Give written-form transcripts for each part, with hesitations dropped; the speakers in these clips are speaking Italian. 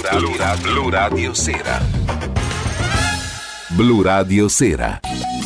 Blu Radio Sera. Blu Radio Sera.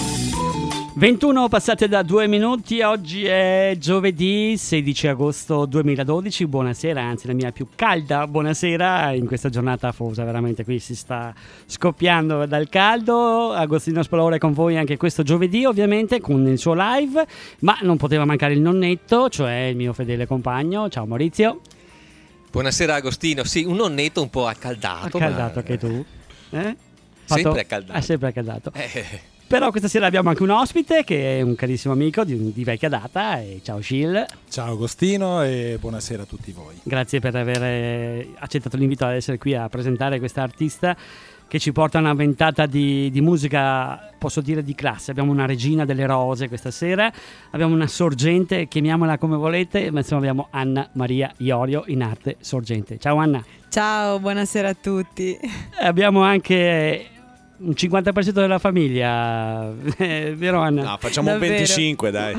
21 passate da 2 minuti, oggi è giovedì 16 agosto 2012, buonasera, anzi la mia più calda buonasera in questa giornata afosa, veramente qui si sta scoppiando dal caldo. Agostino Spolore con voi anche questo giovedì, ovviamente con il suo live, ma non poteva mancare il nonnetto, cioè il mio fedele compagno. Ciao Maurizio. Buonasera Agostino, sì, un nonnetto un po' accaldato. Accaldato anche tu? Sempre accaldato. Sempre accaldato. Però questa sera abbiamo anche un ospite che è un carissimo amico di vecchia data. Ciao Schill. Ciao Agostino e buonasera a tutti voi. Grazie per aver accettato l'invito ad essere qui a presentare questa artista che ci porta una ventata di musica, posso dire di classe. Abbiamo una regina delle rose questa sera, abbiamo una sorgente, chiamiamola come volete, ma insomma abbiamo Anna Maria Iorio in arte sorgente. Ciao Anna. Ciao, buonasera a tutti. Abbiamo anche un 50% della famiglia, vero Anna? No, facciamo Davvero? un 25, dai.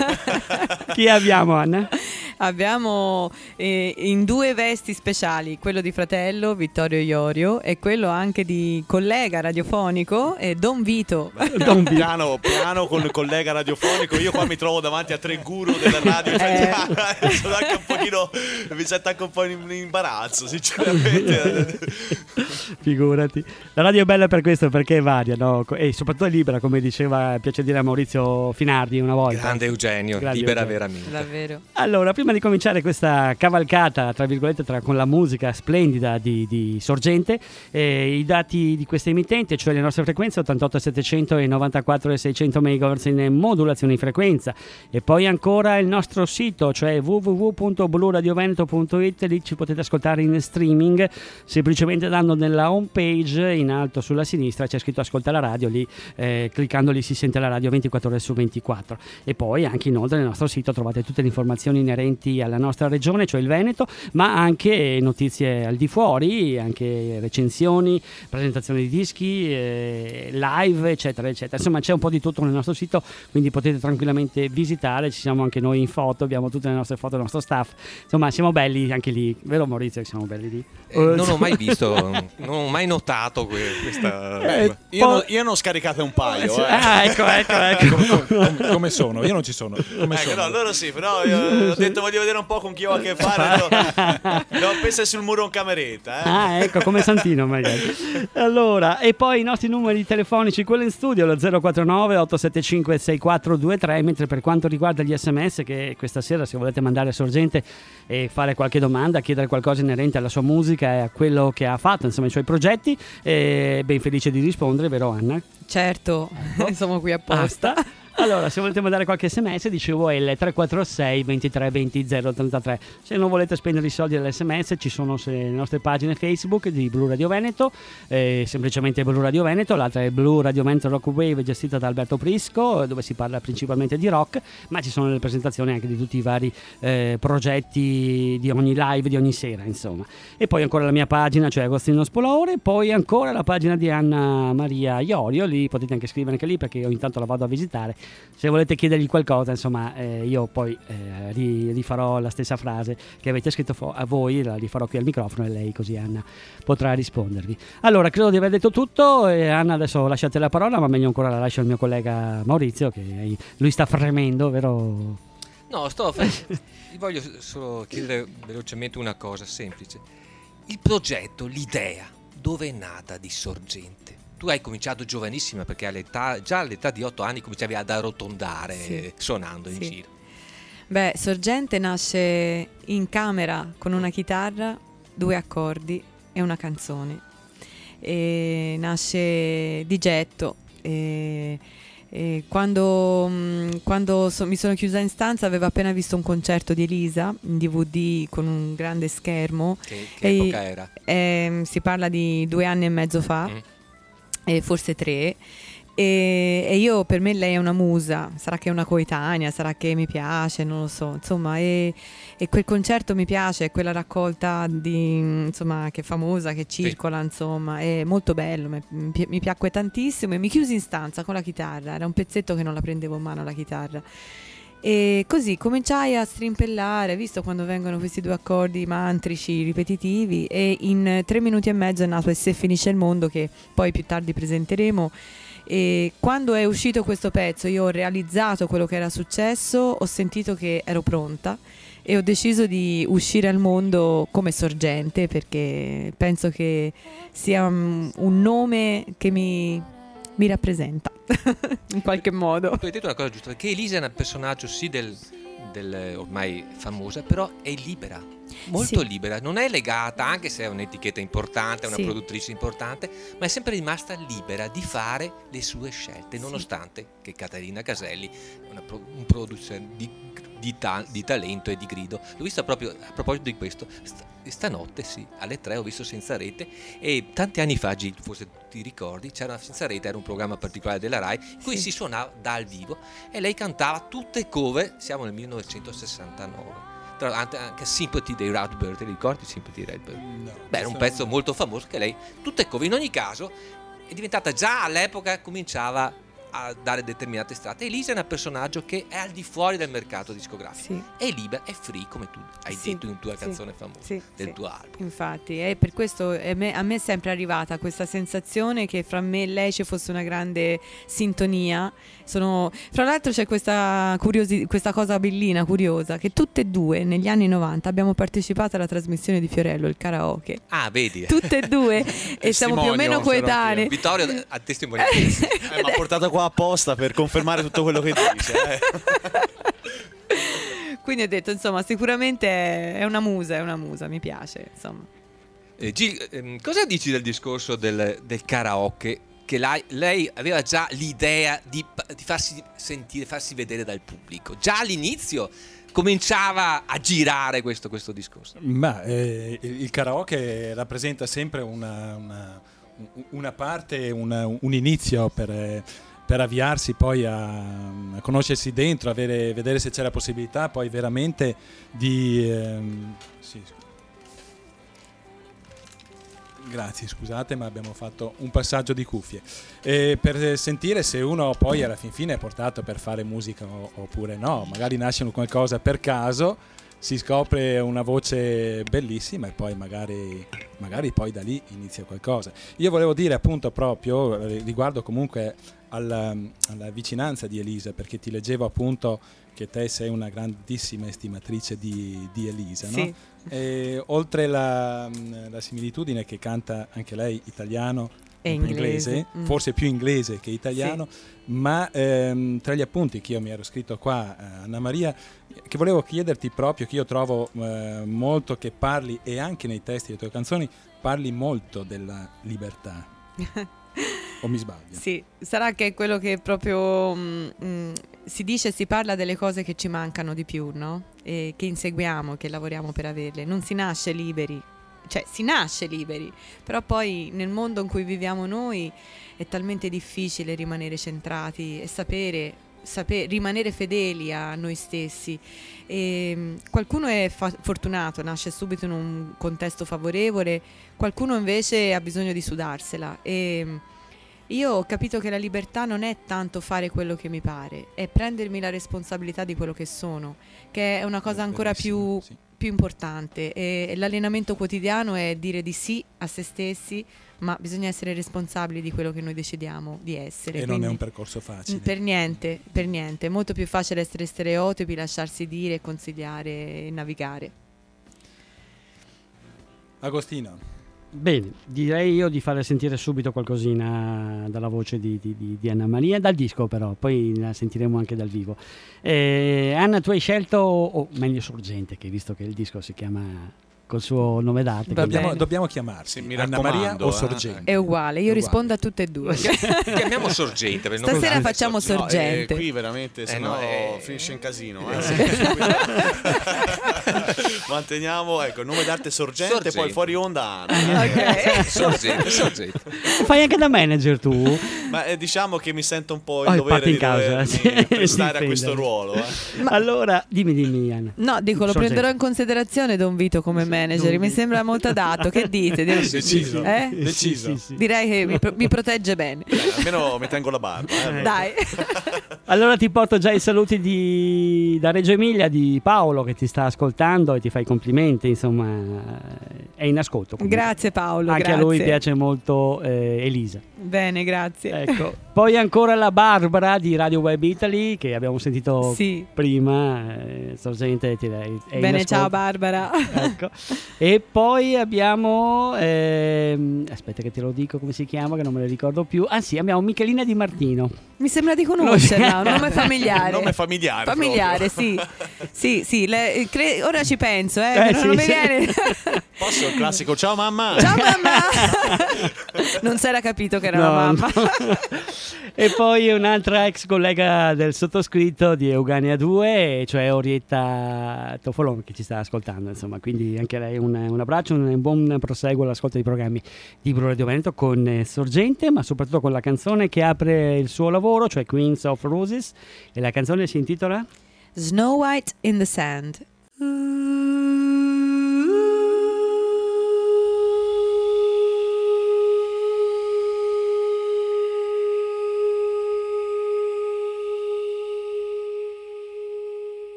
Chi abbiamo, Anna? Abbiamo in due vesti speciali, quello di fratello Vittorio Iorio e quello anche di collega radiofonico Don Vito. Piano con il collega radiofonico, io qua mi trovo davanti a tre guru della radio italiana sono anche un pochino, mi sento anche un po' in imbarazzo sinceramente. Figurati, la radio è bella per questo, perché è varia, no? E soprattutto è libera, come diceva, piace dire a Maurizio Finardi una volta. Grande Eugenio, Grande libera Eugenio. veramente. Davvero. Allora, prima di cominciare questa cavalcata, tra virgolette, con la musica splendida di Sorgente, i dati di questa emittente, cioè le nostre frequenze 88 700 e 94 e 600 MHz in modulazione di frequenza, e poi ancora il nostro sito, cioè www.bluradioveneto.it. lì ci potete ascoltare in streaming, semplicemente andando nella home page in alto sulla sinistra c'è scritto ascolta la radio, lì cliccando lì si sente la radio 24 ore su 24. E poi anche inoltre nel nostro sito trovate tutte le informazioni inerenti alla nostra regione, cioè il Veneto, ma anche notizie al di fuori, anche recensioni, presentazioni di dischi, live, eccetera eccetera. Insomma, c'è un po' di tutto nel nostro sito, quindi potete tranquillamente visitare. Ci siamo anche noi in foto, abbiamo tutte le nostre foto del nostro staff, insomma siamo belli anche lì, vero Maurizio che siamo belli lì? Non ho mai visto, non ho mai notato questa. Io ne ho scaricate un paio. Ecco. Come sono? Io non ci sono. Come sono? No, loro sì, però io ho detto voglio vedere un po' con chi ho a che fare. Devo pensare sul muro in cameretta. Ecco, come Santino magari. Allora, e poi i nostri numeri telefonici, quello in studio, lo 049 875 6423, mentre per quanto riguarda gli SMS, che questa sera se volete mandare a Sorgente e fare qualche domanda, chiedere qualcosa inerente alla sua musica e a quello che ha fatto, insomma i suoi progetti, ben felice di rispondere, vero Anna? Certo, siamo qui apposta. Allora, se volete mandare qualche SMS, dicevo, è il 346 23 20 033. Se non volete spendere i soldi dell'SMS, ci sono le nostre pagine Facebook di Blu Radio Veneto, semplicemente Blu Radio Veneto, l'altra è Blu Radio Veneto Rock Wave, gestita da Alberto Prisco, dove si parla principalmente di rock, ma ci sono le presentazioni anche di tutti i vari progetti di ogni live, di ogni sera, insomma. E poi ancora la mia pagina, cioè Agostino Spolore, poi ancora la pagina di Anna Maria Iorio, lì potete anche scrivere anche lì, perché ogni tanto la vado a visitare. Se volete chiedergli qualcosa, insomma, io poi rifarò la stessa frase che avete scritto a voi, la rifarò qui al microfono e lei, così Anna potrà rispondervi. Allora, credo di aver detto tutto. Anna, adesso lasciate la parola, ma meglio ancora la lascio al mio collega Maurizio, che lui sta fremendo, vero? No, vi voglio solo chiedere velocemente una cosa semplice. Il progetto, l'idea, dove è nata di Sorgente? Tu hai cominciato giovanissima, perché già all'età di 8 anni cominciavi ad arrotondare, sì, suonando in giro. Beh, Sorgente nasce in camera con una chitarra, 2 accordi e una canzone. E nasce di getto. Quando mi sono chiusa in stanza avevo appena visto un concerto di Elisa in DVD con un grande schermo. Che epoca era? Si parla di 2 anni e mezzo fa. Forse 3, e io, per me lei è una musa, sarà che è una coetanea, sarà che mi piace, non lo so, insomma, e quel concerto mi piace, quella raccolta insomma, che è famosa, che circola, insomma, è molto bello, mi piacque tantissimo, e mi chiusi in stanza con la chitarra, era un pezzetto che non la prendevo in mano la chitarra, E così cominciai a strimpellare, visto quando vengono questi 2 accordi mantrici ripetitivi, e in 3 minuti e mezzo è nato E se finisce il mondo, che poi più tardi presenteremo. E quando è uscito questo pezzo io ho realizzato quello che era successo, ho sentito che ero pronta e ho deciso di uscire al mondo come sorgente, perché penso che sia un nome che mi rappresenta in qualche modo. Tu hai detto una cosa giusta, perché Elisa è un personaggio sì del ormai famosa, però è libera, molto libera, non è legata, anche se è un'etichetta importante, è una produttrice importante, ma è sempre rimasta libera di fare le sue scelte, nonostante che Caterina Caselli è un producer di talento e di grido. L'ho vista proprio a proposito di questo stanotte, alle 3 ho visto Senza Rete, e tanti anni fa, Gil, forse ti ricordi, c'era Senza Rete, era un programma particolare della Rai in cui si suonava dal vivo e lei cantava tutte cover. Siamo nel 1969, tra l'altro anche Sympathy dei Radbird, ti ricordi Sympathy dei Radbird? No, era un pezzo molto famoso che lei, tutte cover. In ogni caso è diventata, già all'epoca cominciava a dare determinate strade. Elisa è un personaggio che è al di fuori del mercato discografico, è libera, è free, come tu hai detto in tua canzone famosa del tuo album. Infatti, e per questo a me è sempre arrivata questa sensazione che fra me e lei ci fosse una grande sintonia. Fra l'altro c'è questa cosa bellina, curiosa, che tutte e due negli anni 90 abbiamo partecipato alla trasmissione di Fiorello, il karaoke. Ah, vedi? Tutte e due, e siamo più o meno coetanei. Vittorio ha testimoniato. Mi ha portato qua apposta per confermare tutto quello che dice. Quindi ho detto, insomma, sicuramente è una musa, mi piace, insomma. Gil, cosa dici del discorso del karaoke? Che lei aveva già l'idea di farsi sentire, farsi vedere dal pubblico. Già all'inizio cominciava a girare questo discorso. Ma il karaoke rappresenta sempre una parte, un inizio per avviarsi poi a conoscersi dentro, vedere se c'è la possibilità poi veramente di... Grazie, scusate, ma abbiamo fatto un passaggio di cuffie per sentire se uno poi alla fin fine è portato per fare musica oppure no. Magari nasce qualcosa per caso, si scopre una voce bellissima e poi magari poi da lì inizia qualcosa. Io volevo dire appunto proprio riguardo comunque alla vicinanza di Elisa, perché ti leggevo appunto che te sei una grandissima estimatrice di Elisa, no? E oltre la similitudine che canta anche lei italiano e inglese, forse più inglese che italiano, ma tra gli appunti che io mi ero scritto qua, Anna Maria, che volevo chiederti proprio, che io trovo molto che parli, e anche nei testi delle tue canzoni parli molto della libertà. O mi sbaglio? Sì, sarà che è quello che proprio si dice, si parla delle cose che ci mancano di più, no? E che inseguiamo, che lavoriamo per averle. Non si nasce liberi, cioè si nasce liberi, però poi nel mondo in cui viviamo noi è talmente difficile rimanere centrati e sapere rimanere fedeli a noi stessi. E qualcuno è fortunato, nasce subito in un contesto favorevole, qualcuno invece ha bisogno di sudarsela. E io ho capito che la libertà non è tanto fare quello che mi pare, è prendermi la responsabilità di quello che sono, che è una cosa ancora più importante. E l'allenamento quotidiano è dire di sì a se stessi, ma bisogna essere responsabili di quello che noi decidiamo di essere. E non è un percorso facile. Per niente. È molto più facile essere stereotipi, lasciarsi dire, consigliare e navigare. Agostino. Bene, direi io di fare sentire subito qualcosina dalla voce di Anna Maria, dal disco però, poi la sentiremo anche dal vivo. Anna, tu hai scelto, o meglio Sorgente, che visto che il disco si chiama col suo nome d'arte. Dobbiamo chiamarsi Anna Maria o Sorgente? È uguale, io rispondo a tutte e due. Chiamiamo Sorgente. Stasera facciamo Sorgente. Qui veramente, se no finisce in casino. Manteniamo, ecco, nome d'arte Sorgente, poi fuori onda Anna. Sorgente. Fai anche da manager tu? Ma diciamo che mi sento un po' il dovere di prestare a questo ruolo. Ma allora, dimmi Anna. No, dico, lo prenderò in considerazione Don Vito come manager. manager, mi sembra molto adatto. Che dite? Deciso. Deciso. Direi che mi protegge bene. Almeno mi tengo la barba. Dai. Allora ti porto già i saluti da Reggio Emilia di Paolo che ti sta ascoltando e ti fa i complimenti, insomma è in ascolto comunque. Grazie Paolo. Anche grazie. a lui piace molto Elisa. Bene, grazie. Ecco. Poi ancora la Barbara di Radio Web Italy che abbiamo sentito Sì. prima, Sorgente è in Bene, ascolto. ciao Barbara. Ecco. E poi abbiamo aspetta che te lo dico come si chiama, che non me ne ricordo più. Ah sì, abbiamo Michelina Di Martino. Mi sembra di conoscerla, un nome familiare. Nome familiare. Familiare, sì. Sì, ora ci penso, sì, non mi sì. viene. Posso il classico ciao mamma? Ciao mamma. Non si era capito che era la mamma. No. E poi un'altra ex collega del sottoscritto di Eugania 2, cioè Orietta Tofolon, che ci sta ascoltando, insomma, quindi anche lei un abbraccio, un buon proseguo all'ascolto dei programmi di Blu Radio Veneto con Sorgente, ma soprattutto con la canzone che apre il suo lavoro, cioè Queens of Roses, e la canzone si intitola Snow White in the Sand.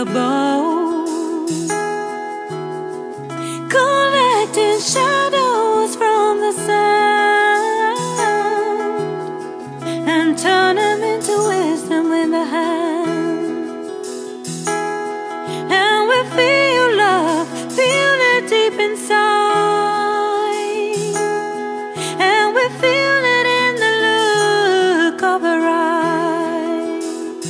a bow, collecting shadows from the sun and turn them into wisdom in the hand. And we feel love, feel it deep inside, and we feel it in the look of her eyes.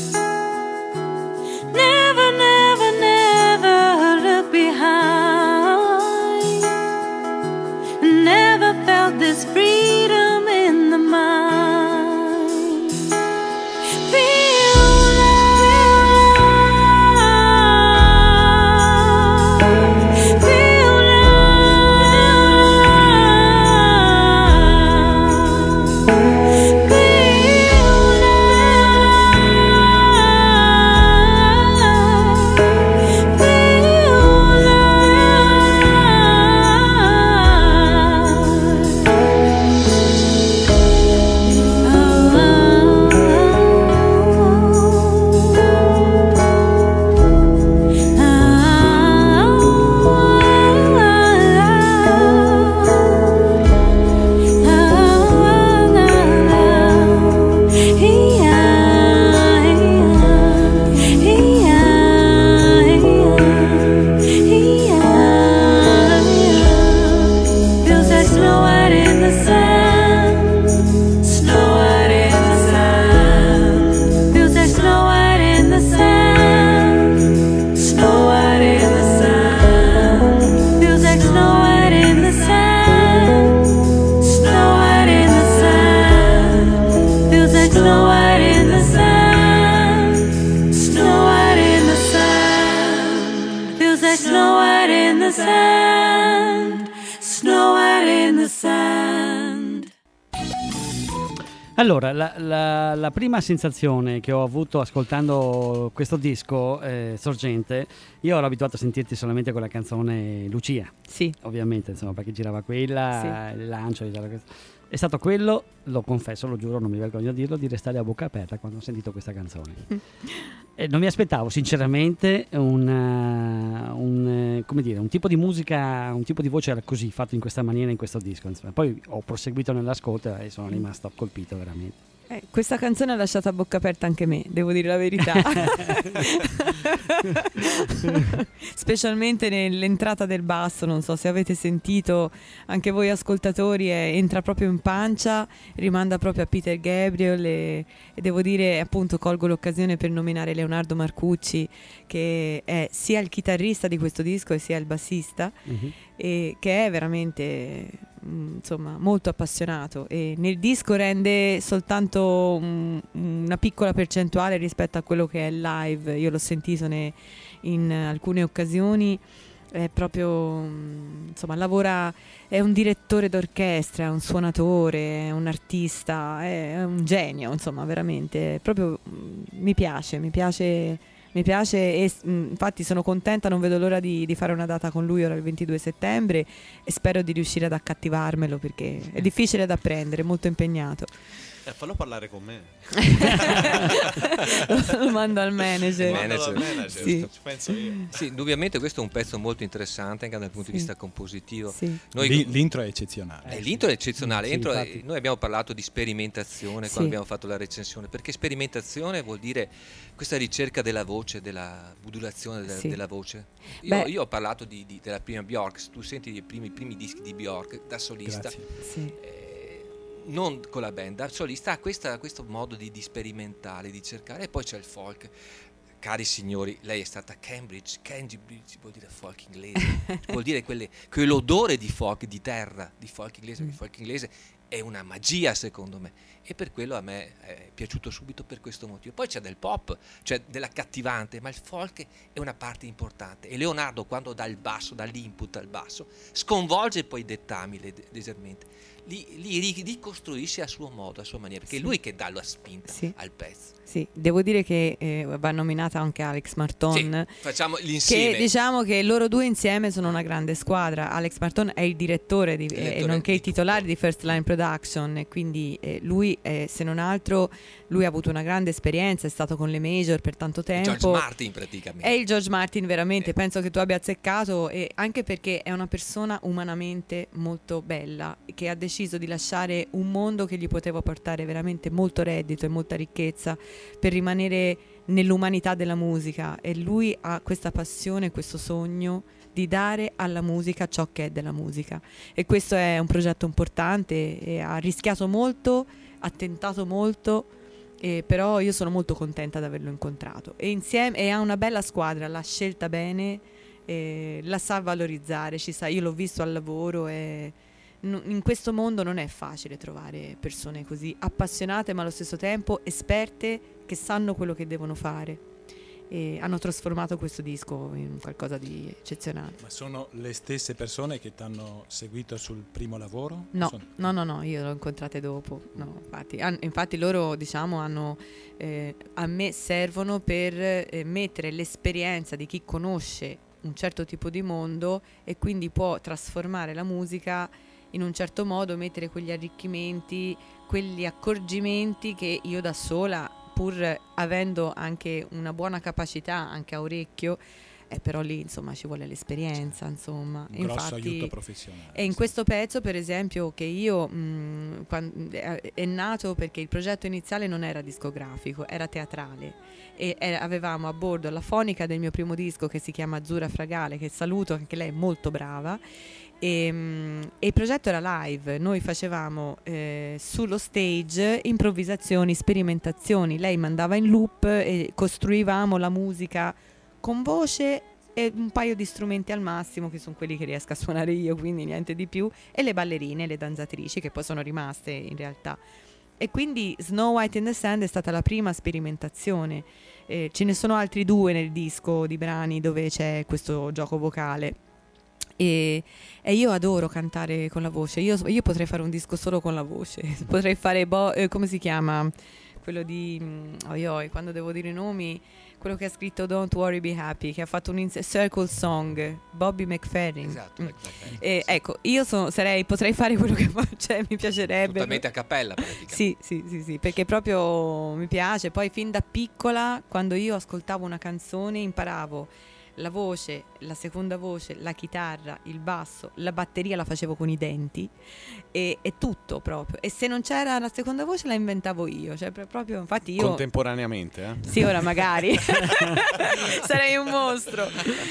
Never, never, never look behind. Never felt this freedom in the mind. Feel love, feel love, feel feels like Snow White in the sand, Snow White in the sand. Feels like Snow White in the sand, Snow White in the sand. Feels like Snow White in the sand, Snow White in the sand. Feels like Snow White in the sand, Snow White in the sand. Feels like Snow White in the sand, Snow White in the sand. Allora, la prima sensazione che ho avuto ascoltando questo disco, Sorgente, io ero abituato a sentirti solamente con la canzone Lucia, Sì. ovviamente, insomma, perché girava quella, il lancio, è stato quello, lo confesso, lo giuro, non mi vergogno a dirlo, di restare a bocca aperta quando ho sentito questa canzone. E non mi aspettavo sinceramente come dire, un tipo di musica, un tipo di voce era così, fatto in questa maniera in questo disco, insomma. Poi ho proseguito nell'ascolto e sono rimasto colpito veramente. Questa canzone ha lasciato a bocca aperta anche me, devo dire la verità. Specialmente nell'entrata del basso, non so se avete sentito anche voi ascoltatori, entra proprio in pancia, rimanda proprio a Peter Gabriel e devo dire, appunto, colgo l'occasione per nominare Leonardo Marcucci, che è sia il chitarrista di questo disco e sia il bassista, e che è veramente insomma molto appassionato, e nel disco rende soltanto una piccola percentuale rispetto a quello che è live. Io l'ho sentito in alcune occasioni, è proprio insomma lavora, è un direttore d'orchestra, è un suonatore, è un artista, è un genio, insomma veramente proprio mi piace e infatti sono contenta, non vedo l'ora di fare una data con lui ora il 22 settembre e spero di riuscire ad accattivarmelo, perché è difficile da apprendere, molto impegnato. Fallo parlare con me. Lo mando al manager. Sì. Ci penso io. Sì, indubbiamente questo è un pezzo molto interessante anche dal punto di vista compositivo. Sì. L'intro è eccezionale. L'intro è eccezionale. Sì, Noi abbiamo parlato di sperimentazione quando abbiamo fatto la recensione, perché sperimentazione vuol dire questa ricerca della voce, della modulazione della voce. Io ho parlato della prima Björk, tu senti i primi dischi di Björk da solista. Non con la band, da solista ha questo modo di sperimentare, di cercare, e poi c'è il folk. Cari signori, lei è stata a Cambridge vuol dire folk inglese, vuol dire quell'odore di folk, di terra, di folk inglese. Il folk inglese è una magia secondo me, e per quello a me è piaciuto subito per questo motivo. Poi c'è del pop, c'è dell'accattivante, ma il folk è una parte importante, e Leonardo, quando dà il basso, dà l'input al basso, sconvolge poi i dettami leggermente, li ricostruisce a suo modo, a sua maniera, perché è lui che dà la spinta al pezzo. Sì, devo dire che va nominata anche Alex Marton. Sì, facciamo l'insieme. Che diciamo che loro due insieme sono una grande squadra. Alex Marton è il direttore nonché il titolare di First Line Production, production, e quindi lui, se non altro, lui ha avuto una grande esperienza, è stato con le major per tanto tempo. George Martin praticamente. È il George Martin veramente, penso che tu abbia azzeccato, e anche perché è una persona umanamente molto bella, che ha deciso di lasciare un mondo che gli poteva portare veramente molto reddito e molta ricchezza per rimanere nell'umanità della musica, e lui ha questa passione, questo sogno di dare alla musica ciò che è della musica, e questo è un progetto importante, e ha rischiato molto, ha tentato molto, però io sono molto contenta di averlo incontrato, e insieme, e ha una bella squadra, l'ha scelta bene, la sa valorizzare, io l'ho visto al lavoro, e in questo mondo non è facile trovare persone così appassionate ma allo stesso tempo esperte, che sanno quello che devono fare, e hanno trasformato questo disco in qualcosa di eccezionale. Ma sono le stesse persone che ti hanno seguito sul primo lavoro? No, Sono- no, io l'ho incontrate dopo. No, infatti loro, diciamo, a me servono per mettere l'esperienza di chi conosce un certo tipo di mondo, e quindi può trasformare la musica in un certo modo, mettere quegli arricchimenti, quegli accorgimenti che io da sola, pur avendo anche una buona capacità anche a orecchio, però lì insomma ci vuole l'esperienza, insomma. Un grosso aiuto professionale. E in questo pezzo, per esempio, che io è nato perché il progetto iniziale non era discografico, era teatrale, e avevamo a bordo la fonica del mio primo disco, che si chiama Azzurra Fragale, che saluto, anche lei è molto brava. E il progetto era live, noi facevamo sullo stage improvvisazioni, sperimentazioni, lei mandava in loop e costruivamo la musica con voce e un paio di strumenti al massimo, che sono quelli che riesco a suonare io, quindi niente di più, e le ballerine, le danzatrici, che poi sono rimaste in realtà. E quindi Snow White in the Sand è stata la prima sperimentazione. Ce ne sono altri 2 nel disco di brani dove c'è questo gioco vocale. E io adoro cantare con la voce. Io potrei fare un disco solo con la voce. Potrei fare come si chiama? Quello di quando devo dire i nomi, quello che ha scritto Don't Worry Be Happy, che ha fatto un Circle Song, Bobby McFerrin. Esatto, McFerrin, sì. Ecco, io potrei fare quello che faccio, mi piacerebbe. Totalmente a cappella praticamente. Sì, perché proprio mi piace. Poi fin da piccola, quando io ascoltavo una canzone, imparavo la voce, la seconda voce, la chitarra, il basso, la batteria la facevo con i denti, e tutto proprio. E se non c'era la seconda voce la inventavo io, cioè proprio, infatti io contemporaneamente, Sì, ora magari sarei un mostro.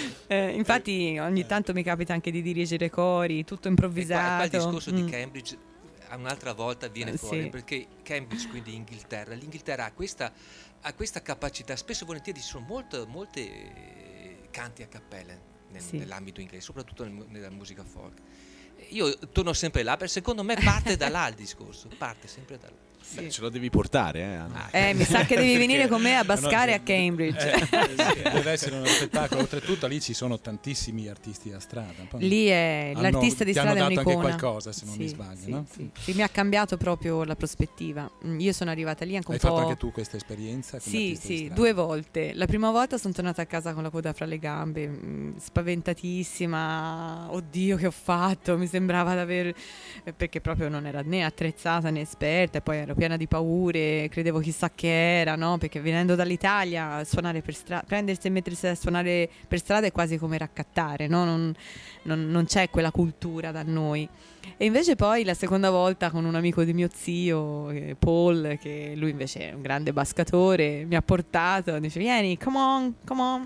Infatti ogni tanto mi capita anche di dirigere cori, tutto improvvisato. E qua il discorso di Cambridge un'altra volta viene fuori, Sì. Perché Cambridge, quindi l'Inghilterra ha questa capacità, spesso e volentieri ci sono molte canti a cappella nell'ambito inglese, soprattutto nella musica folk. Io torno sempre là, secondo me parte da là il discorso, parte sempre da là. Beh, ce lo devi portare, Anna. Mi sa che devi venire con me a Bascare a Cambridge. Deve essere uno spettacolo. Oltretutto lì ci sono tantissimi artisti da strada. Poi Lì è l'artista di strada, è ti hanno dato un'icona. anche qualcosa, se non mi sbaglio, no? Sì, mi ha cambiato proprio la prospettiva. Io sono arrivata lì anche un Hai po'. fatto anche tu questa esperienza? Come artista di strada? 2 volte. La prima volta sono tornata a casa con la coda fra le gambe, spaventatissima. Oddio, che ho fatto? Mi sembrava di aver, perché proprio non era né attrezzata né esperta, e poi ero piena di paure, credevo chissà che era, no? Perché venendo dall'Italia, suonare per strada, prendersi e mettersi a suonare per strada è quasi come raccattare, no? Non c'è quella cultura da noi. E invece poi la seconda volta con un amico di mio zio, Paul, che lui invece è un grande bascatore, mi ha portato, dice vieni, come on,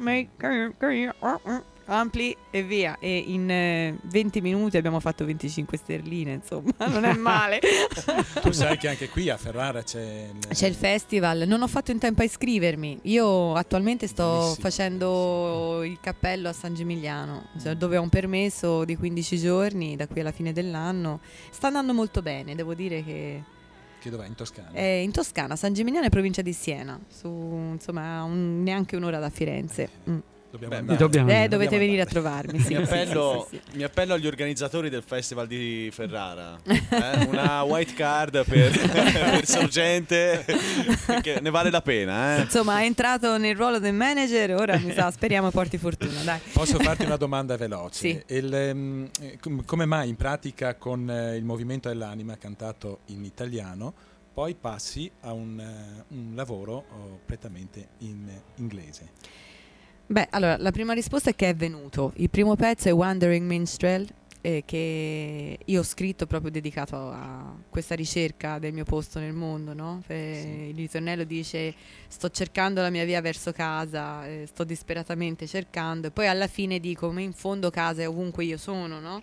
ampli e via, e in 20 minuti abbiamo fatto 25 sterline, insomma non è male. Tu sai che anche qui a Ferrara c'è il festival. Non ho fatto in tempo a iscrivermi. Io attualmente sto Bellissimo, facendo il cappello a San Gimigliano, dove ho un permesso di 15 giorni da qui alla fine dell'anno. Sta andando molto bene, devo dire che dov'è? In Toscana? è in Toscana, San Gimigliano è provincia di Siena, insomma neanche un'ora da Firenze. Dobbiamo Beh, andare. dobbiamo andare. Dovete venire a trovarmi. Sì, Mi appello agli organizzatori del festival di Ferrara, una white card per Sorgente, che ne vale la pena. Insomma, è entrato nel ruolo del manager, ora speriamo porti fortuna, dai. Posso farti una domanda veloce? Sì. Come mai in pratica con il movimento dell'anima cantato in italiano poi passi a un lavoro prettamente in inglese? Beh, allora, la prima risposta è che è venuto. Il primo pezzo è Wandering Minstrel, che io ho scritto proprio dedicato a questa ricerca del mio posto nel mondo, no? Il ritornello dice: sto cercando la mia via verso casa, sto disperatamente cercando, e poi alla fine dico: ma in fondo casa è ovunque io sono, no?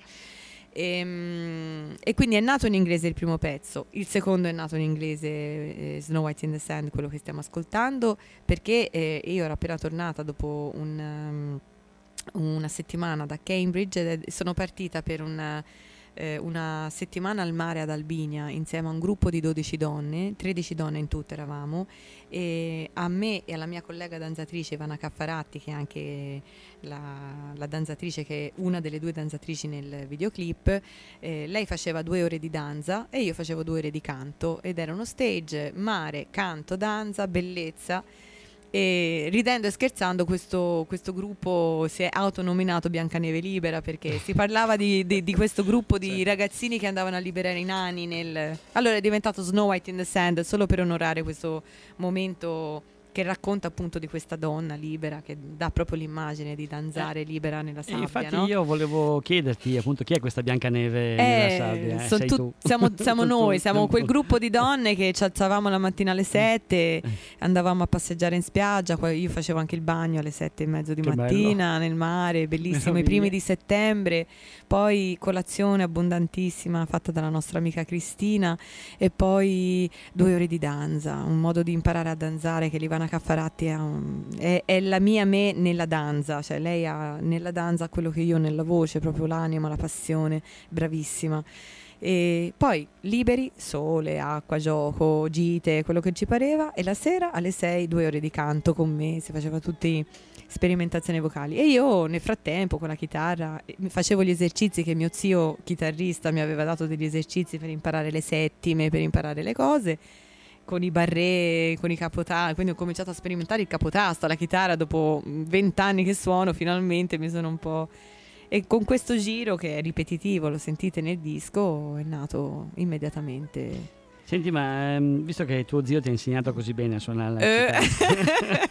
E quindi è nato in inglese il primo pezzo. Il secondo è nato in inglese, Snow White in the Sand, quello che stiamo ascoltando, perché io ero appena tornata dopo una settimana da Cambridge e sono partita per una settimana al mare ad Albinia insieme a un gruppo di 12 donne, 13 donne in tutto eravamo, e a me e alla mia collega danzatrice Ivana Caffaratti, che è anche la danzatrice, che è una delle 2 danzatrici nel videoclip, lei faceva 2 ore di danza e io facevo 2 ore di canto, ed era uno stage, mare, canto, danza, bellezza. E ridendo e scherzando questo gruppo si è autonominato Biancaneve Libera, perché si parlava di questo gruppo di ragazzini che andavano a liberare i nani allora è diventato Snow White in the Sand, solo per onorare questo momento che racconta appunto di questa donna libera, che dà proprio l'immagine di danzare libera nella sabbia. Infatti, no? io volevo chiederti appunto chi è questa Biancaneve nella sabbia. Sei tu. Siamo noi, siamo quel gruppo di donne che ci alzavamo la mattina alle 7, andavamo a passeggiare in spiaggia, io facevo anche il bagno alle 7:30 di Che mattina bello. nel mare, bellissimo, i Meraviglia. primi di settembre, poi colazione abbondantissima fatta dalla nostra amica Cristina, e poi 2 ore di danza, un modo di imparare a danzare che Ivana Caffaratti è la mia me nella danza, cioè lei ha nella danza quello che io ho nella voce, proprio l'anima, la passione, bravissima. E poi liberi, sole, acqua, gioco, gite, quello che ci pareva, e la sera alle 6 2 ore di canto con me, si faceva tutti sperimentazioni vocali, e io nel frattempo con la chitarra facevo gli esercizi che mio zio chitarrista mi aveva dato, degli esercizi per imparare le settime, per imparare le cose con i barré, con i capotasti, quindi ho cominciato a sperimentare il capotasto alla chitarra dopo 20 anni che suono, finalmente mi sono un po'... E con questo giro che è ripetitivo, lo sentite nel disco, è nato immediatamente. Senti, ma visto che tuo zio ti ha insegnato così bene a suonare la chitarra,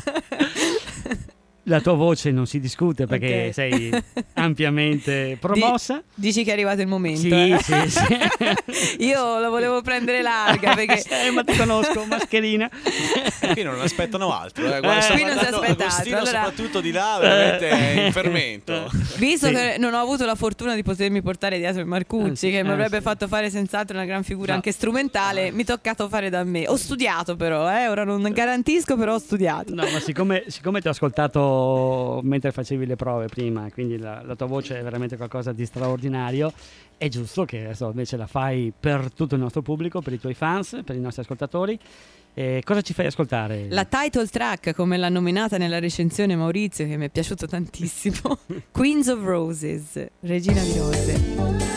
la tua voce non si discute perché Ok. sei ampiamente promossa. Dici che è arrivato il momento. Sì, sì. Io la volevo prendere larga perché... Ma ti conosco, mascherina. Qui non aspettano altro. Guarda, qui non si aspetta Agostino, altro. Allora- soprattutto di là, veramente è in fermento. Visto Sì. che non ho avuto la fortuna di potermi portare dietro il Marcucci, che mi avrebbe sì. fatto fare senz'altro una gran figura No. anche strumentale, mi è toccato fare da me. Ho studiato però, ora non garantisco, però ho studiato. No, ma siccome ti ho ascoltato mentre facevi le prove prima, quindi la tua voce è veramente qualcosa di straordinario, è giusto che adesso invece la fai per tutto il nostro pubblico, per i tuoi fans, per i nostri ascoltatori. Cosa ci fai ascoltare? La title track, come l'ha nominata nella recensione Maurizio, che mi è piaciuto tantissimo, Queens of Roses, Regina di Rose.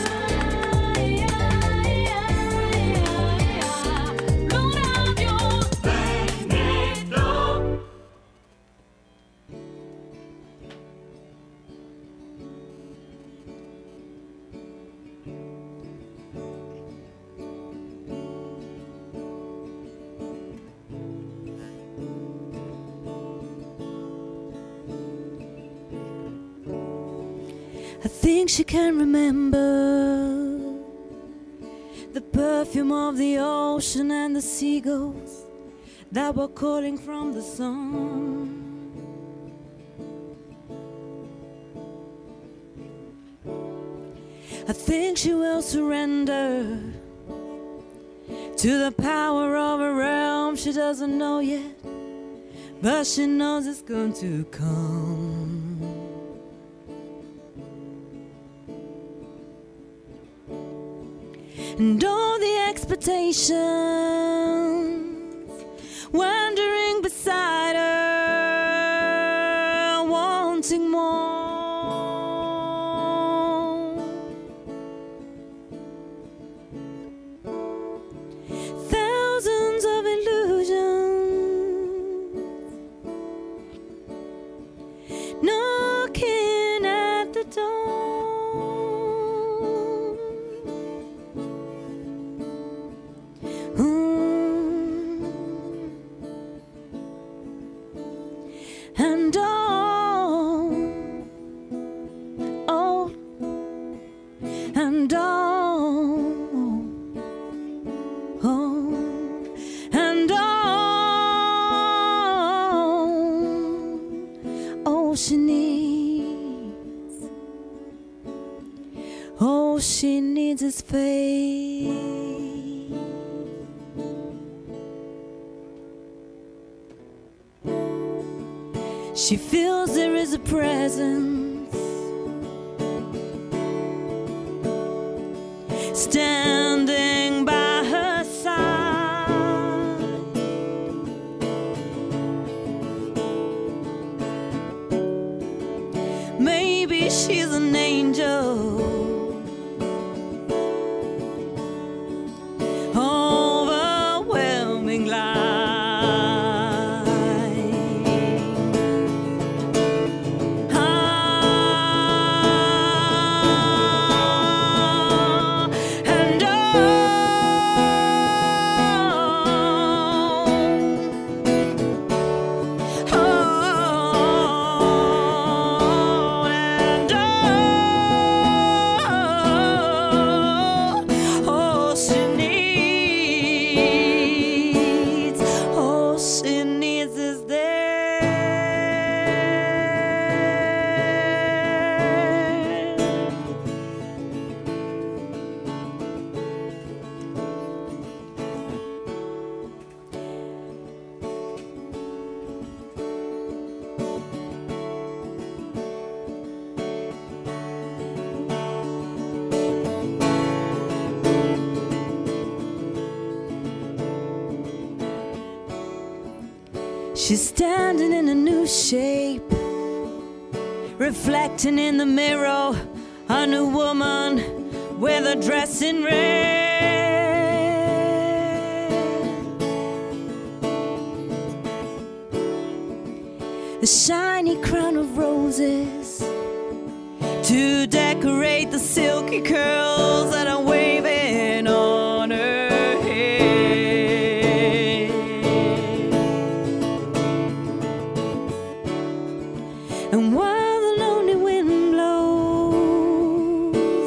I think she can remember the perfume of the ocean and the seagulls that were calling from the sun. I think she will surrender to the power of a realm she doesn't know yet, but she knows it's going to come. And all the expectations wandering beside her won't she needs is faith. She feels there is a presence standing by her side. Maybe she's an angel overwhelming light. She's standing in a new shape, reflecting in the mirror, a new woman with a dress in red. A shiny crown of roses to decorate the silky curls that are waving on her head. And while the lonely wind blows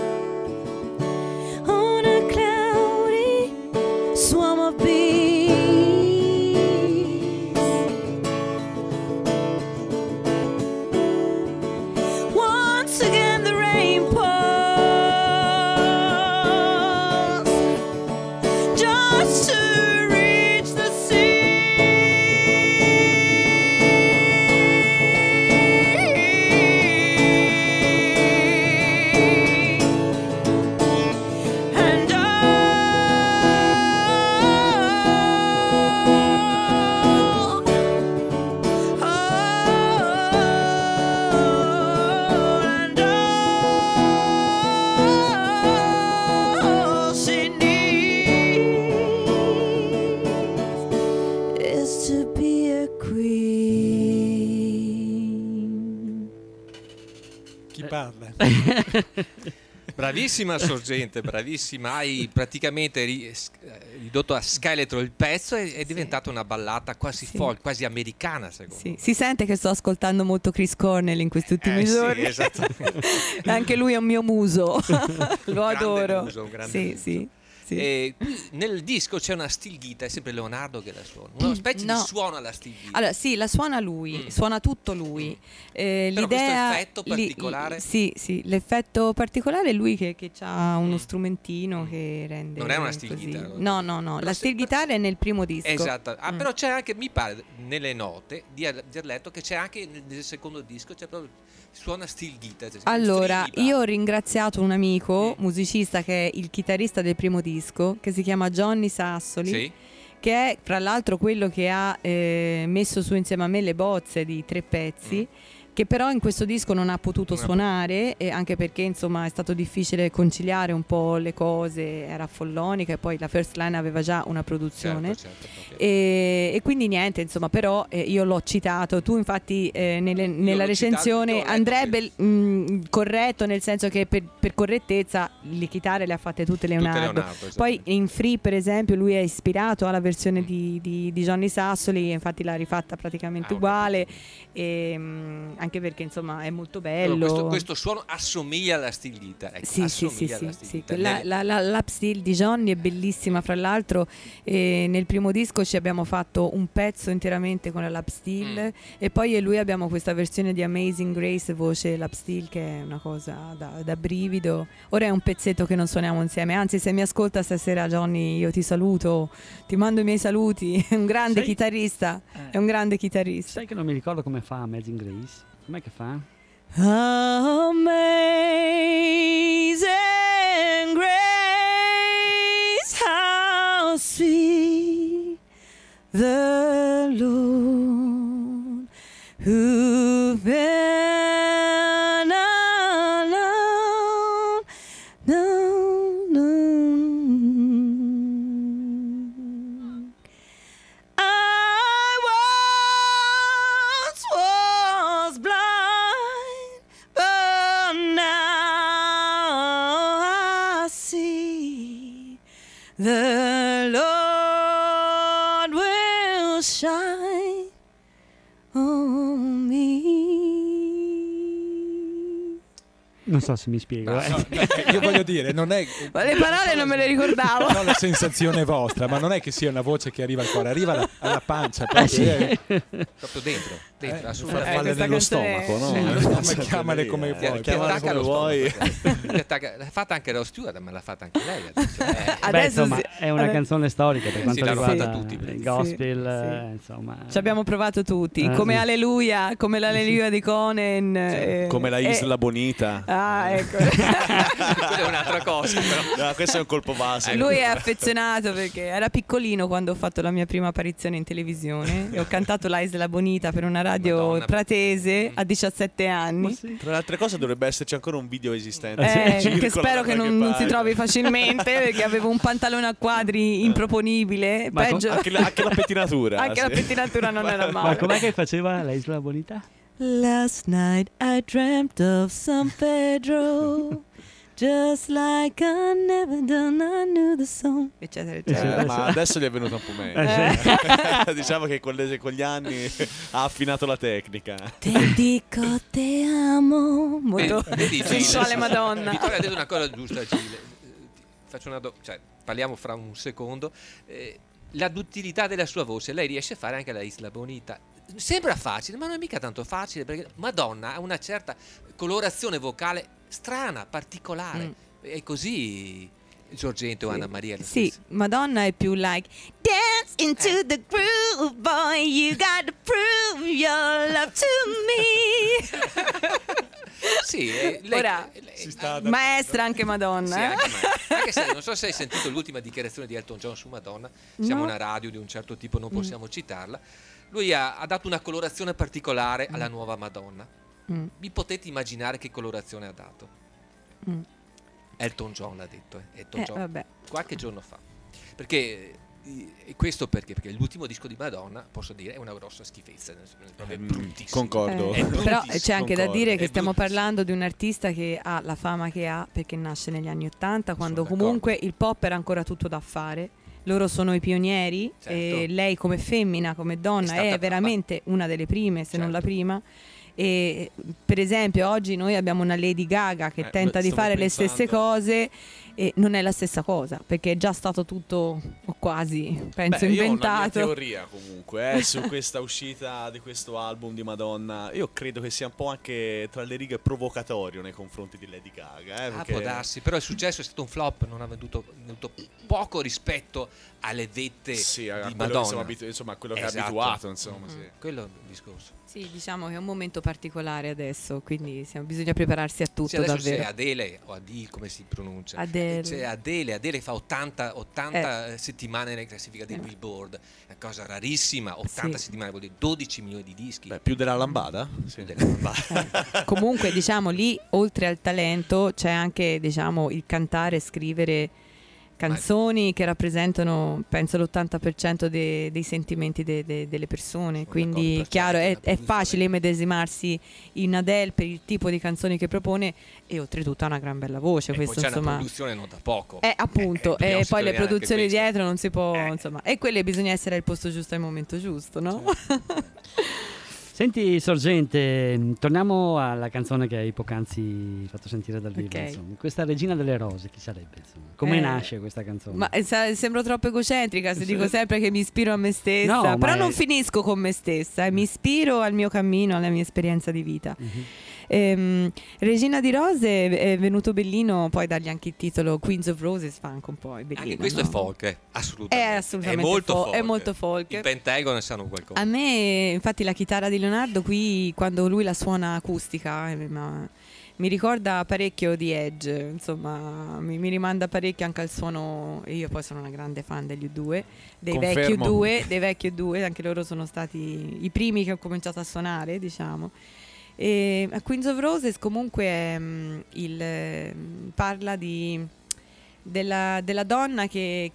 on a cloudy swarm of bees, once again the rain pours just to reach the sea. And all she needs is to be a queen. Chi parla? Bravissima Sorgente, bravissima. Hai praticamente ridotto a scheletro il pezzo e è diventata una ballata quasi Sì. folk, quasi americana, secondo Sì, me. si sente che sto ascoltando molto Chris Cornell in questi ultimi giorni. Sì, esattamente. Anche lui è un mio muso. Lo grande adoro. muso, un grande sì, muso. sì, sì. E qui nel disco c'è una steel guitar, è sempre Leonardo che la suona. Una specie No. di suona la steel guitar. Allora, sì, la suona lui, suona tutto lui. Però questo effetto particolare? Sì, l'effetto particolare è lui che ha uno strumentino che rende. Non è una steel così. guitar? No, Però la se- steel guitar è nel primo disco. Esatto. Però c'è anche, mi pare, nelle note di aver letto che c'è anche nel secondo disco, c'è proprio suona steel guitar. cioè, Allora, free io ho ringraziato un amico musicista che è il chitarrista del primo disco, che si chiama Johnny Sassoli, Sì. che è fra l'altro quello che ha messo su insieme a me le bozze di 3 pezzi. Che però in questo disco non ha potuto suonare, e anche perché insomma è stato difficile conciliare un po' le cose, era follonica e poi la First Line aveva già una produzione. Certo, proprio. E quindi niente, insomma, però io l'ho citato. Tu infatti nella l'ho recensione citato, ho andrebbe corretto, nel senso che per correttezza le chitarre le ha fatte tutte Leonardo. Leonardo, Poi in Free per esempio lui è ispirato alla versione di Johnny Sassoli, infatti l'ha rifatta praticamente ho uguale, anche perché insomma è molto Però bello. questo suono assomiglia alla steel guitar. Ecco, Sì, assomiglia alla steel guitar. La lap steel di Johnny è bellissima, fra l'altro nel primo disco ci abbiamo fatto un pezzo interamente con la lap steel e poi lui abbiamo questa versione di Amazing Grace voce lap steel che è una cosa da brivido. Ora è un pezzetto che non suoniamo insieme, anzi se mi ascolta stasera Johnny io ti saluto, ti mando i miei saluti, è un grande chitarrista, è un grande chitarrista. Sai che non mi ricordo come fa Amazing Grace? Com'è che fa? Amazing grace, how sweet the Lord who been alone, no, no. I once was blind, but now I see the Lord will shine on me. Non so se mi spiego. Io voglio dire, non è Ma le parole non me le ricordavo. non la sensazione vostra, ma non è che sia una voce che arriva al cuore, arriva alla pancia proprio. Proprio dentro, Farfalle assolutamente. questa nello canzone- stomaco, no? Chiamale come Ti vuoi. Chiamala attacca come lo vuoi. stomaco. Ti attacca- L'ha fatta anche Rod Stewart, ma l'ha fatta anche lei. adesso. Beh, Adesso insomma, sì. è una Adesso- canzone storica per quanto l'hanno riguarda fatta tutti, il sì. gospel, Sì. insomma. Ci abbiamo provato tutti, come sì. Alleluia, come l'Alleluia di Conan. Come la Isla Bonita. Ah, ecco. Quella è un'altra cosa, però. No, questo è un colpo base. Lui è affezionato perché era piccolino quando ho fatto la mia prima apparizione in televisione e ho cantato la Isla Bonita per una radio Madonna. pratese a 17 anni. Tra le altre cose dovrebbe esserci ancora un video esistente. Che Circola spero da che qualche non si parte. trovi facilmente perché avevo un pantalone a quadri improponibile. Ma Peggio, Anche la pettinatura. anche la sì. pettinatura non era Ma male. com'è che faceva la Isla Bonita? Last night I dreamt of San Pedro, just like I never done, I knew the song, eccetera, eccetera. Ma adesso gli è venuto un po' meglio. Diciamo che con gli anni ha affinato la tecnica. Te dico te amo, molto Vedi, sensuale Gile, Madonna. Vittoria ha detto una cosa giusta, Gile. Faccio cioè, parliamo fra un secondo. La duttilità della sua voce, lei riesce a fare anche la Isla Bonita. Sembra facile, ma non è mica tanto facile perché Madonna ha una certa colorazione vocale strana, particolare. E così Giorgento e Anna Maria. lo Sì, stesso. Madonna è più like dance into the groove, boy, you got to prove your love to me. Sì, lei, Ora, lei- maestra anche sì, Madonna. anche me. Anche se non so se hai sentito l'ultima dichiarazione di Elton John su Madonna, siamo No. una radio di un certo tipo, non possiamo citarla. Lui ha dato una colorazione particolare alla nuova Madonna. Mm. Vi potete immaginare che colorazione ha dato? Mm. Elton John l'ha detto, Elton John, Vabbè. qualche giorno fa. Perché e questo perché l'ultimo disco di Madonna, posso dire, è una grossa schifezza, è proprio bruttissimo. Concordo. È Però bruttissimo, c'è anche da concordo. dire che È stiamo bruttissimo. parlando di un artista che ha la fama che ha perché nasce negli anni '80, quando Sono comunque il pop era ancora tutto da fare. Loro sono i pionieri e Certo. lei come femmina, come donna, È stata è veramente una delle prime, se non la Certo. prima. E per esempio oggi noi abbiamo una Lady Gaga che tenta di stavo fare le stesse pensando. cose e non è la stessa cosa perché è già stato tutto o quasi penso Beh, io ho una mia inventato. teoria comunque su questa uscita di questo album di Madonna. Io credo che sia un po' anche tra le righe provocatorio nei confronti di Lady Gaga. Può Perché darsi, però il successo è stato un flop, non ha venduto poco rispetto alle vette sì, a di quello che Madonna. siamo insomma, a quello che è Esatto. abituato, insomma, sì. Quello è il discorso. Sì, diciamo che è un momento particolare adesso, quindi bisogna prepararsi a tutto Sì, adesso davvero. c'è Adele o Adele come si pronuncia. Adele. C'è Adele fa 80 settimane nella classifica del Billboard, è una cosa rarissima, 80 Sì. settimane vuol dire 12 milioni di dischi. Beh, più della lambada? Sì. Comunque diciamo lì oltre al talento c'è anche diciamo il cantare e scrivere canzoni che rappresentano penso l'80% dei sentimenti delle persone, Sono quindi d'accordo, chiaro la è produzione. facile medesimarsi in Adele per il tipo di canzoni che propone e oltretutto ha una gran bella voce, E questo poi c'è una insomma produzione non da poco. appunto dobbiamo e poi le sottolineare anche produzioni questo. dietro non si può insomma e quelle bisogna essere al posto giusto al momento giusto, no? Certo. Senti Sorgente, torniamo alla canzone che hai poc'anzi fatto sentire dal vivo. Ok. Insomma. Questa Regina delle Rose, chi sarebbe? Insomma? Come nasce questa canzone? Ma sembro troppo egocentrica se dico sempre che mi ispiro a me stessa, No, però ma non è- finisco con me stessa, mi ispiro al mio cammino, alla mia esperienza di vita. Mhm. Regina di Rose è venuto bellino, poi dargli anche il titolo Queens of Roses fa anche un po', è bellino. Anche questo no? è folk, assolutamente. È assolutamente molto folk, folk. è molto folk. I Pentagon sanno qualcosa. A me, infatti, la chitarra di Leonardo qui, quando lui la suona acustica, mi ricorda parecchio di Edge, insomma, mi rimanda parecchio anche al suono. E io poi sono una grande fan degli U2, dei vecchi U2, anche loro sono stati i primi che ho cominciato a suonare, diciamo. E a Queens of Roses comunque parla della donna che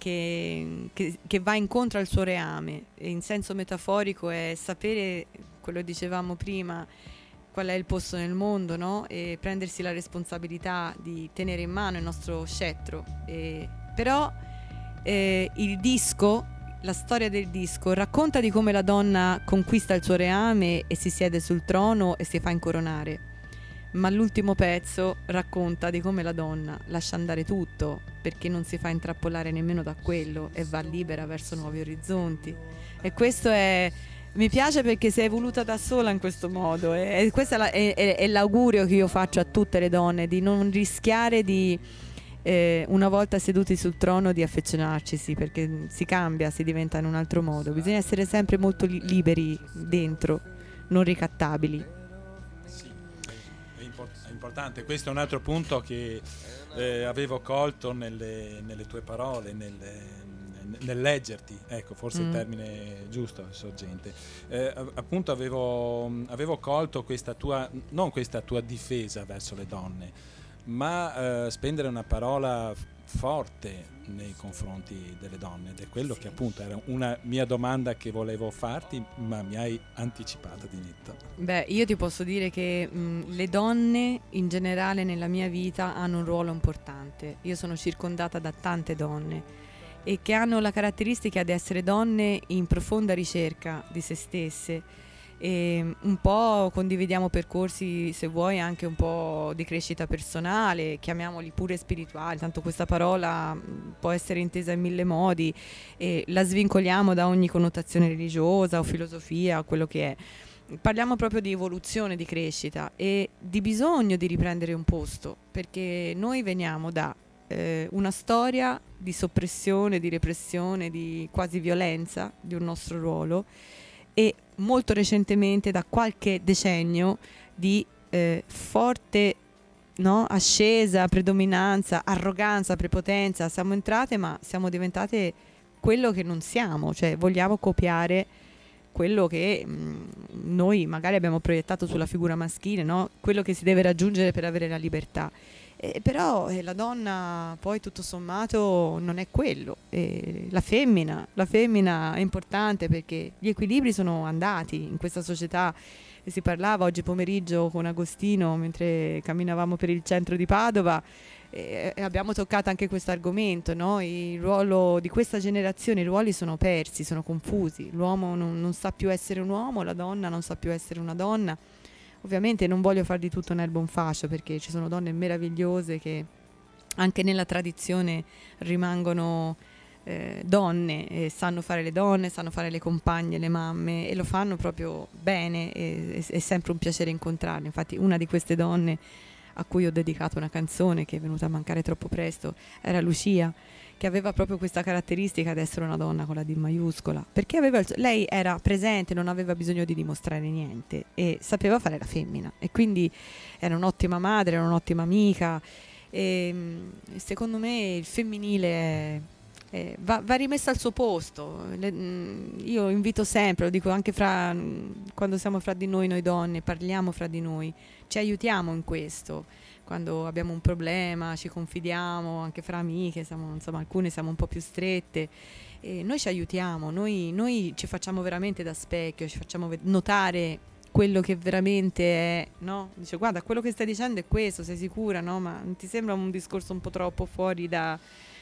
va incontro al suo reame, e in senso metaforico è sapere, quello che dicevamo prima, qual è il posto nel mondo, no? E prendersi la responsabilità di tenere in mano il nostro scettro. Però il disco, la storia del disco racconta di come la donna conquista il suo reame e si siede sul trono e si fa incoronare, ma l'ultimo pezzo racconta di come la donna lascia andare tutto perché non si fa intrappolare nemmeno da quello e va libera verso nuovi orizzonti. E questo mi piace perché si è evoluta da sola in questo modo, e questo è l'augurio che io faccio a tutte le donne, di non rischiare di una volta seduti sul trono di affezionarcisi, perché si cambia, si diventa in un altro modo. Bisogna essere sempre molto liberi dentro, non ricattabili. Sì, è importante. Questo è un altro punto che avevo colto nelle tue parole, nel leggerti, ecco, forse il termine giusto, Sorgente. Appunto avevo colto non questa tua difesa verso le donne, ma spendere una parola forte nei confronti delle donne, ed è quello che appunto era una mia domanda che volevo farti, ma mi hai anticipato di netto. Beh, io ti posso dire che le donne in generale nella mia vita hanno un ruolo importante. Io sono circondata da tante donne e che hanno la caratteristica di essere donne in profonda ricerca di se stesse, e un po' condividiamo percorsi, se vuoi, anche un po' di crescita personale, chiamiamoli pure spirituali, tanto questa parola può essere intesa in mille modi e la svincoliamo da ogni connotazione religiosa o filosofia o quello che è. Parliamo proprio di evoluzione, di crescita e di bisogno di riprendere un posto, perché noi veniamo da una storia di soppressione, di repressione, di quasi violenza di un nostro ruolo, e molto recentemente da qualche decennio di forte ascesa, predominanza, arroganza, prepotenza. Siamo entrate, ma siamo diventate quello che non siamo, cioè vogliamo copiare quello che noi magari abbiamo proiettato sulla figura maschile, no? Quello che si deve raggiungere per avere la libertà. Però la donna poi tutto sommato non è quello. La femmina è importante perché gli equilibri sono andati in questa società. E si parlava oggi pomeriggio con Agostino mentre camminavamo per il centro di Padova, e abbiamo toccato anche questo argomento, no? Il ruolo di questa generazione, i ruoli sono persi, sono confusi. L'uomo non sa più essere un uomo, la donna non sa più essere una donna. Ovviamente non voglio far di tutto un'erba un fascio, perché ci sono donne meravigliose che anche nella tradizione rimangono donne, e sanno fare le donne, sanno fare le compagne, le mamme, e lo fanno proprio bene, e è sempre un piacere incontrarle. Infatti una di queste donne a cui ho dedicato una canzone che è venuta a mancare troppo presto era Lucia, che aveva proprio questa caratteristica di essere una donna con la D maiuscola, perché lei era presente, non aveva bisogno di dimostrare niente e sapeva fare la femmina, e quindi era un'ottima madre, era un'ottima amica, e secondo me il femminile va rimesso al suo posto. Io invito sempre, lo dico anche quando siamo fra di noi donne, parliamo fra di noi, ci aiutiamo in questo. Quando abbiamo un problema ci confidiamo anche fra amiche, alcune siamo un po' più strette, e noi ci aiutiamo, noi ci facciamo veramente da specchio, ci facciamo notare quello che veramente è, no? Dice: guarda, quello che stai dicendo è questo, sei sicura, no? Ma non ti sembra un discorso un po' troppo fuori da...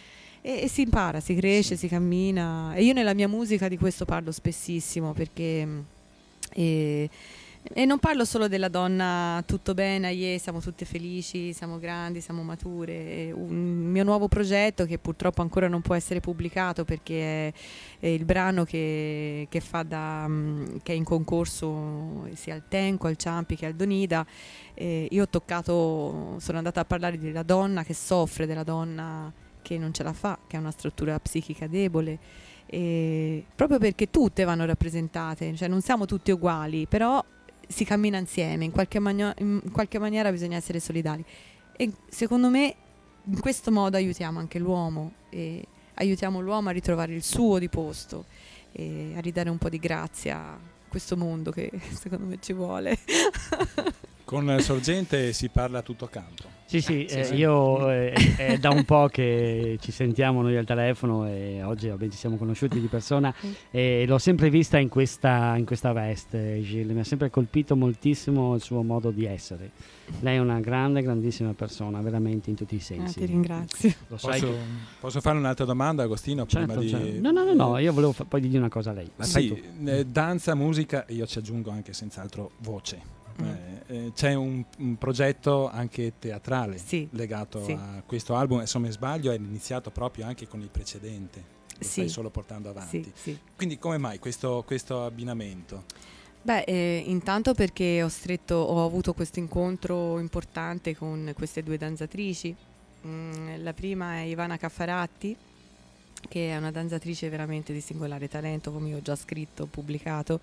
E si impara, si cresce, si cammina, e io nella mia musica di questo parlo spessissimo, perché E non parlo solo della donna tutto bene, siamo tutte felici, siamo grandi, siamo mature. È un mio nuovo progetto che purtroppo ancora non può essere pubblicato perché è il brano che fa che è in concorso sia al Tenco, al Ciampi che al Donida. Io sono andata a parlare della donna che soffre, della donna che non ce la fa, che ha una struttura psichica debole. Proprio perché tutte vanno rappresentate, cioè non siamo tutti uguali, però si cammina insieme, in qualche maniera bisogna essere solidali e secondo me in questo modo aiutiamo anche l'uomo e aiutiamo l'uomo a ritrovare il suo di posto e a ridare un po' di grazia a questo mondo che secondo me ci vuole. Con Sorgente si parla a tutto campo. Sì, io è da un po' che ci sentiamo noi al telefono e oggi ci siamo conosciuti di persona e l'ho sempre vista in questa veste, Gilles. Mi ha sempre colpito moltissimo il suo modo di essere. Lei è una grandissima persona, veramente in tutti i sensi. Ti ringrazio. Lo sai Posso fare un'altra domanda, Agostino? Certo, prima di... No, io volevo poi dirgli una cosa a lei. Ma sì, danza, musica, io ci aggiungo anche senz'altro voce. C'è un progetto anche teatrale legato a questo album, e se non mi sbaglio è iniziato proprio anche con il precedente, lo stai solo portando avanti. Quindi come mai questo abbinamento? Intanto perché ho avuto questo incontro importante con queste due danzatrici. La prima è Ivana Caffaratti, che è una danzatrice veramente di singolare talento, come io ho già scritto, pubblicato,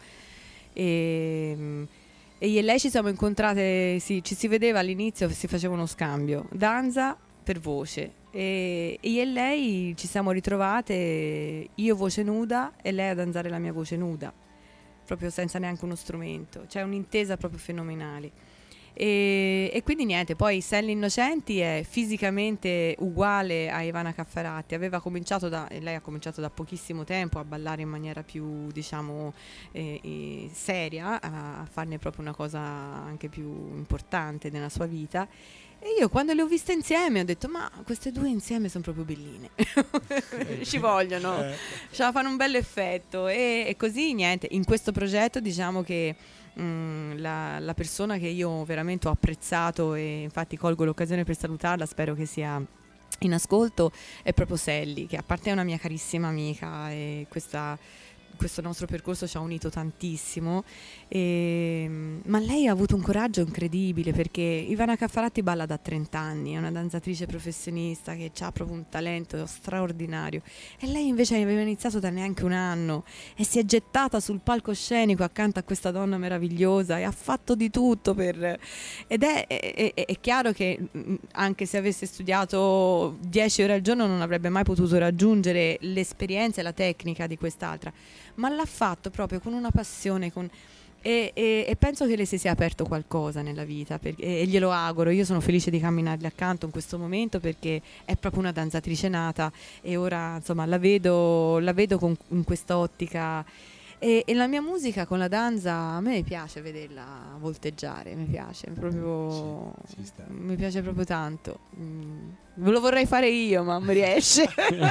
e io e lei ci siamo incontrate, ci si vedeva all'inizio, si faceva uno scambio, danza per voce, e io e lei ci siamo ritrovate, io voce nuda e lei a danzare la mia voce nuda, proprio senza neanche uno strumento, cioè un'intesa proprio fenomenale. E quindi niente, poi Sally Innocenti è fisicamente uguale a Ivana Caffaratti, lei ha cominciato da pochissimo tempo a ballare in maniera più, diciamo, seria, a farne proprio una cosa anche più importante nella sua vita. E io quando le ho viste insieme ho detto: ma queste due insieme sono proprio belline. Ci vogliono, ce la fanno un bel effetto. E così niente, in questo progetto diciamo che la persona che io veramente ho apprezzato, e infatti colgo l'occasione per salutarla, spero che sia in ascolto, è proprio Sally, che a parte è una mia carissima amica, e questo nostro percorso ci ha unito tantissimo, ma lei ha avuto un coraggio incredibile, perché Ivana Caffaratti balla da 30 anni, è una danzatrice professionista che ha proprio un talento straordinario, e lei invece aveva iniziato da neanche un anno e si è gettata sul palcoscenico accanto a questa donna meravigliosa e ha fatto di tutto ed è chiaro che anche se avesse studiato 10 ore al giorno non avrebbe mai potuto raggiungere l'esperienza e la tecnica di quest'altra, ma l'ha fatto proprio con una passione, e penso che le si sia aperto qualcosa nella vita, e glielo auguro. Io sono felice di camminarle accanto in questo momento, perché è proprio una danzatrice nata, e ora insomma la vedo in questa ottica, e la mia musica con la danza a me piace vederla volteggiare, mi piace proprio, mi piace proprio tanto. Ve lo vorrei fare io, ma non mi riesce.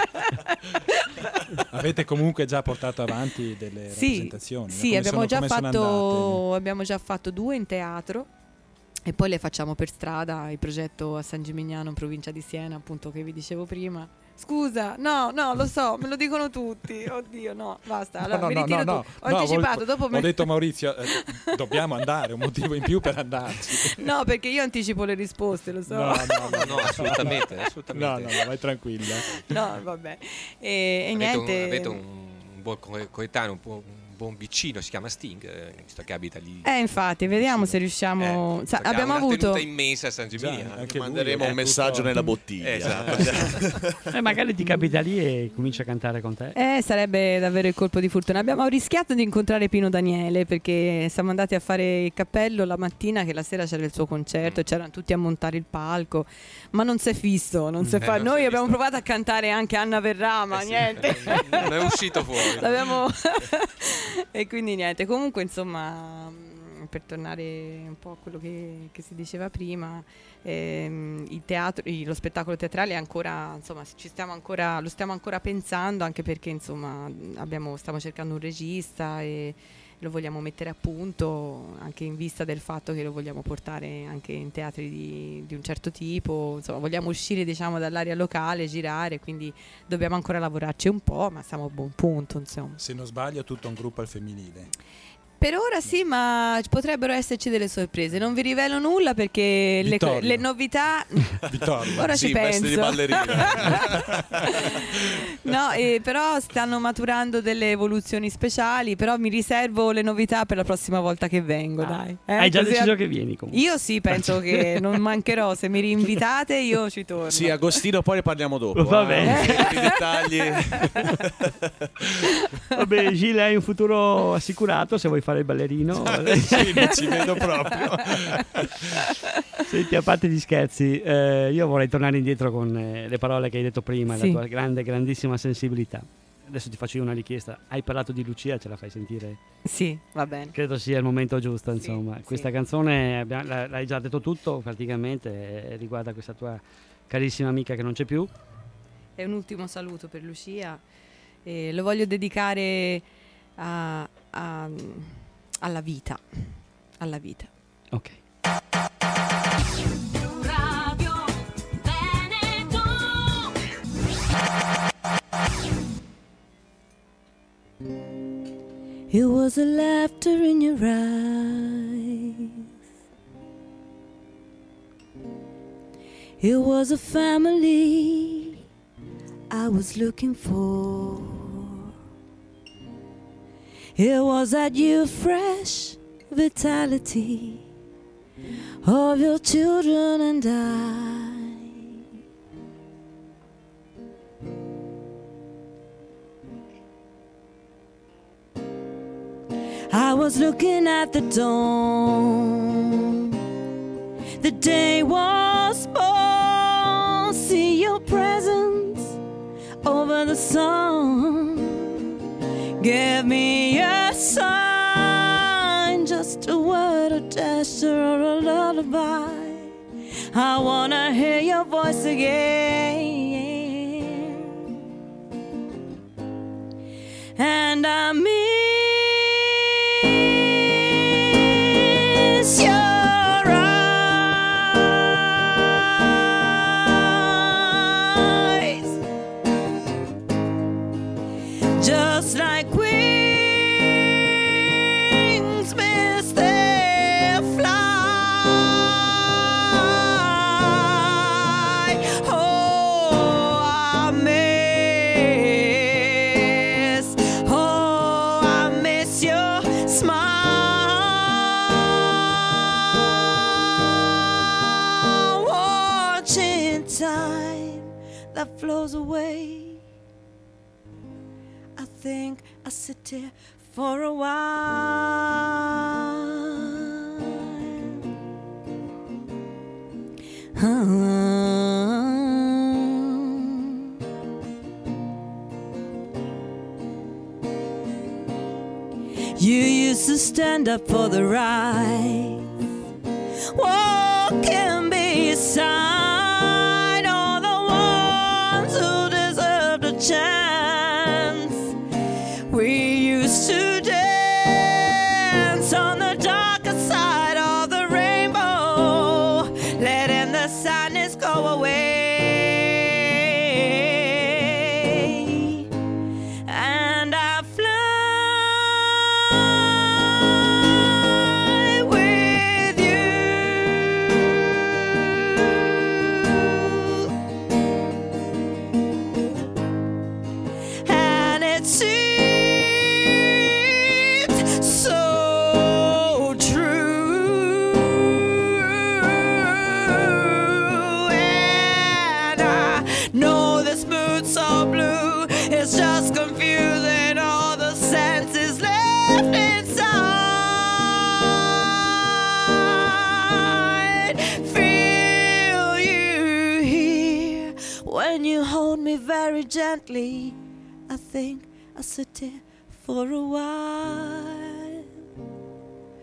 Avete comunque già portato avanti delle rappresentazioni? Sì, abbiamo già fatto 2 in teatro, e poi le facciamo per strada. Il progetto a San Gimignano, in provincia di Siena, appunto, che vi dicevo prima. Scusa, no, lo so, me lo dicono tutti. Oddio, no, basta. Allora, mi ritiro tu. Ho anticipato, dopo ho detto Maurizio, dobbiamo andare, un motivo in più per andarci. No, perché io anticipo le risposte, lo so. No, assolutamente. No, vai tranquilla. No, vabbè. E niente. Avete un buon coetaneo, un buon vicino, si chiama Sting, visto che abita lì. Infatti, vediamo se riusciamo. Abbiamo avuto una tenuta immensa a San Gimignano. Manderemo un messaggio nella bottiglia. Esatto. Magari ti capita lì e comincia a cantare con te. Sarebbe davvero il colpo di fortuna. Abbiamo rischiato di incontrare Pino Daniele, perché siamo andati a fare il cappello la mattina, che la sera c'era il suo concerto e c'erano tutti a montare il palco, ma non si è visto, Noi abbiamo provato a cantare anche Anna Verrà, ma niente. Non è uscito fuori. E quindi niente, comunque insomma per tornare un po' a quello che si diceva prima, il teatro, lo spettacolo teatrale è ancora, insomma, lo stiamo ancora pensando, anche perché insomma stiamo cercando un regista e lo vogliamo mettere a punto, anche in vista del fatto che lo vogliamo portare anche in teatri di un certo tipo, insomma vogliamo uscire, diciamo, dall'area locale, girare, quindi dobbiamo ancora lavorarci un po', ma siamo a buon punto, insomma. Se non sbaglio è tutto un gruppo al femminile. Per ora sì, ma potrebbero esserci delle sorprese. Non vi rivelo nulla perché le novità. Vittorio. Ora Sì, ci veste penso. di ballerina. No, però stanno maturando delle evoluzioni speciali. Però mi riservo le novità per la prossima volta che vengo. Dai. Hai già Così deciso che vieni comunque? Io sì, penso che non mancherò. Se mi rinvitate, io ci torno. Sì, Agostino, poi ne parliamo dopo. Va bene. I dettagli. Vabbè, Gilles, hai un futuro assicurato se vuoi fare il ballerino. Sì, non ci vedo proprio. Senti, a parte gli scherzi, io vorrei tornare indietro con le parole che hai detto prima, Sì. la tua grandissima sensibilità. Adesso ti faccio io una richiesta. Hai parlato di Lucia, ce la fai sentire? Sì, va bene. Credo sia il momento giusto, Sì, insomma. sì. Questa canzone, l'hai già detto tutto praticamente, riguarda questa tua carissima amica che non c'è più. È un ultimo saluto per Lucia. Lo voglio dedicare alla vita. Alla vita. Ok. Radio Veneto. It was a laughter in your eyes. It was a family I was looking for. It was that your fresh vitality of your children and I was looking at the dawn. The day was born. See your presence over the sun. Give me a sign, just a word, a gesture, or a lullaby. I wanna hear your voice again. And I miss your eyes, just like wings miss their flight. Oh, I miss your smile. Watching time that flows away. I think I sit here for a while. You used to stand up for the right, walking beside all the ones who deserved a chance. We used to dance on the darker side of the rainbow, letting the sadness go away. And I fly with you. And it seems so true. And I know this mood so blue is just confusing all the senses left inside. Feel you here when you hold me very gently. I think I'll sit here for a while.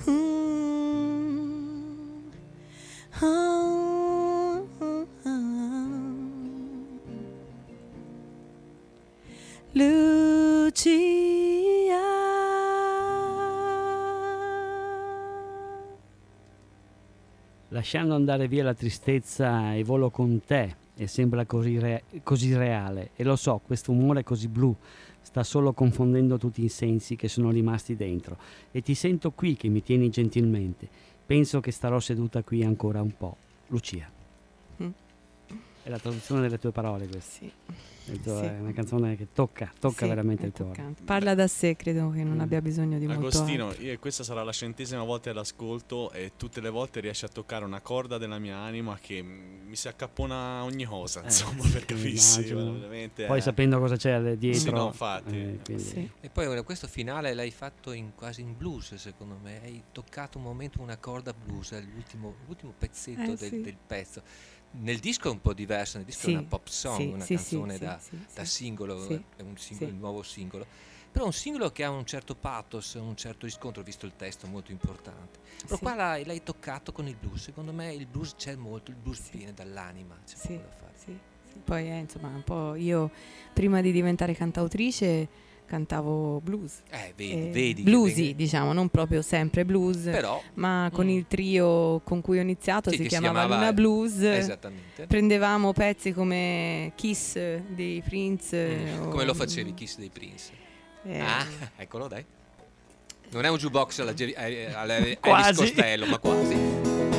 Lasciando andare via la tristezza e volo con te, e sembra così reale, e lo so, questo umore così blu sta solo confondendo tutti i sensi che sono rimasti dentro, e ti sento qui che mi tieni gentilmente, penso che starò seduta qui ancora un po'. Lucia. È la traduzione delle tue parole questa. Sì. È una canzone che tocca Sì, veramente è il cuore. toccante. Parla da sé, credo che non abbia bisogno di molto Agostino, altro. questa sarà la 100ª volta che l'ascolto e tutte le volte riesce a toccare una corda della mia anima che mi si accappona ogni cosa, insomma, per capirsi. Immagino. Veramente, Poi sapendo cosa c'è dietro. Sì, no, infatti. Quindi- Sì. E poi ora, questo finale l'hai fatto quasi in blues, secondo me. Hai toccato un momento una corda blues, l'ultimo pezzetto sì. del pezzo. Nel disco è un po' diverso, nel disco Sì, è una pop song, sì, una sì, canzone sì, da sì, singolo, sì, è un sì. il nuovo singolo. Però è un singolo che ha un certo pathos, un certo riscontro, visto il testo molto importante. Però Sì. qua l'hai toccato con il blues, secondo me il blues c'è molto, il blues viene dall'anima, c'è Sì, poco da fare. sì. Poi insomma un po' io prima di diventare cantautrice cantavo blues. Vedi. Bluesy, che- diciamo, non proprio sempre blues, Però ma con il trio con cui ho iniziato Sì, si che si chiamava chiamava- Luna Blues. esattamente. Prendevamo pezzi come Kiss dei Prince. Come lo facevi Kiss dei Prince? Eh, Eccolo, dai. Non è un jukebox alla Elvis Quasi. Costello, ma quasi.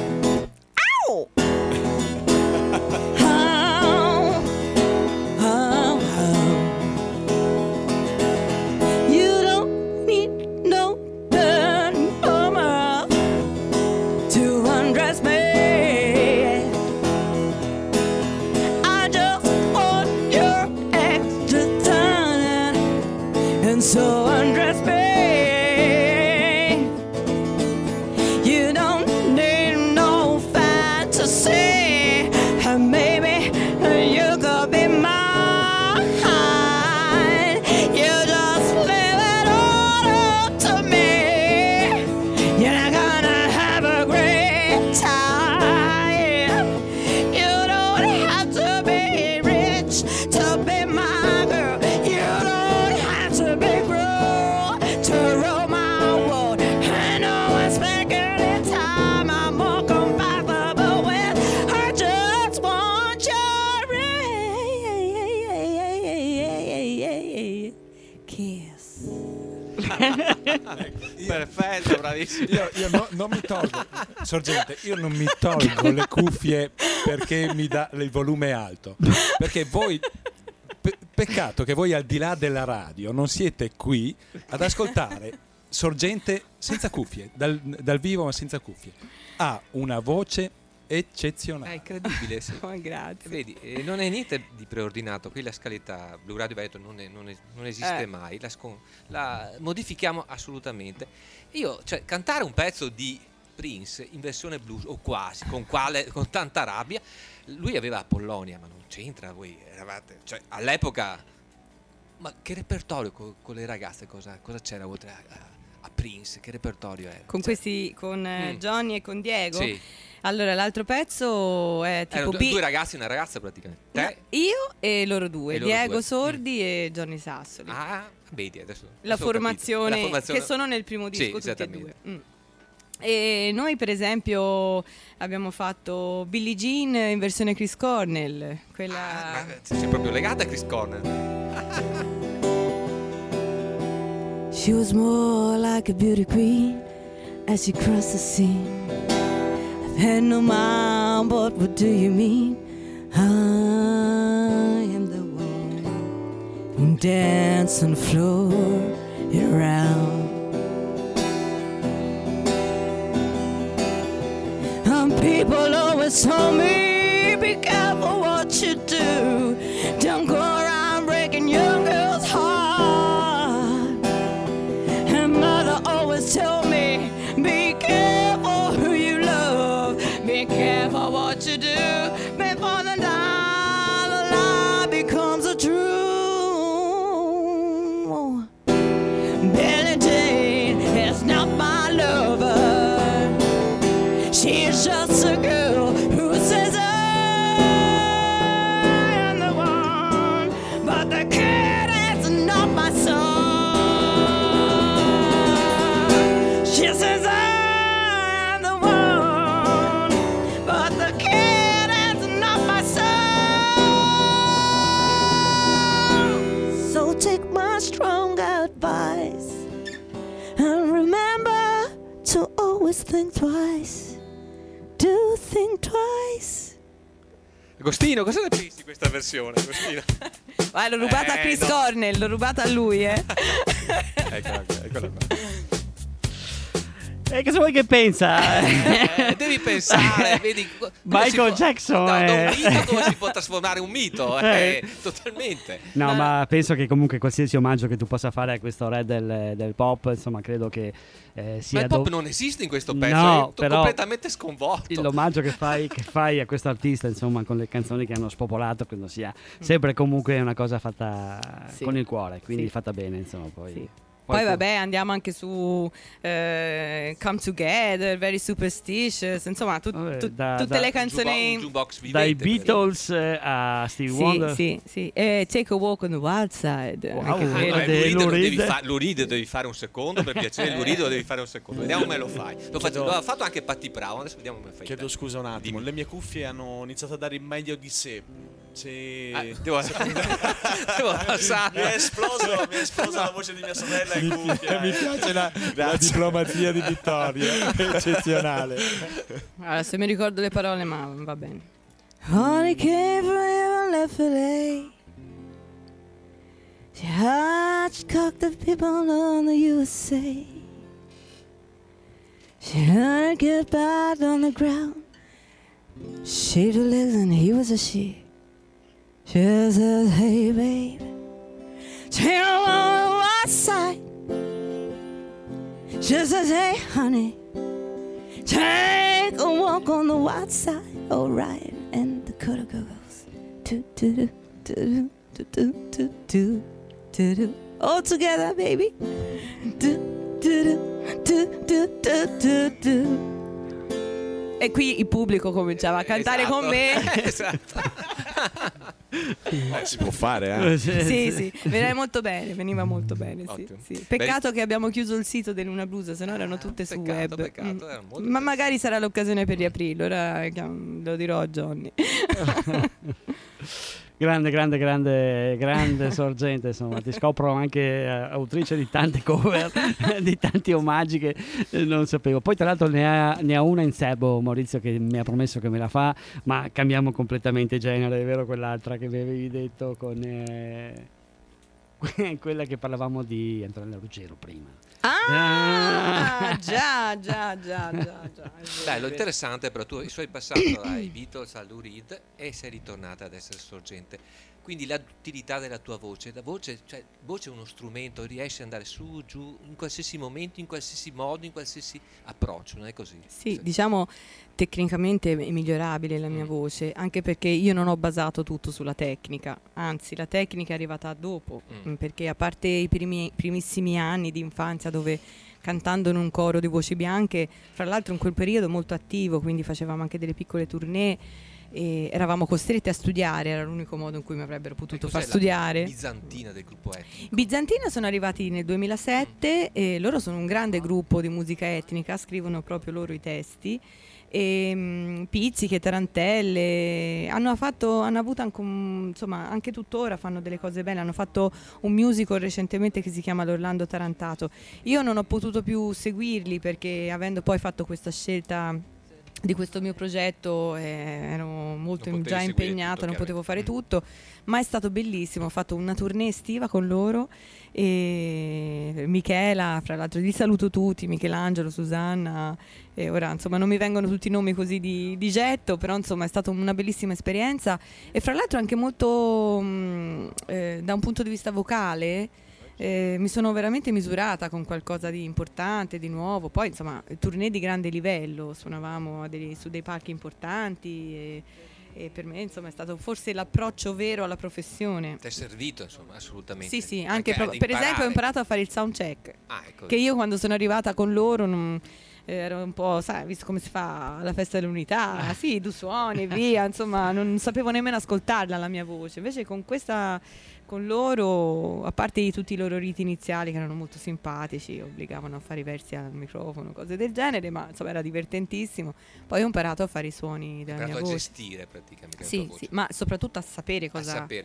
You don't need no burn bomber to undress me. I just want your extra time, and so undress me. You don't need no fantasy, and maybe you could be mine. You just leave it all up to me. You're gonna have a great time. You don't have to be rich to be my girl. You don't have to be cruel to rule my world. I know I spent any time I'm more compatible with. I just want your kiss. Perfetto, bravissimo. Io non mi tolgo, sorgente, io non mi tolgo le cuffie perché mi dà il volume alto. Perché voi, peccato che voi al di là della radio non siete qui ad ascoltare Sorgente senza cuffie, dal vivo ma senza cuffie. Ha una voce È eccezionale. incredibile, sì. Oh, grazie. Vedi, non è niente di preordinato, qui la scaletta Blu Radio Veneto non esiste mai, la modifichiamo assolutamente. Io, cioè, cantare un pezzo di Prince in versione blues, o quasi, con tanta rabbia, lui aveva Apollonia, ma non c'entra, voi eravate, cioè, all'epoca, ma che repertorio con le ragazze, cosa c'era oltre a Prince, che repertorio era? Con Johnny e con Diego. Sì. Allora, l'altro pezzo è tipo Erano due ragazzi e una ragazza praticamente. No, io e loro due, E loro Diego due. Sordi e Johnny Sassoli. Ah, vedi adesso. La adesso ho capito. formazione, La formazione- che sono nel primo Sì, disco tutti e esattamente. due. E noi per esempio abbiamo fatto Billie Jean in versione Chris Cornell, quella Ma sei proprio legata a Chris Cornell. She was more like a beauty queen as she crossed the scene. I've had no mind, but what do you mean? I am the one who dance on the floor around. People always told me, be careful what you do. Don't go around breaking young girls' heart. And mother always told me, be careful who you love. Be careful what you do before the lie becomes a truth. Billie Jean is not my lover. advice. And remember to always think twice. Do think twice. Agostino, cosa ne pensi di questa versione, Agostino? L'ho rubata a Chris no. Cornell, l'ho rubata a lui, Eccola qua. Cosa vuoi che pensa? Devi pensare, vedi Michael Jackson da è- un mito come si può trasformare un mito, totalmente. No, ma penso che comunque qualsiasi omaggio che tu possa fare a questo re del pop, insomma, credo che sia Ma il pop non esiste in questo pezzo, No, è però completamente sconvolto. l'omaggio che fai a questo artista, insomma, con le canzoni che hanno spopolato, credo sia sempre comunque una cosa fatta Sì. con il cuore, quindi Sì. fatta bene, insomma, poi. Sì. Poi vabbè, andiamo anche su Come Together, Very Superstitious, insomma Vabbè, tutte le canzoni. Jukebox dai vivente, Beatles a Stevie Wonder. Sì. Take a Walk on the Wild Side. Wow. Anche quello. Lou Reed. Lou Reed devi fare un secondo, per piacere, Lou Reed lo devi fare un secondo. Vediamo come lo fai. Lo ha fatto anche Patti Brown, adesso vediamo come fai. Chiedo scusa un attimo, le mie cuffie hanno iniziato a dare il meglio di sé. Devo passare. Mi è esplosa la voce di mia sorella in cuffia. Mi piace la diplomazia di Vittorio, eccezionale. Allora, se mi ricordo le parole, ma va bene. Honey came from heaven, left for late. She Hitchcocked the people on the USA. She had to get back on the ground. She her legs and he was a she. She says, hey babe, take a walk on the wild side. She says, hey honey, take a walk on the wild side. Alright, and the cutter goes do do do do do do do do do. All together, baby. Do do do do do do do. E qui il pubblico cominciava a cantare con me. Esatto. Si può fare, Sì, veniva molto bene, sì, Ottimo. sì. Peccato che abbiamo chiuso il sito del Luna Blues, se no erano tutte su web. Peccato, erano molto Ma magari sarà l'occasione per riaprirlo, ora lo dirò a Johnny. Grande sorgente, insomma, ti scopro anche autrice di tante cover, di tanti omaggi che non sapevo. Poi tra l'altro ne ha una in serbo, Maurizio, che mi ha promesso che me la fa, ma cambiamo completamente genere, è vero quell'altra che mi avevi detto con quella che parlavamo di Antonella Ruggero prima. Già. Bello, interessante, però tu sei passato dai Beatles a Lou Reed e sei ritornata ad essere sorgente. Quindi l'utilità della tua voce, cioè voce è uno strumento, riesci ad andare su, giù, in qualsiasi momento, in qualsiasi modo, in qualsiasi approccio, non è così? Sì, diciamo tecnicamente è migliorabile la mia voce, anche perché io non ho basato tutto sulla tecnica, anzi la tecnica è arrivata dopo, perché a parte i primissimi anni di infanzia dove cantando in un coro di voci bianche, fra l'altro in quel periodo molto attivo, quindi facevamo anche delle piccole tournée, e eravamo costretti a studiare, era l'unico modo in cui mi avrebbero potuto far studiare. La bizantina del gruppo etnico. Bizantina sono arrivati nel 2007 e loro sono un grande gruppo di musica etnica, scrivono proprio loro i testi. E, Pizziche, Tarantelle hanno avuto anche insomma, anche tuttora fanno delle cose belle, hanno fatto un musical recentemente che si chiama L'Orlando Tarantato. Io non ho potuto più seguirli perché avendo poi fatto questa scelta di questo mio progetto ero molto già impegnata, non potevo fare tutto, ma è stato bellissimo. Ho fatto una tournée estiva con loro e Michela, fra l'altro li saluto tutti, Michelangelo, Susanna, e ora insomma non mi vengono tutti i nomi così di getto, però insomma è stata una bellissima esperienza e fra l'altro anche molto da un punto di vista vocale. Mi sono veramente misurata con qualcosa di importante, di nuovo. Poi insomma tournée di grande livello, suonavamo su dei palchi importanti e per me insomma è stato forse l'approccio vero alla professione. Ti è servito insomma assolutamente. Sì, anche per esempio ho imparato a fare il sound check, ecco. che io quando sono arrivata con loro ero un po', sai, visto come si fa alla festa dell'unità, sì, tu suoni, via, insomma non sapevo nemmeno ascoltarla la mia voce. Invece con loro, a parte tutti i loro riti iniziali che erano molto simpatici, obbligavano a fare i versi al microfono, cose del genere, ma insomma era divertentissimo. Poi ho imparato a fare i suoni della mia voce. A gestire praticamente sì, ma soprattutto a sapere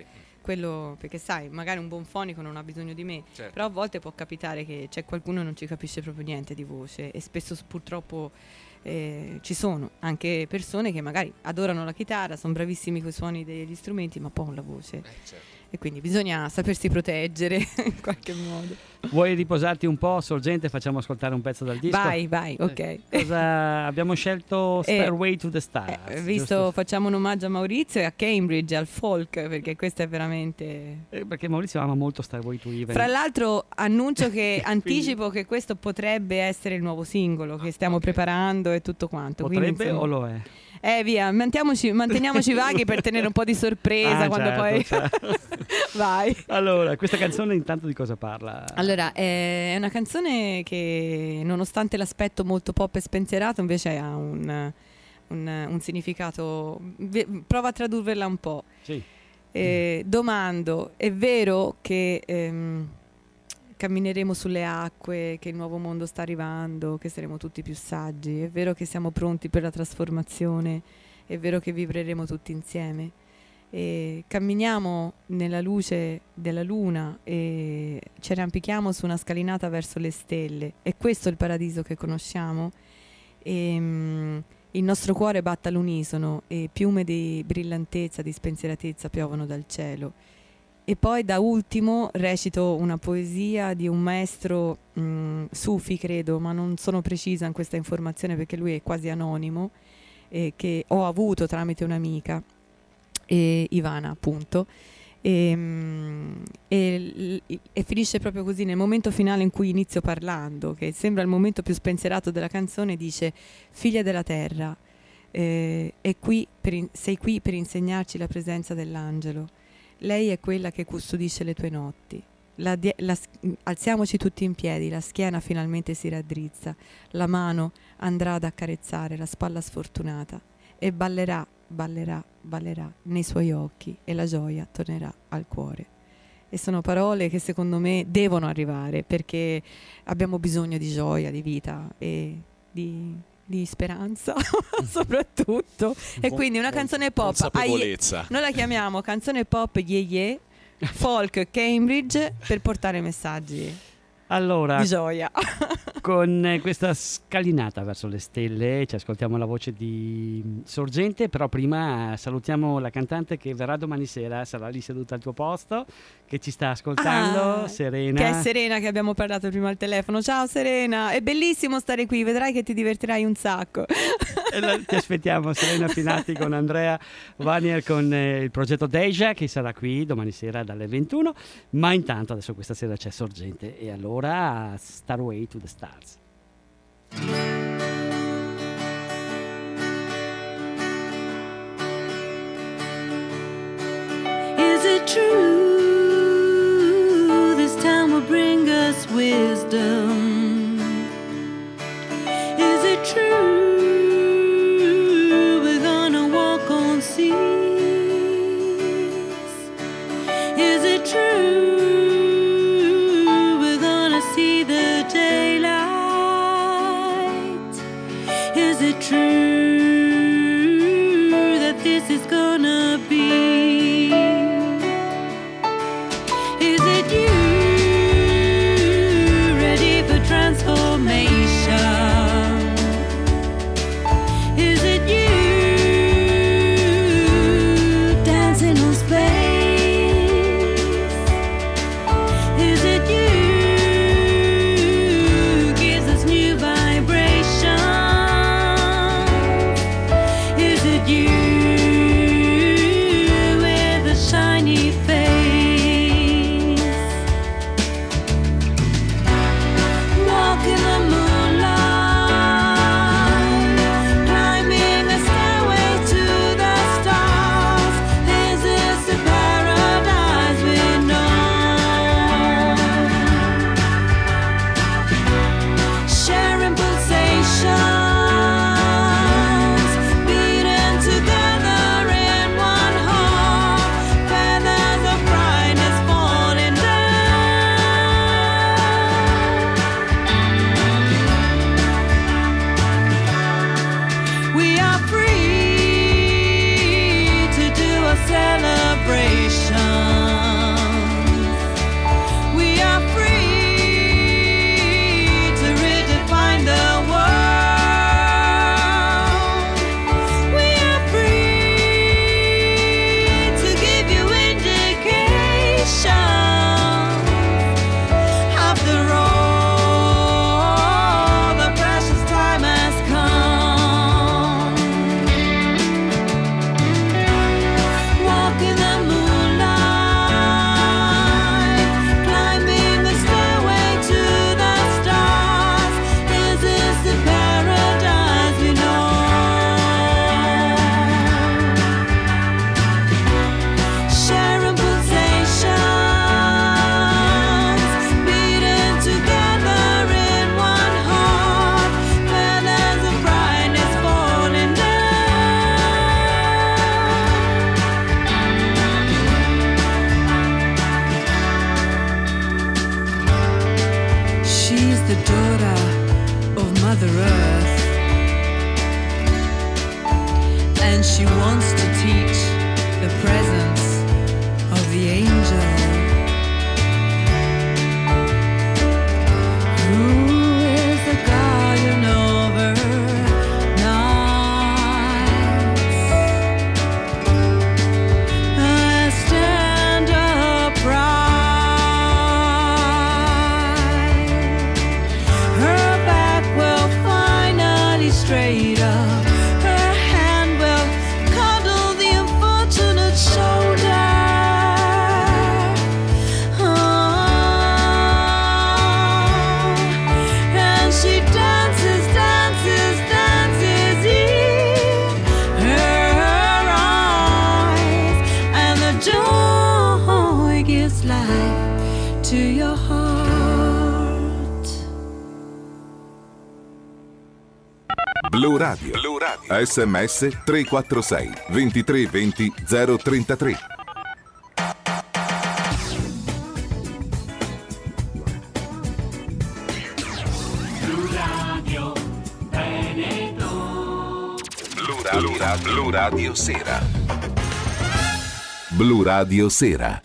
quello, perché sai, magari un buon fonico non ha bisogno di me, Certo. però a volte può capitare che c'è qualcuno che non ci capisce proprio niente di voce, e spesso purtroppo ci sono anche persone che magari adorano la chitarra, sono bravissimi con i suoni degli strumenti, ma poi con la voce, Certo. e quindi bisogna sapersi proteggere in qualche modo. Vuoi riposarti un po', Sorgente? Facciamo ascoltare un pezzo dal disco? Vai, ok. Cosa abbiamo scelto? Stairway to the Stars. Visto, giusto? facciamo un omaggio a Maurizio e a Cambridge, al folk, perché questo è veramente... Perché Maurizio ama molto Stairway to Heaven. Fra l'altro annuncio che anticipo che questo potrebbe essere il nuovo singolo che stiamo preparando e tutto quanto. Potrebbe quindi, insomma, o lo è? Via, manteniamoci vaghi per tenere un po' di sorpresa quando poi vai. Allora, questa canzone intanto di cosa parla? Allora, è una canzone che, nonostante l'aspetto molto pop e spensierato, invece ha un significato. Prova a tradurla un po'. Sì. Domando, è vero che cammineremo sulle acque, che il nuovo mondo sta arrivando, che saremo tutti più saggi, è vero che siamo pronti per la trasformazione, è vero che vivremo tutti insieme, e camminiamo nella luce della luna e ci arrampichiamo su una scalinata verso le stelle, è questo il paradiso che conosciamo, e il nostro cuore batte all'unisono e piume di brillantezza, di spensieratezza piovono dal cielo. E poi da ultimo recito una poesia di un maestro sufi, credo, ma non sono precisa in questa informazione perché lui è quasi anonimo, che ho avuto tramite un'amica, Ivana appunto, e finisce proprio così, nel momento finale in cui inizio parlando, che sembra il momento più spensierato della canzone, dice: figlia della terra, sei qui per insegnarci la presenza dell'angelo. Lei è quella che custodisce le tue notti. Alziamoci tutti in piedi, la schiena finalmente si raddrizza, la mano andrà ad accarezzare la spalla sfortunata e ballerà, ballerà, ballerà nei suoi occhi e la gioia tornerà al cuore. E sono parole che secondo me devono arrivare, perché abbiamo bisogno di gioia, di vita e di speranza soprattutto, e quindi una canzone pop, consapevolezza. noi la chiamiamo canzone pop ye folk Cambridge, per portare messaggi Allora, di gioia. con questa scalinata verso le stelle ci ascoltiamo la voce di Sorgente, però prima salutiamo la cantante che verrà domani sera, sarà lì seduta al tuo posto, che ci sta ascoltando, Serena. Che è Serena, che abbiamo parlato prima al telefono. Ciao Serena, è bellissimo stare qui, vedrai che ti divertirai un sacco. Ti aspettiamo, Serena Finati con Andrea Vanier con il progetto Deja, che sarà qui domani sera dalle 21, ma intanto adesso questa sera c'è Sorgente e allora Stairway to the Stars. Is it true this time will bring us wisdom? Is it true we're gonna walk on seas? Is it true we're gonna see the daylight? Is it true that this is gonna be? Is it you ready for transformation? Is it you dancing on space? Is it you gives us new vibration? the daughter of Mother Earth, and she wants to teach the presence of the angel. Who is the guardian over nights? I stand upright. Her back will finally straight up. Her hand will cuddle the unfortunate shoulder. And she dances, dances, dances in her eyes, and the joy gives life to your heart. Blu Radio. SMS 346 23 20 033. Blu Radio Sera. Blu Radio Sera.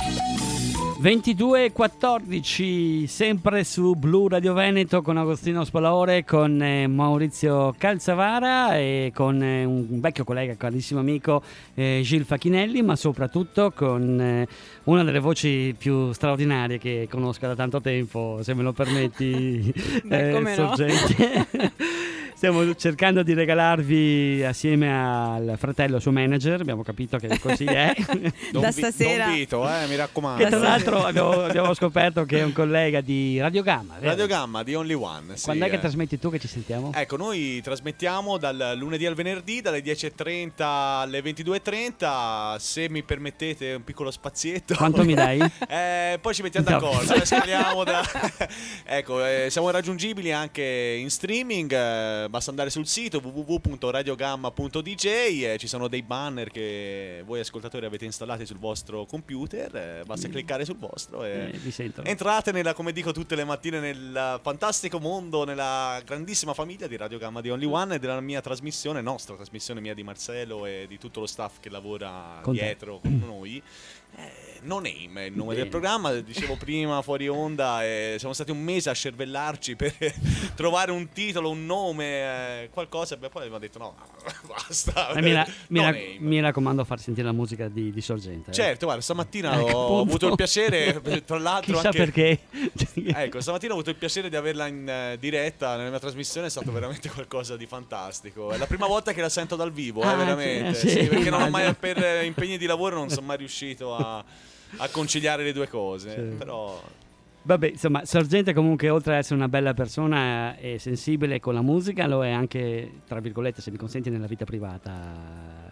22:14, sempre su Blu Radio Veneto con Agostino Spalaore, con Maurizio Calzavara e con un vecchio collega, carissimo amico Gil Facchinelli, ma soprattutto con una delle voci più straordinarie che conosco da tanto tempo, se me lo permetti. Come no? Sorgente. Stiamo cercando di regalarvi, assieme al fratello, suo manager, abbiamo capito che così è. Da stasera. Don Vito, mi raccomando. Che tra l'altro abbiamo scoperto che è un collega di Radio Gamma, vero? Radio Gamma di Only One. Sì, Quando è che trasmetti tu, che ci sentiamo? Ecco, noi trasmettiamo dal lunedì al venerdì, dalle 10:30 alle 22:30. Se mi permettete un piccolo spazietto. Quanto mi dai? Poi ci mettiamo No. d'accordo. Scaliamo ecco, siamo raggiungibili anche in streaming. Basta andare sul sito www.radiogamma.dj, ci sono dei banner che voi ascoltatori avete installati sul vostro computer, basta cliccare sul vostro e Vi sentono. entrate nella, come dico tutte le mattine, nel fantastico mondo, nella grandissima famiglia di Radio Gamma di Only One e della mia trasmissione, nostra trasmissione, mia di Marcello e di tutto lo staff che lavora Con te. dietro con noi. No Name è il nome del programma, dicevo prima fuori onda, siamo stati un mese a cervellarci per trovare un titolo, un nome, qualcosa, e poi abbiamo detto no, basta. Mi raccomando, far sentire la musica di Sorgente. Certo, guarda, stamattina Ecco, ho appunto. avuto il piacere, tra l'altro Chissà anche perché. ecco, stamattina ho avuto il piacere di averla in diretta nella mia trasmissione, è stato veramente qualcosa di fantastico. È la prima volta che la sento dal vivo, veramente. sì, Sì, perché non ho mai, immagino. per impegni di lavoro non sono mai riuscito a conciliare le due cose. Sì. Però Vabbè, insomma, Sorgente comunque, oltre ad essere una bella persona e sensibile con la musica, lo è anche, tra virgolette, se mi consenti, nella vita privata.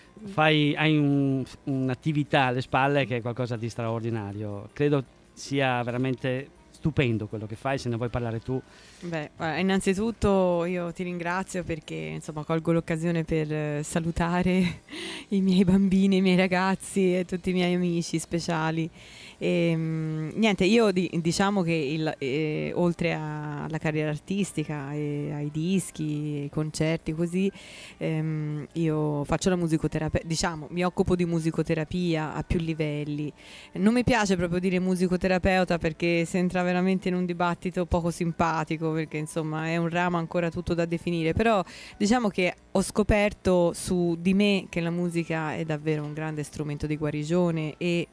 Hai un'attività alle spalle che è qualcosa di straordinario. Credo sia veramente stupendo quello che fai, se ne vuoi parlare tu. Beh, guarda, innanzitutto io ti ringrazio perché insomma colgo l'occasione per salutare i miei bambini, i miei ragazzi e tutti i miei amici speciali. Niente, io diciamo che oltre alla carriera artistica e ai dischi, ai concerti così, io faccio la musicoterapia, diciamo mi occupo di musicoterapia a più livelli. Non mi piace proprio dire musicoterapeuta perché si entra veramente in un dibattito poco simpatico, perché insomma è un ramo ancora tutto da definire, però diciamo che ho scoperto su di me che la musica è davvero un grande strumento di guarigione e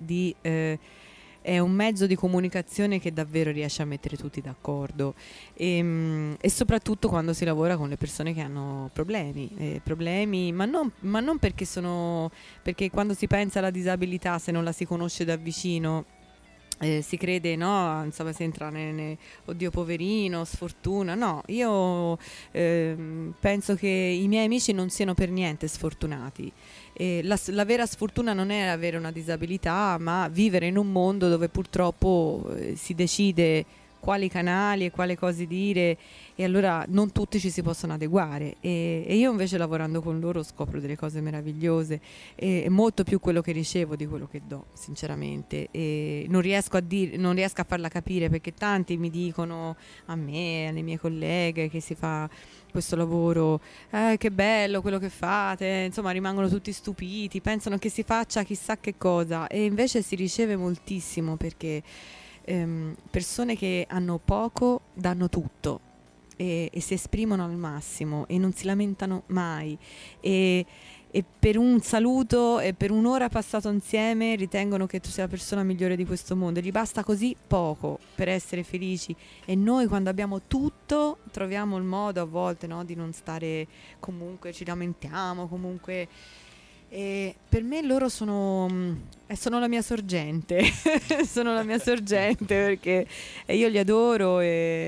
è un mezzo di comunicazione che davvero riesce a mettere tutti d'accordo e soprattutto quando si lavora con le persone che hanno problemi, ma non perché quando si pensa alla disabilità, se non la si conosce da vicino, si crede, no, insomma, si entra oddio poverino, sfortuna. No, io penso che i miei amici non siano per niente sfortunati. La vera sfortuna non è avere una disabilità, ma vivere in un mondo dove purtroppo si decide quali canali e quale cose dire, e allora non tutti ci si possono adeguare, e io invece lavorando con loro scopro delle cose meravigliose, e molto più quello che ricevo di quello che do, sinceramente, e non riesco a farla capire, perché tanti mi dicono, a me, alle mie colleghe, che si fa questo lavoro, che bello quello che fate, insomma rimangono tutti stupiti, pensano che si faccia chissà che cosa, e invece si riceve moltissimo, perché persone che hanno poco danno tutto, e si esprimono al massimo e non si lamentano mai, e per un saluto e per un'ora passata insieme ritengono che tu sia la persona migliore di questo mondo, gli basta così poco per essere felici, e noi quando abbiamo tutto troviamo il modo a volte, no, di non stare, comunque ci lamentiamo comunque. E per me loro sono la mia sorgente sono la mia sorgente, perché io li adoro,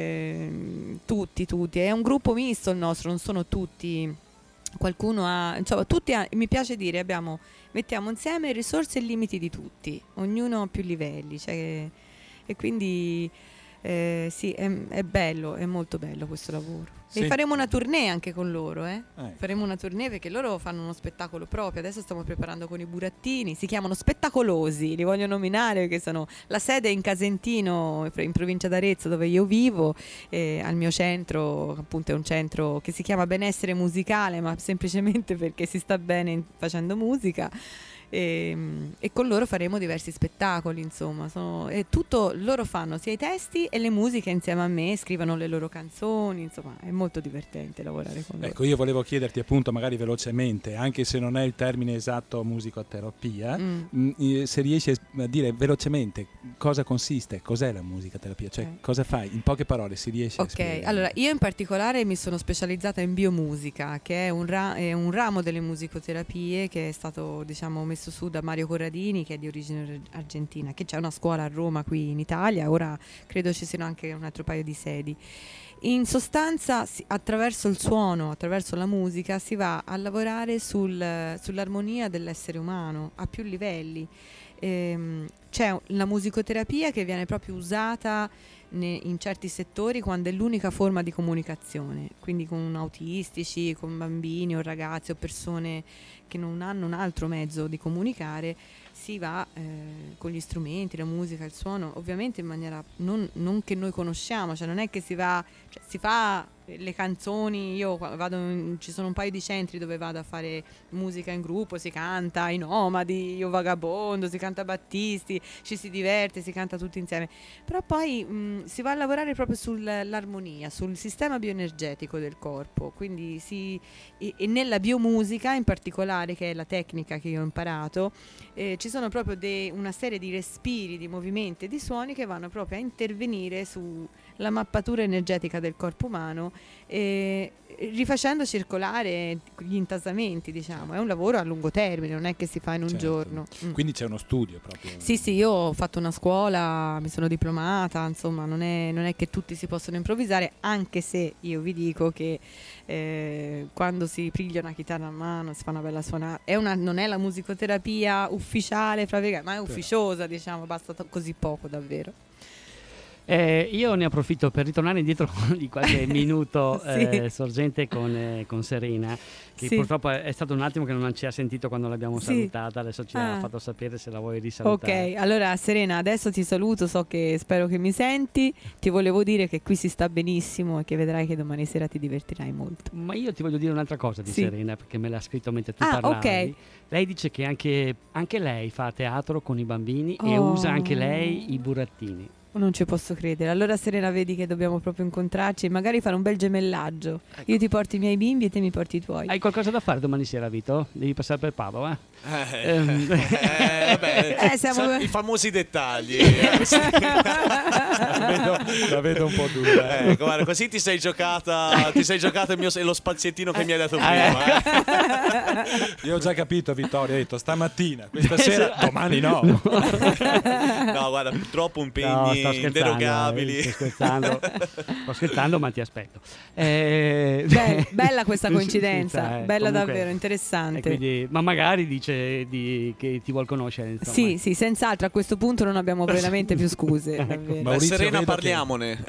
e tutti è un gruppo misto il nostro, non sono tutti, qualcuno ha, insomma mi piace dire, mettiamo insieme risorse e limiti di tutti, ognuno ha più livelli, cioè, e quindi sì, è bello, è molto bello questo lavoro. E faremo una tournée anche con loro, faremo una tournée, perché loro fanno uno spettacolo proprio. Adesso stiamo preparando con i burattini, si chiamano Spettacolosi, li voglio nominare perché la sede è in Casentino, in provincia d'Arezzo, dove io vivo, al mio centro, appunto è un centro che si chiama Benessere Musicale, ma semplicemente perché si sta bene facendo musica. E con loro faremo diversi spettacoli, insomma, e tutto loro fanno, sia i testi e le musiche insieme a me, scrivono le loro canzoni, insomma è molto divertente lavorare con loro. Ecco, io volevo chiederti appunto, magari velocemente, anche se non è il termine esatto, musicoterapia, se riesci a dire velocemente cosa consiste, cos'è la musicoterapia, cioè cosa fai, in poche parole si riesce a spiegare. Allora io in particolare mi sono specializzata in biomusica, che è un ramo delle musicoterapie che è stato, diciamo, messo su da Mario Corradini, che è di origine argentina, che c'è una scuola a Roma qui in Italia, ora credo ci siano anche un altro paio di sedi. In sostanza attraverso il suono, attraverso la musica si va a lavorare sull'armonia dell'essere umano a più livelli. C'è la musicoterapia che viene proprio usata in certi settori quando è l'unica forma di comunicazione, quindi con autistici, con bambini o ragazzi o persone che non hanno un altro mezzo di comunicare, si va con gli strumenti, la musica, il suono, ovviamente in maniera non che noi conosciamo, cioè non è che si va, cioè si fa le canzoni, io ci sono un paio di centri dove vado a fare musica in gruppo, si canta i Nomadi, Io Vagabondo, si canta Battisti, ci si diverte, si canta tutti insieme, però poi si va a lavorare proprio sull'armonia, sul sistema bioenergetico del corpo, quindi e nella biomusica in particolare, che è la tecnica che io ho imparato, ci sono proprio una serie di respiri, di movimenti e di suoni che vanno proprio a intervenire sulla mappatura energetica del corpo umano, rifacendo circolare gli intasamenti, diciamo. È un lavoro a lungo termine, non è che si fa in un giorno. Quindi c'è uno studio proprio. Sì, io ho fatto una scuola, mi sono diplomata, insomma non è che tutti si possono improvvisare, anche se io vi dico che quando si priglia una chitarra a mano, si fa una bella suonata, non è la musicoterapia ufficiale, ma è ufficiosa, diciamo, basta così poco davvero. Io ne approfitto per ritornare indietro di qualche minuto, sì. sorgente con Serena, che purtroppo è stato un attimo che non ci ha sentito quando l'abbiamo salutata, adesso ci ha fatto sapere se la vuoi risalutare. Ok, allora Serena, adesso ti saluto, spero che mi senti, ti volevo dire che qui si sta benissimo e che vedrai che domani sera ti divertirai molto. Ma io ti voglio dire un'altra cosa di Serena, perché me l'ha scritto mentre tu parlavi. Okay. Lei dice che anche lei fa teatro con i bambini e usa anche lei i burattini. Non ci posso credere. Allora Serena, vedi che dobbiamo proprio incontrarci e magari fare un bel gemellaggio. Ecco. Io ti porto i miei bimbi e te mi porti i tuoi. Hai qualcosa da fare domani sera, Vito? Devi passare per Padova. Vabbè, siamo... i famosi dettagli. La vedo un po' dura. Guarda, così ti sei giocato lo spaziettino che mi hai dato prima. Io ho già capito, Vittorio, ho detto stamattina, questa sera, domani no. No, guarda, purtroppo impegni sto scherzando, inderogabili. Sto scherzando, ma ti aspetto. Bella questa coincidenza, bella comunque, davvero, interessante. quindi, ma magari dice che ti vuol conoscere. Insomma. Sì, sì, senz'altro a questo punto non abbiamo veramente più scuse. davvero. Maurizio, Serena, vedo che- parliamone.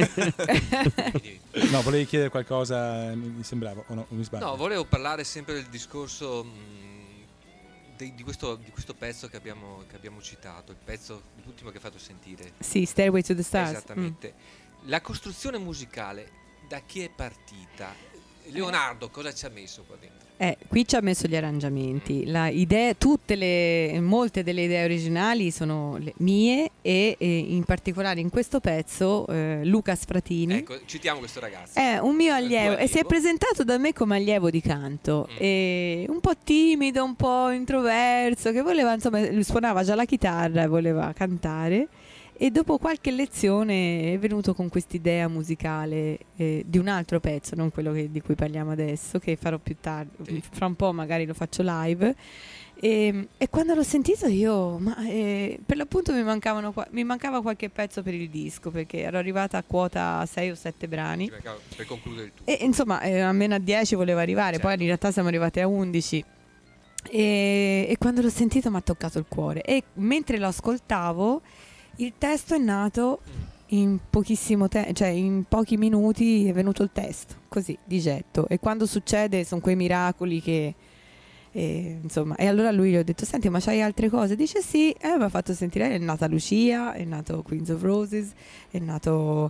No, volevi chiedere qualcosa, mi sembrava, o no, mi sbaglio? No, volevo parlare sempre del discorso di questo pezzo che abbiamo citato, il pezzo, l'ultimo che hai fatto sentire. Sì, Stairway to the Stars. Esattamente. La costruzione musicale da chi è partita? Leonardo cosa ci ha messo qua dentro? Qui ci ha messo gli arrangiamenti, molte delle idee originali sono le mie e in particolare in questo pezzo Lucas Fratini Ecco, citiamo questo ragazzo. è un mio allievo tuo e si è allievo. presentato da me come allievo di canto, e un po' timido, un po' introverso, che voleva, insomma, lui suonava già la chitarra e voleva cantare. E dopo qualche lezione è venuto con quest'idea musicale di un altro pezzo, non quello di cui parliamo adesso, che farò più tardi, Sì. fra un po' magari lo faccio live. E quando l'ho sentito io, per l'appunto mi mancava qualche pezzo per il disco, perché ero arrivata a quota 6 o 7 brani. Per concludere il tutto. E insomma, almeno a 10 volevo arrivare, Certo. poi in realtà siamo arrivati a 11. E quando l'ho sentito mi ha toccato il cuore. E mentre lo ascoltavo, il testo è nato in pochissimo tempo, cioè in pochi minuti è venuto il testo, così, di getto. E quando succede sono quei miracoli che... insomma, e allora lui gli ho detto: senti, ma c'hai altre cose? Dice sì, mi ha fatto sentire, è nata Lucia, è nato Queens of Roses, è nato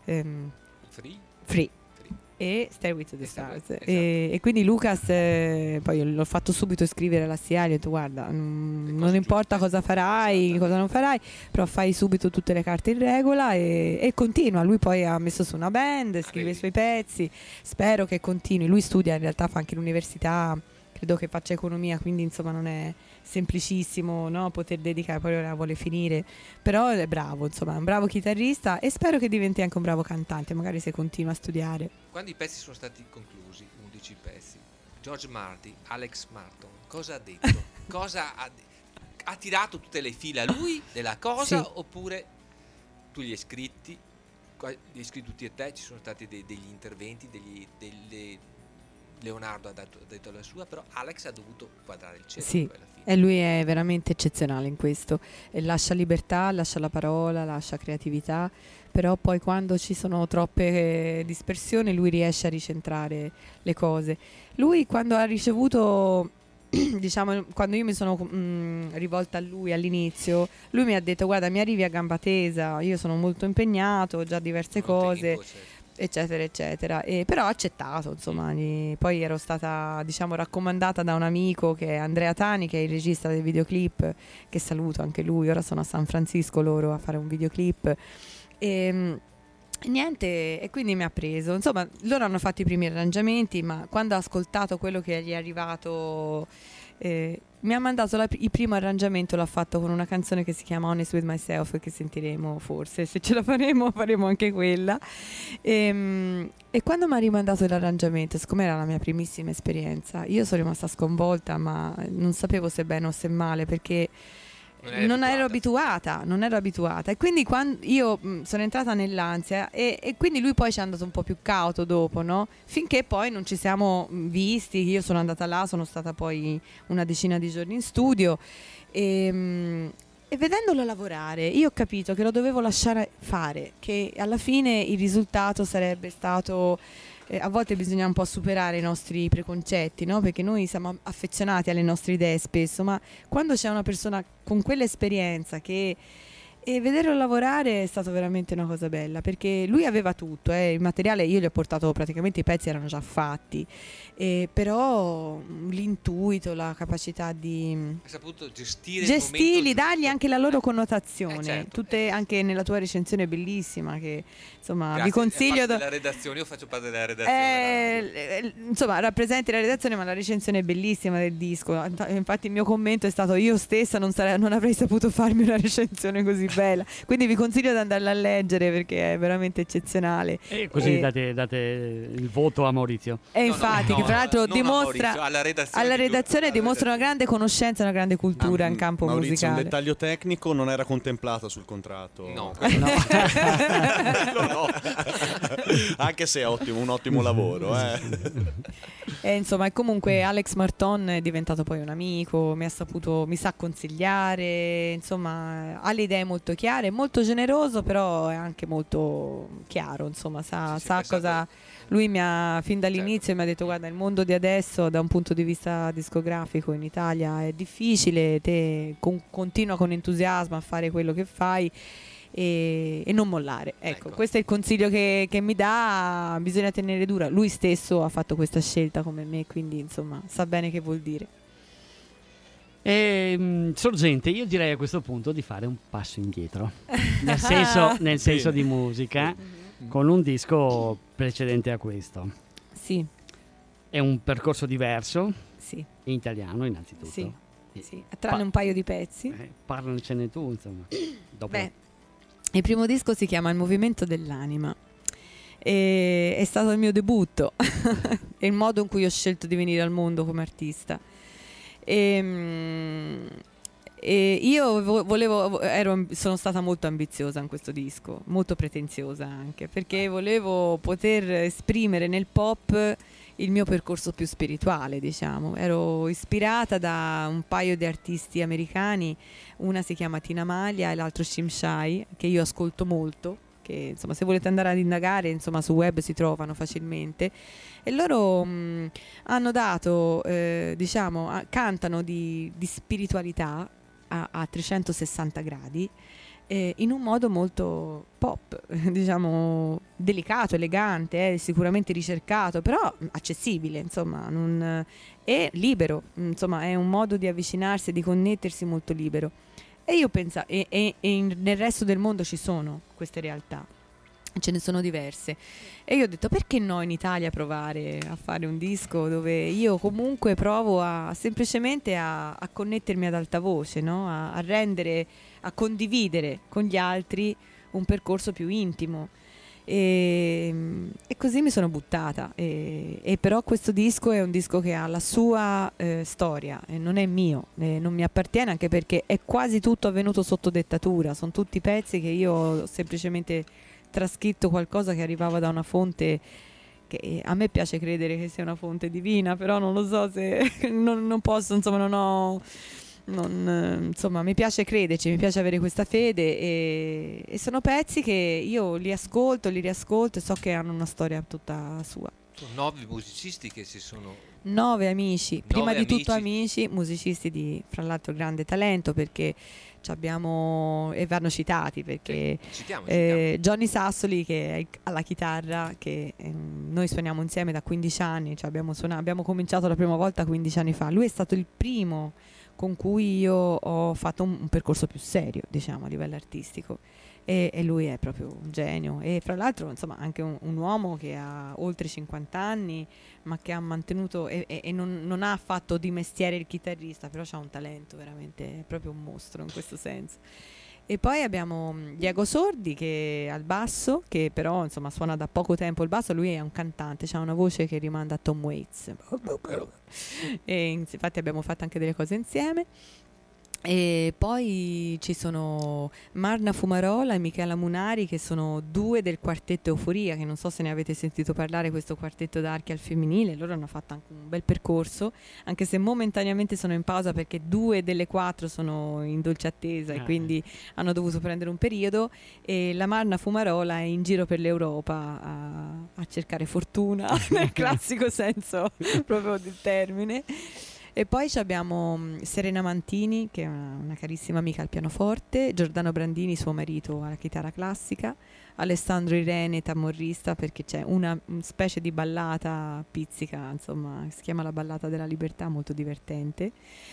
Free e Stairway to the Stars. Esatto. E quindi Lucas, poi l'ho fatto subito scrivere alla SIA, gli ho detto: guarda, non importa cosa farai, cosa non farai, però fai subito tutte le carte in regola e continua. Lui poi ha messo su una band, scrive i suoi pezzi, spero che continui. Lui studia, in realtà fa anche l'università, credo che faccia economia, quindi insomma non è semplicissimo, no, poter dedicare, poi ora vuole finire, però è bravo, insomma è un bravo chitarrista e spero che diventi anche un bravo cantante, magari se continua a studiare. Quando i pezzi sono stati conclusi, 11 pezzi, George Martin, Alex Martin, cosa ha detto? Ha tirato tutte le fila lui della cosa, Sì. oppure tu li hai scritti tutti e te, ci sono stati degli interventi, Leonardo ha detto la sua, però Alex ha dovuto quadrare il cielo. Sì, poi alla fine. e lui è veramente eccezionale in questo, e lascia libertà, lascia la parola, lascia creatività, però poi quando ci sono troppe dispersioni lui riesce a ricentrare le cose. Lui quando ha ricevuto, diciamo, quando io mi sono rivolta a lui all'inizio, lui mi ha detto: guarda, mi arrivi a gamba tesa, io sono molto impegnato, ho già diverse Non cose, tempo, certo. eccetera eccetera, però ho accettato, insomma. Poi ero stata, diciamo, raccomandata da un amico che è Andrea Tani, che è il regista del videoclip, che saluto anche lui. Ora sono a San Francisco loro a fare un videoclip e niente, e quindi mi ha preso, insomma. Loro hanno fatto i primi arrangiamenti, ma quando ho ascoltato quello che gli è arrivato, mi ha mandato il primo arrangiamento, l'ha fatto con una canzone che si chiama Honest With Myself, che sentiremo forse, se ce la faremo anche quella. E quando mi ha rimandato l'arrangiamento, siccome era la mia primissima esperienza, io sono rimasta sconvolta, ma non sapevo se bene o se male, perché non ero abituata, e quindi quando io sono entrata nell'ansia, e quindi lui poi ci è andato un po' più cauto dopo, no? Finché poi non ci siamo visti. Io sono andata là, sono stata poi una decina di giorni in studio e vedendolo lavorare io ho capito che lo dovevo lasciare fare, che alla fine il risultato sarebbe stato... a volte bisogna un po' superare i nostri preconcetti, no? Perché noi siamo affezionati alle nostre idee spesso, ma quando c'è una persona con quell'esperienza e vederlo lavorare è stato veramente una cosa bella, perché lui aveva tutto, il materiale io gli ho portato, praticamente i pezzi erano già fatti, però l'intuito, la capacità di Hai saputo gestire gestirli, dargli anche la loro connotazione, certo. tutte anche nella tua recensione bellissima, che insomma Grazie, vi consiglio. è parte della redazione, io faccio parte della redazione. Insomma, rappresenti la redazione, ma la recensione è bellissima del disco. Infatti il mio commento è stato: io stessa non avrei saputo farmi una recensione così bella. Quindi vi consiglio di andarla a leggere perché è veramente eccezionale. E così date il voto a Maurizio. E infatti, che tra l'altro non a dimostra Maurizio, alla alla redazione redazione dimostra una grande conoscenza e una grande cultura in campo Maurizio, un musicale. dettaglio tecnico non era contemplato sul contratto. No, No. Anche se è un ottimo lavoro. E insomma, e comunque Alex Marton è diventato poi un amico, mi sa consigliare, insomma, ha le idee molto chiare, è molto generoso, però è anche molto chiaro, insomma, sa cosa. Lui fin dall'inizio mi ha detto: guarda, il mondo di adesso da un punto di vista discografico in Italia è difficile, te continua con entusiasmo a fare quello che fai e non mollare. Ecco, questo è il consiglio che mi dà, bisogna tenere dura. Lui stesso ha fatto questa scelta come me, quindi insomma sa bene che vuol dire. Sorgente, io direi a questo punto di fare un passo indietro, nel senso di musica, con un disco precedente a questo. Sì. È un percorso diverso, sì, in italiano innanzitutto. Sì, sì. Tranne un paio di pezzi. Parlacene tu, insomma. Dopo. Beh, il primo disco si chiama Il movimento dell'anima. È stato il mio debutto, è il modo in cui ho scelto di venire al mondo come artista. E io sono stata molto ambiziosa in questo disco, molto pretenziosa anche, perché volevo poter esprimere nel pop il mio percorso più spirituale, diciamo. Ero ispirata da un paio di artisti americani, una si chiama Tina Malia e l'altro Shimshai, che io ascolto molto, che insomma se volete andare ad indagare, insomma su web si trovano facilmente, e loro hanno dato, cantano di spiritualità a 360 gradi, in un modo molto pop, diciamo delicato, elegante, sicuramente ricercato, però accessibile, insomma, è libero, insomma è un modo di avvicinarsi e di connettersi molto libero. E io penso, nel resto del mondo ci sono queste realtà, ce ne sono diverse, e io ho detto: perché no in Italia provare a fare un disco dove io comunque provo semplicemente a connettermi ad alta voce, no? a condividere con gli altri un percorso più intimo, e così mi sono buttata, e però questo disco è un disco che ha la sua storia, e non è mio, non mi appartiene, anche perché è quasi tutto avvenuto sotto dettatura, sono tutti pezzi che io ho semplicemente trascritto qualcosa che arrivava da una fonte che a me piace credere che sia una fonte divina, però non lo so se non posso, insomma insomma mi piace crederci, mi piace avere questa fede, e sono pezzi che io li ascolto, li riascolto, e so che hanno una storia tutta sua. Sono 9 musicisti che si sono... 9 amici, prima di tutto amici. amici, musicisti di, fra l'altro, grande talento, perché abbiamo, e vanno citati, perché Citiamo. Johnny Sassoli, che è alla chitarra, che noi suoniamo insieme da 15 anni, cioè abbiamo cominciato la prima volta 15 anni fa. Lui è stato il primo con cui io ho fatto un percorso più serio, diciamo, a livello artistico, e lui è proprio un genio, e fra l'altro insomma anche un uomo che ha oltre 50 anni, ma che ha mantenuto e non ha fatto di mestiere il chitarrista, però ha un talento veramente, è proprio un mostro in questo senso. E poi abbiamo Diego Sordi, che al basso, che però insomma suona da poco tempo il basso. Lui è un cantante, ha una voce che rimanda a Tom Waits, e infatti abbiamo fatto anche delle cose insieme. E poi ci sono Marna Fumarola e Michela Munari, che sono due del quartetto Euforia, che non so se ne avete sentito parlare, questo quartetto d'archi al femminile. Loro hanno fatto anche un bel percorso, anche se momentaneamente sono in pausa perché 2 delle 4 sono in dolce attesa, e quindi hanno dovuto prendere un periodo, e la Marna Fumarola è in giro per l'Europa a cercare fortuna nel classico senso proprio del termine. E poi abbiamo Serena Mantini, che è una carissima amica al pianoforte, Giordano Brandini, suo marito, alla chitarra classica, Alessandro Irene, tamborrista, perché c'è una specie di ballata pizzica, insomma, si chiama La Ballata della Libertà, molto divertente.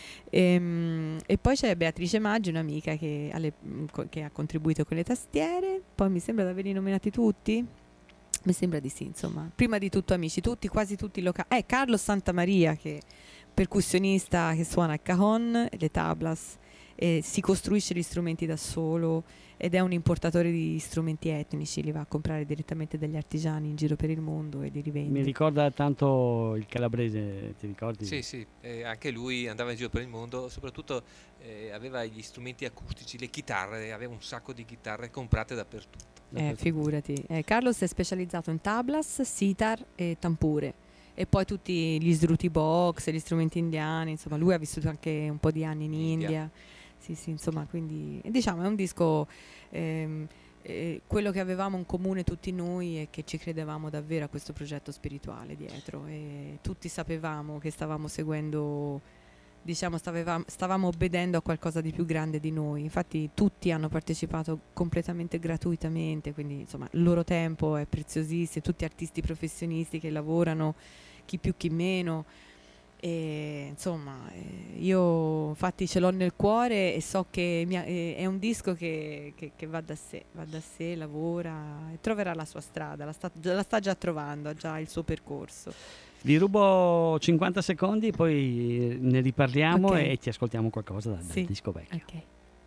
E poi c'è Beatrice Maggi, un'amica che ha contribuito con le tastiere. Poi mi sembra di averli nominati tutti. Mi sembra di sì, insomma. Prima di tutto amici, quasi tutti locali. Carlo Santamaria, che percussionista, che suona il cajon, le tablas, si costruisce gli strumenti da solo ed è un importatore di strumenti etnici, li va a comprare direttamente dagli artigiani in giro per il mondo e li rivende. Mi ricorda tanto il calabrese, ti ricordi? Sì, anche lui andava in giro per il mondo, soprattutto aveva gli strumenti acustici, le chitarre, aveva un sacco di chitarre comprate dappertutto. Figurati. Carlos è specializzato in tablas, sitar e tampure. E poi tutti gli sruti box, gli strumenti indiani, insomma lui ha vissuto anche un po' di anni in India. Sì, insomma, quindi diciamo è un disco, quello che avevamo in comune tutti noi è che ci credevamo davvero a questo progetto spirituale dietro e tutti sapevamo che stavamo seguendo, diciamo stavamo obbedendo a qualcosa di più grande di noi. Infatti tutti hanno partecipato completamente gratuitamente, quindi insomma il loro tempo è preziosissimo, tutti artisti professionisti che lavorano, chi più chi meno, e insomma io infatti ce l'ho nel cuore e so che è un disco che va da sé, lavora e troverà la sua strada, la sta già trovando, ha già il suo percorso. Vi rubo 50 secondi, poi ne riparliamo, Ok. e ti ascoltiamo qualcosa dal Sì. disco vecchio. Ok.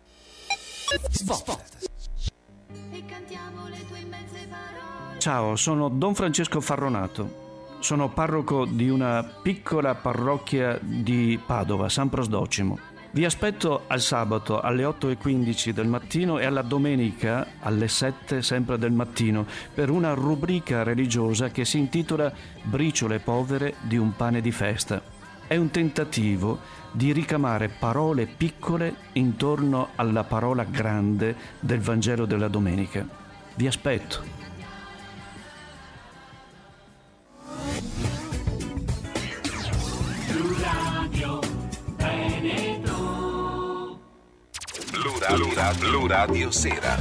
E cantiamo le tue immense parole. Ciao, sono Don Francesco Farronato. Sono parroco di una piccola parrocchia di Padova, San Prosdocimo. Vi aspetto al sabato alle 8:15 del mattino e alla domenica alle 7 sempre del mattino per una rubrica religiosa che si intitola Briciole povere di un pane di festa. È un tentativo di ricamare parole piccole intorno alla parola grande del Vangelo della domenica. Vi aspetto. Blu Radio Sera.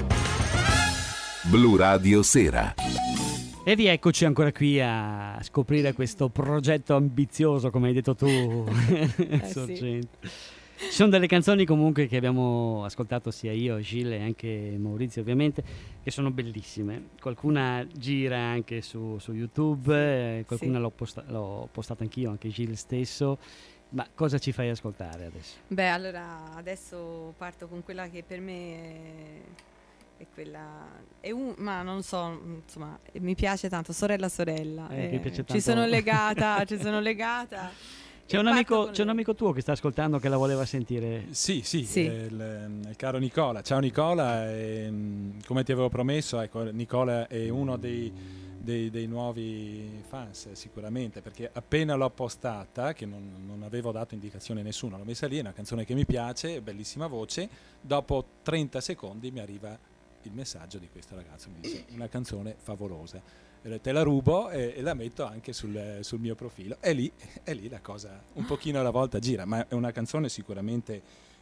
Blu Radio Sera. E rieccoci ancora qui a scoprire questo progetto ambizioso, come hai detto tu, Sorgente. Ci sono delle canzoni comunque che abbiamo ascoltato sia io, Gilles e anche Maurizio ovviamente, che sono bellissime. Qualcuna gira anche su YouTube, qualcuna l'ho postata anch'io, anche Gilles stesso. Ma cosa ci fai ascoltare adesso? Beh, allora adesso parto con quella che per me è quella ma non so, insomma, mi piace tanto, Sorella Mi piace tanto. ci sono legata. C'è un amico tuo che sta ascoltando che la voleva sentire. Sì. Il caro Nicola. Ciao Nicola, come ti avevo promesso, ecco, Nicola è uno dei nuovi fans sicuramente, perché appena l'ho postata, che non avevo dato indicazione a nessuno, l'ho messa lì, è una canzone che mi piace, bellissima voce, dopo 30 secondi mi arriva il messaggio di questo ragazzo, mi dice una canzone favolosa, te la rubo e la metto anche sul mio profilo, e lì la cosa un pochino alla volta gira, ma è una canzone sicuramente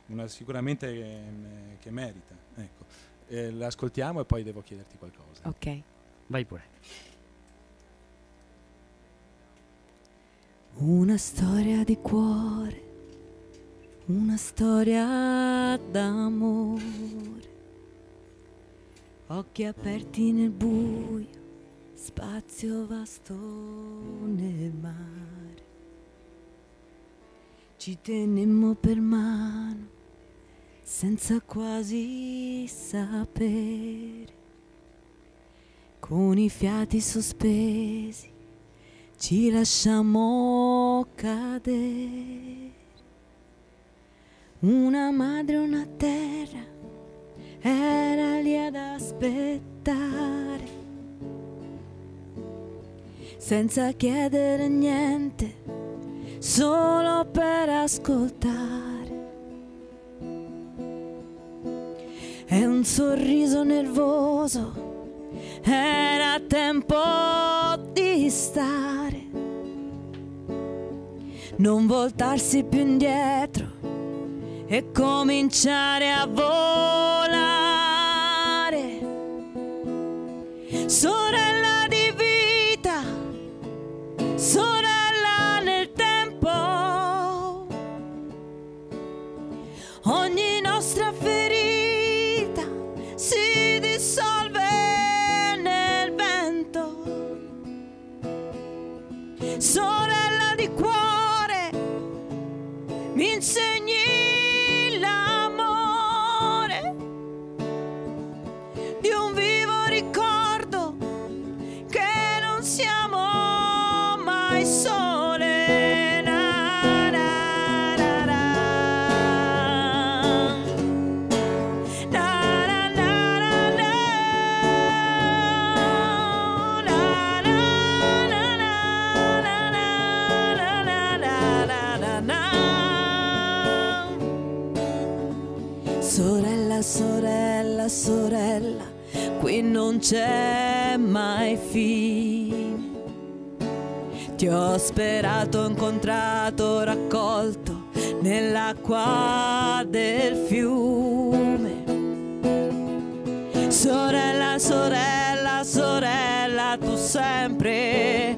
che merita, ecco. L'ascoltiamo e poi devo chiederti qualcosa. Ok, vai pure. Una storia di cuore, una storia d'amore, occhi aperti nel buio, spazio vasto nel mare. Ci tenemmo per mano, senza quasi sapere, con i fiati sospesi ci lasciamo cadere. Una madre, una terra, era lì ad aspettare, senza chiedere niente, solo per ascoltare. E un sorriso nervoso, era tempo di stare, non voltarsi più indietro e cominciare a volare. Sorella di vita, sorella nel tempo, ogni nostra ferita si dissolve nel vento. Sorella di cuore, mi insegni l'amore. mai sole. Na, na, na, na. Na, na, na, na, na. Na, na, na, na, na, na, na, na. Sorella, sorella, sorella, qui non c'è mai fine. Ti ho sperato, incontrato, raccolto nell'acqua del fiume. Sorella, sorella, sorella, tu sempre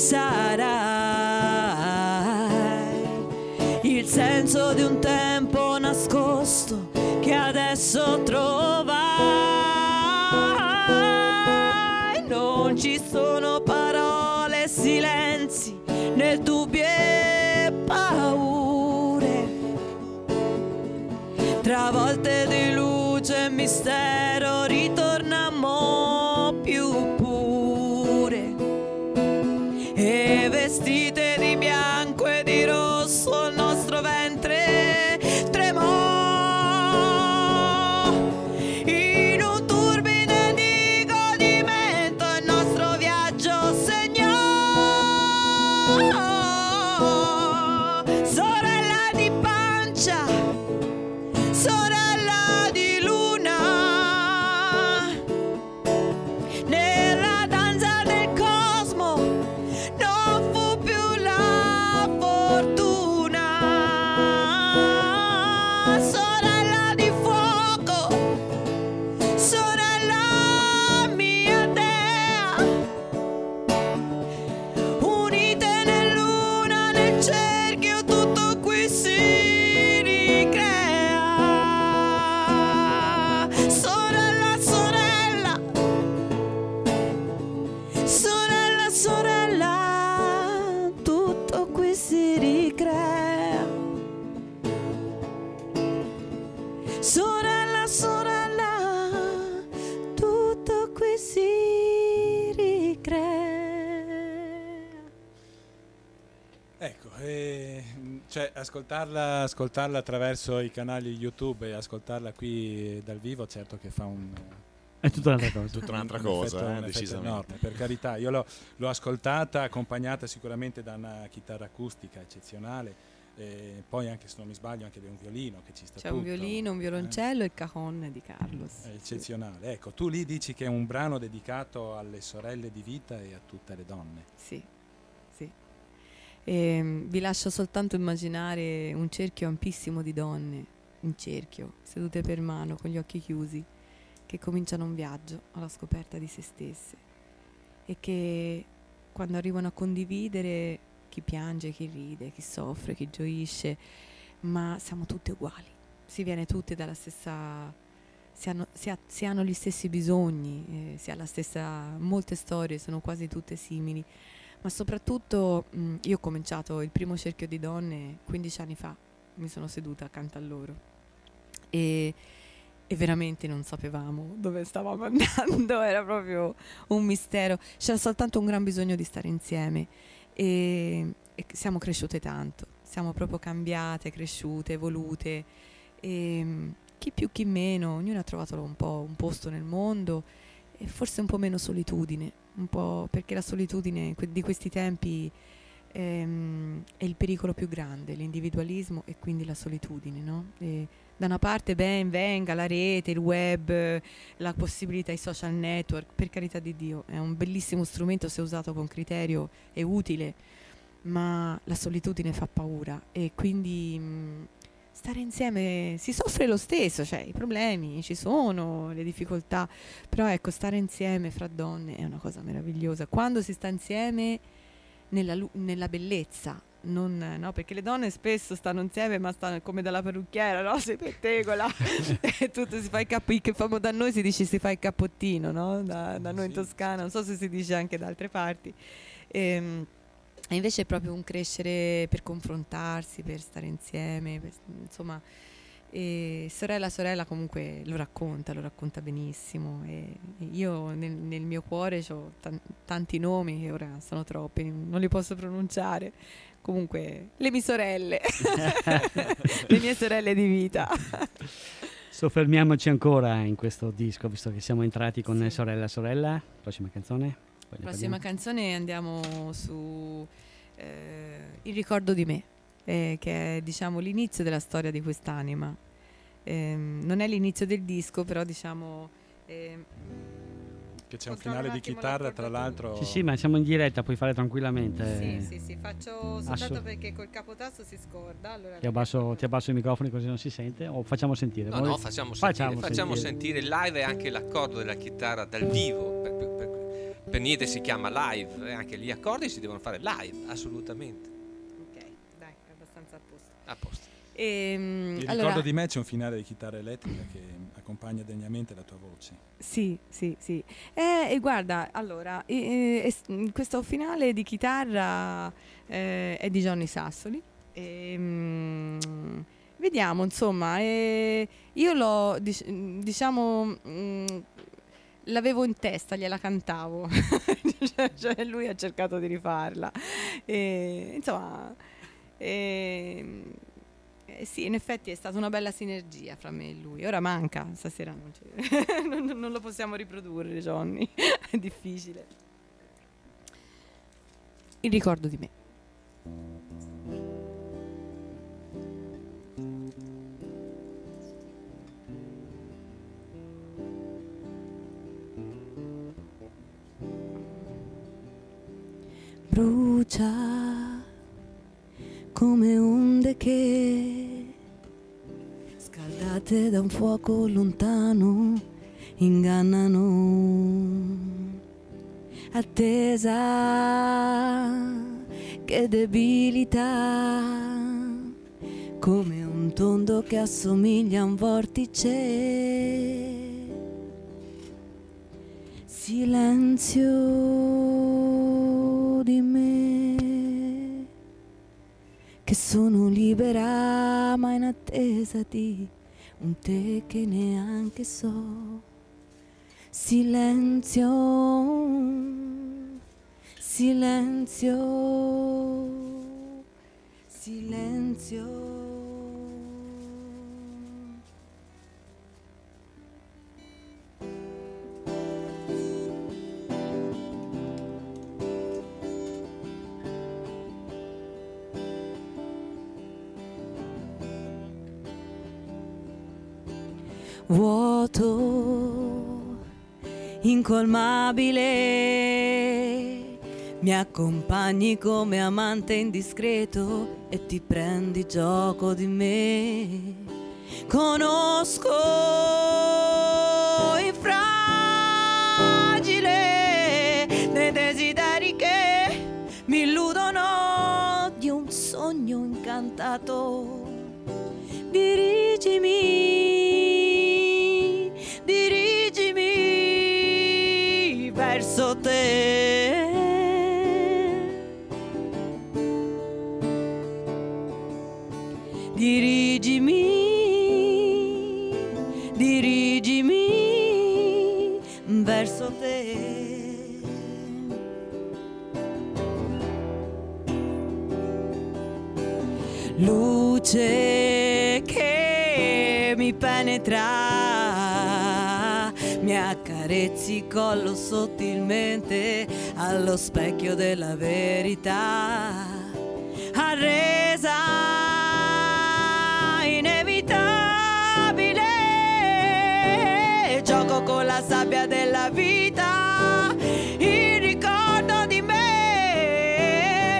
sarai il senso di un tempo nascosto che adesso trovai. Non ci sono parole, silenzi, né dubbi e paure. Travolte di luce e mistero ritornammo più pure. E vestite di bianco e di rosso il nostro ventre tremò. In un turbine di godimento il nostro viaggio segnò. Sorella di pancia, sorella di luna, nella danza del cosmo non fu più la fortuna. Sorella di fuoco, sorella mia dea, unite nell'una, nel cerchio tutto qui si ricrea. Sorella, sorella, sorella, sorella, tutto qui si ricrea. Sorella, sorella, tutto qui si ricrea. Ecco, cioè ascoltarla attraverso i canali YouTube e ascoltarla qui dal vivo, certo che fa È tutta un'altra cosa. Tutta un'altra un cosa, effetto decisamente. enorme, per carità. Io l'ho ascoltata accompagnata sicuramente da una chitarra acustica eccezionale, e poi anche, se non mi sbaglio, anche da un violino che ci sta C'è tutto. un violino, un violoncello e il cajon di Carlos. È eccezionale. Ecco, tu lì dici che è un brano dedicato alle sorelle di vita e a tutte le donne. Sì, sì. Vi lascio soltanto immaginare un cerchio ampissimo di donne, in cerchio, sedute per mano, con gli occhi chiusi, che cominciano un viaggio alla scoperta di se stesse e che quando arrivano a condividere, chi piange, chi ride, chi soffre, chi gioisce, ma siamo tutte uguali, si viene tutte dalla stessa, si hanno gli stessi bisogni, si ha la stessa, molte storie sono quasi tutte simili, ma soprattutto io ho cominciato il primo cerchio di donne 15 anni fa, mi sono seduta accanto a loro e veramente non sapevamo dove stavamo andando, era proprio un mistero, c'era soltanto un gran bisogno di stare insieme e siamo cresciute tanto, siamo proprio cambiate, cresciute, evolute e chi più chi meno, ognuno ha trovato un po' un posto nel mondo e forse un po' meno solitudine, un po' perché la solitudine di questi tempi è il pericolo più grande, l'individualismo e quindi la solitudine, no? E da una parte ben venga la rete, il web, la possibilità, i social network, per carità di Dio, è un bellissimo strumento se usato con criterio, è utile, ma la solitudine fa paura e quindi stare insieme si soffre lo stesso, cioè i problemi ci sono, le difficoltà, però ecco, stare insieme fra donne è una cosa meravigliosa, quando si sta insieme nella bellezza, no? Perché le donne spesso stanno insieme ma stanno come dalla parrucchiera, no? Si pettegola e tutto si fa il capo, che famo da noi si dice si fa il cappottino, no? Da noi in Toscana, non so se si dice anche da altre parti e invece è proprio un crescere per confrontarsi, per stare insieme, insomma E sorella comunque lo racconta benissimo, e io nel mio cuore ho tanti nomi che ora sono troppi, non li posso pronunciare. Comunque le mie sorelle, le mie sorelle di vita. Soffermiamoci ancora in questo disco, visto che siamo entrati con Sorella. Prossima canzone? Prossima canzone andiamo su Il ricordo di me, che è diciamo l'inizio della storia di quest'anima. Non è l'inizio del disco, però diciamo che c'è un finale di chitarra, tra l'altro. Sì, ma siamo in diretta, puoi fare tranquillamente. Sì, faccio soltanto perché col capotasto si scorda. Allora ti abbasso i microfoni così non si sente, o facciamo sentire? No, facciamo sentire. Il live è anche l'accordo della chitarra dal vivo, per niente si chiama live, anche gli accordi si devono fare live, assolutamente. Ok, dai, è abbastanza a posto. Il ricordo di me c'è un finale di chitarra elettrica che accompagna degnamente la tua voce. Sì. E guarda, allora, questo finale di chitarra è di Johnny Sassoli. Vediamo, insomma, io l'ho, diciamo, l'avevo in testa, gliela cantavo. cioè lui ha cercato di rifarla. Insomma... sì, in effetti è stata una bella sinergia fra me e lui. Ora manca, stasera non lo possiamo riprodurre, Johnny. È difficile. Il ricordo di me. Brucia come onde che, scaldate da un fuoco lontano, ingannano. Attesa che debilità, come un tondo che assomiglia a un vortice. Silenzio di me, che sono libera ma in attesa di un te che neanche so. Silenzio, silenzio, silenzio. Vuoto incolmabile, mi accompagni come amante indiscreto e ti prendi gioco di me. Conosco il fragile dei desideri che mi illudono di un sogno incantato. Dirigimi verso te. Dirigimi verso te. Luce che mi penetra, mi accarezzi il collo sottilmente allo specchio della verità, arresa inevitabile, gioco con la sabbia della vita. Il ricordo di me,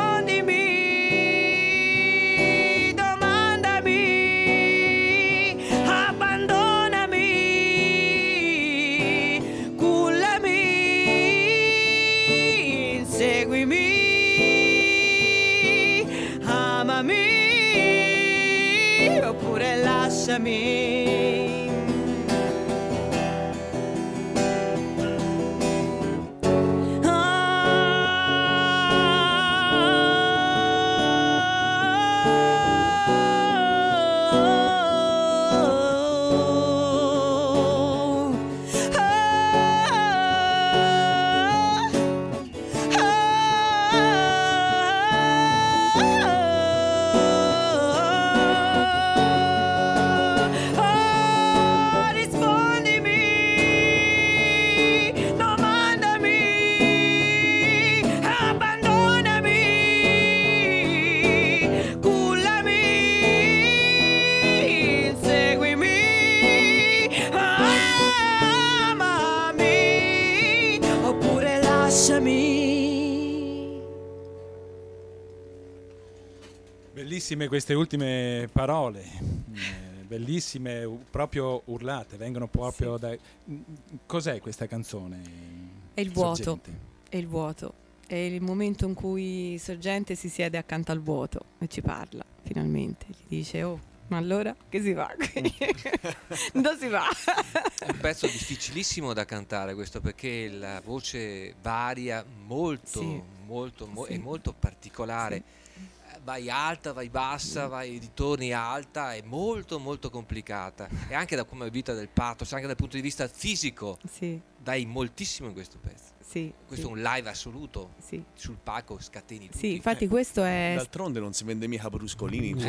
rispondimi, domandami, abbandonami, cullami, inseguimi, amami oppure lasciami. Bellissime queste ultime parole, bellissime, proprio urlate, vengono proprio da... Cos'è questa canzone? È il vuoto, Sorgente? è il vuoto, è il momento in cui Sorgente si siede accanto al vuoto e ci parla, finalmente, gli dice: oh, ma allora che si fa? Dove si va? È un pezzo difficilissimo da cantare questo, perché la voce varia molto, Sì. è Sì. molto particolare. Sì. Vai alta, vai bassa, ritorni alta, è molto molto complicata. E anche da come vita del pathos, anche dal punto di vista fisico, Sì, dai moltissimo in questo pezzo. sì. Questo sì, è un live assoluto, sì. sul palco scateni tutti. Sì, infatti questo è... D'altronde non si vende mica bruscolini in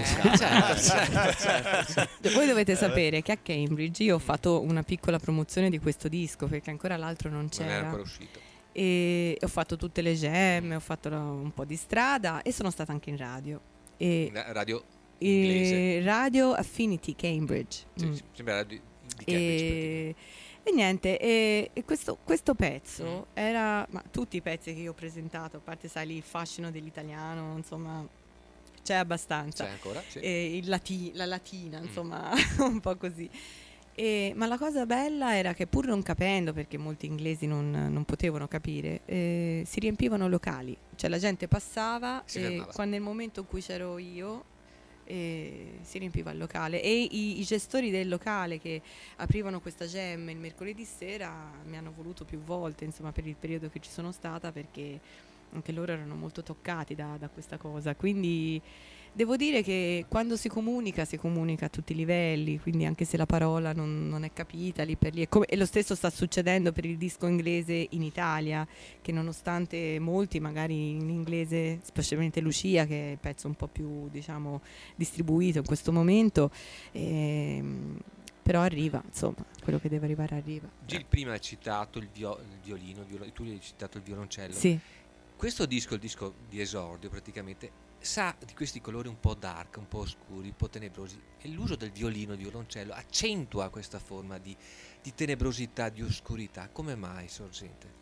Cioè, voi dovete sapere che a Cambridge io ho fatto una piccola promozione di questo disco, perché ancora l'altro non Non era c'era. ancora uscito. E ho fatto tutte le gemme, ho fatto un po' di strada e sono stata anche in radio. E Radio inglese. Radio Affinity Cambridge. Sì, sì, sembra radio di Cambridge. E niente, e questo pezzo era, ma tutti i pezzi che io ho presentato, a parte sai lì il fascino dell'italiano, insomma, c'è abbastanza. C'è ancora? Sì. E la latina, insomma, un po' così. Ma la cosa bella era che, pur non capendo, perché molti inglesi non potevano capire, si riempivano locali, cioè la gente passava Si e fermava. quando nel momento in cui c'ero io si riempiva il locale, e i gestori del locale che aprivano questa jam il mercoledì sera mi hanno voluto più volte, insomma, per il periodo che ci sono stata, perché anche loro erano molto toccati da questa cosa. Quindi devo dire che quando si comunica a tutti i livelli, quindi anche se la parola non è capita lì per lì, e lo stesso sta succedendo per il disco inglese in Italia, che nonostante molti magari in inglese, specialmente Lucia, che è il pezzo un po' più, diciamo, distribuito in questo momento, però arriva, insomma, quello che deve arrivare arriva. Gil prima ha citato il violino, tu hai citato il violoncello. Sì. Questo disco, il disco di esordio praticamente, sa di questi colori un po' dark, un po' oscuri, un po' tenebrosi, e l'uso del violino e il violoncello accentua questa forma di tenebrosità, di oscurità. Come mai, Sorgente?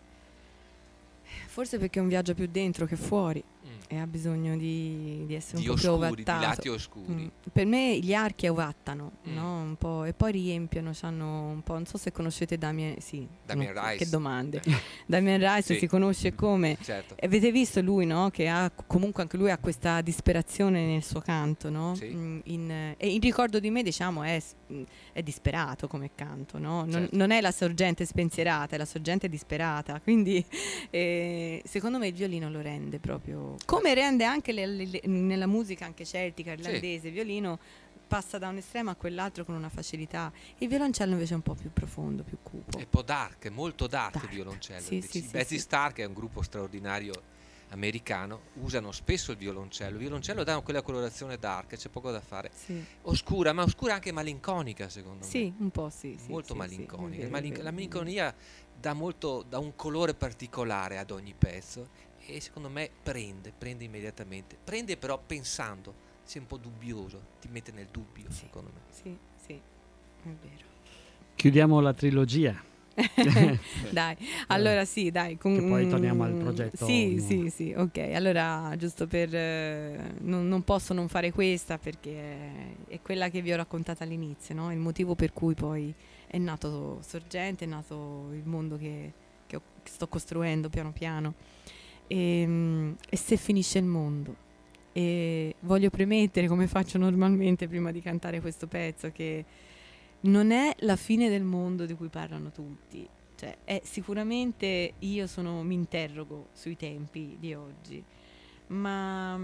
Forse perché è un viaggio più dentro che fuori e ha bisogno di essere Di un po' più oscuri, di ovattato. lati oscuri. Per me gli archi ovattano, no? Un po', e poi riempiono, c'hanno un po', non so se conoscete Damien, sì, Damien no, Rice. che domande. Damien Rice Sì. si conosce come, Certo. avete visto lui, no? Che ha comunque anche lui ha questa disperazione nel suo canto, no? Sì. E in ricordo di me, diciamo, è disperato come canto, no? Certo. Non è la sorgente spensierata, è la sorgente disperata, quindi secondo me il violino lo rende proprio, come rende anche nella musica anche celtica, irlandese, il violino passa da un estremo a quell'altro con una facilità, il violoncello invece è un po' più profondo, più cupo. È un po' dark, è molto dark, Dark. il violoncello. Sì, invece. sì, I sì, Betsy sì. Star, che è un gruppo straordinario americano, usano spesso il violoncello. Il violoncello dà quella colorazione dark, c'è poco da fare. Sì, Oscura, ma oscura anche malinconica, secondo me. sì, un po' sì. Molto sì, malinconica. sì, è vero, è vero. La malinconia dà un colore particolare ad ogni pezzo, e secondo me prende immediatamente. Prende però pensando, sei un po' dubbioso, ti mette nel dubbio, Sì. secondo me. Sì, sì, è vero. Chiudiamo la trilogia. Dai, allora sì, dai. Che poi torniamo al progetto. Sì, sì, sì, ok. Allora, giusto per... non posso non fare questa, perché è quella che vi ho raccontato all'inizio, no? Il motivo per cui poi è nato Sorgente, è nato il mondo che sto costruendo piano piano. E se finisce il mondo. E voglio premettere, come faccio normalmente prima di cantare questo pezzo, che non è la fine del mondo di cui parlano tutti, cioè è sicuramente, mi interrogo sui tempi di oggi, ma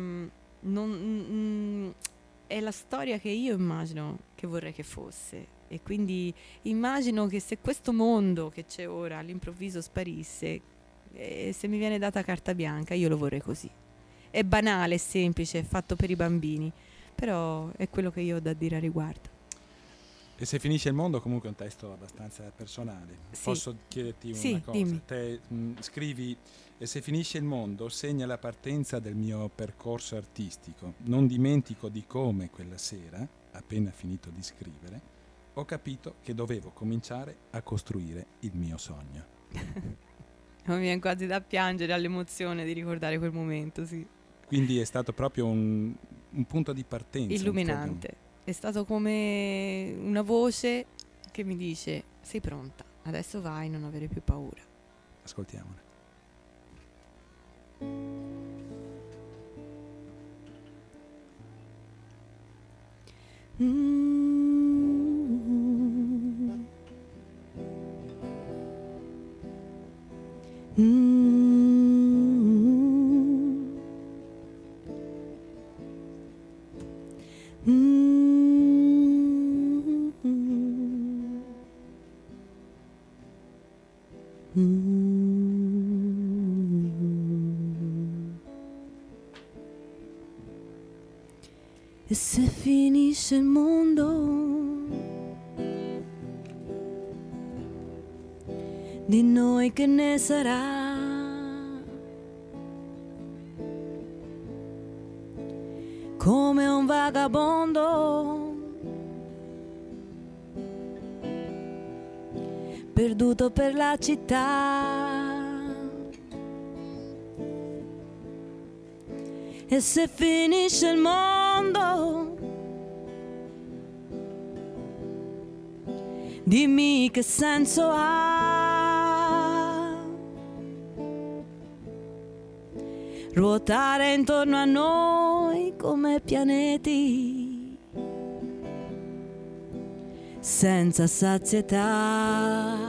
è la storia che io immagino che vorrei che fosse, e quindi immagino che se questo mondo che c'è ora all'improvviso sparisse, se mi viene data carta bianca, io lo vorrei così. È banale, è semplice, è fatto per i bambini, però è quello che io ho da dire a riguardo. E se finisce il mondo, comunque è un testo abbastanza personale. Sì. Posso chiederti Sì, una cosa? dimmi. Te scrivi: e se finisce il mondo segna la partenza del mio percorso artistico. Non dimentico di come quella sera, appena finito di scrivere, ho capito che dovevo cominciare a costruire il mio sogno. Mi viene quasi da piangere all'emozione di ricordare quel momento, sì. Quindi è stato proprio un punto di partenza. Illuminante. È stato come una voce che mi dice: sei pronta, adesso vai, non avere più paura. Ascoltiamone. E se finisce il mondo, di noi che ne sarà? Come un vagabondo perduto per la città. E se finisce il mondo, dimmi che senso ha ruotare intorno a noi come pianeti senza sazietà.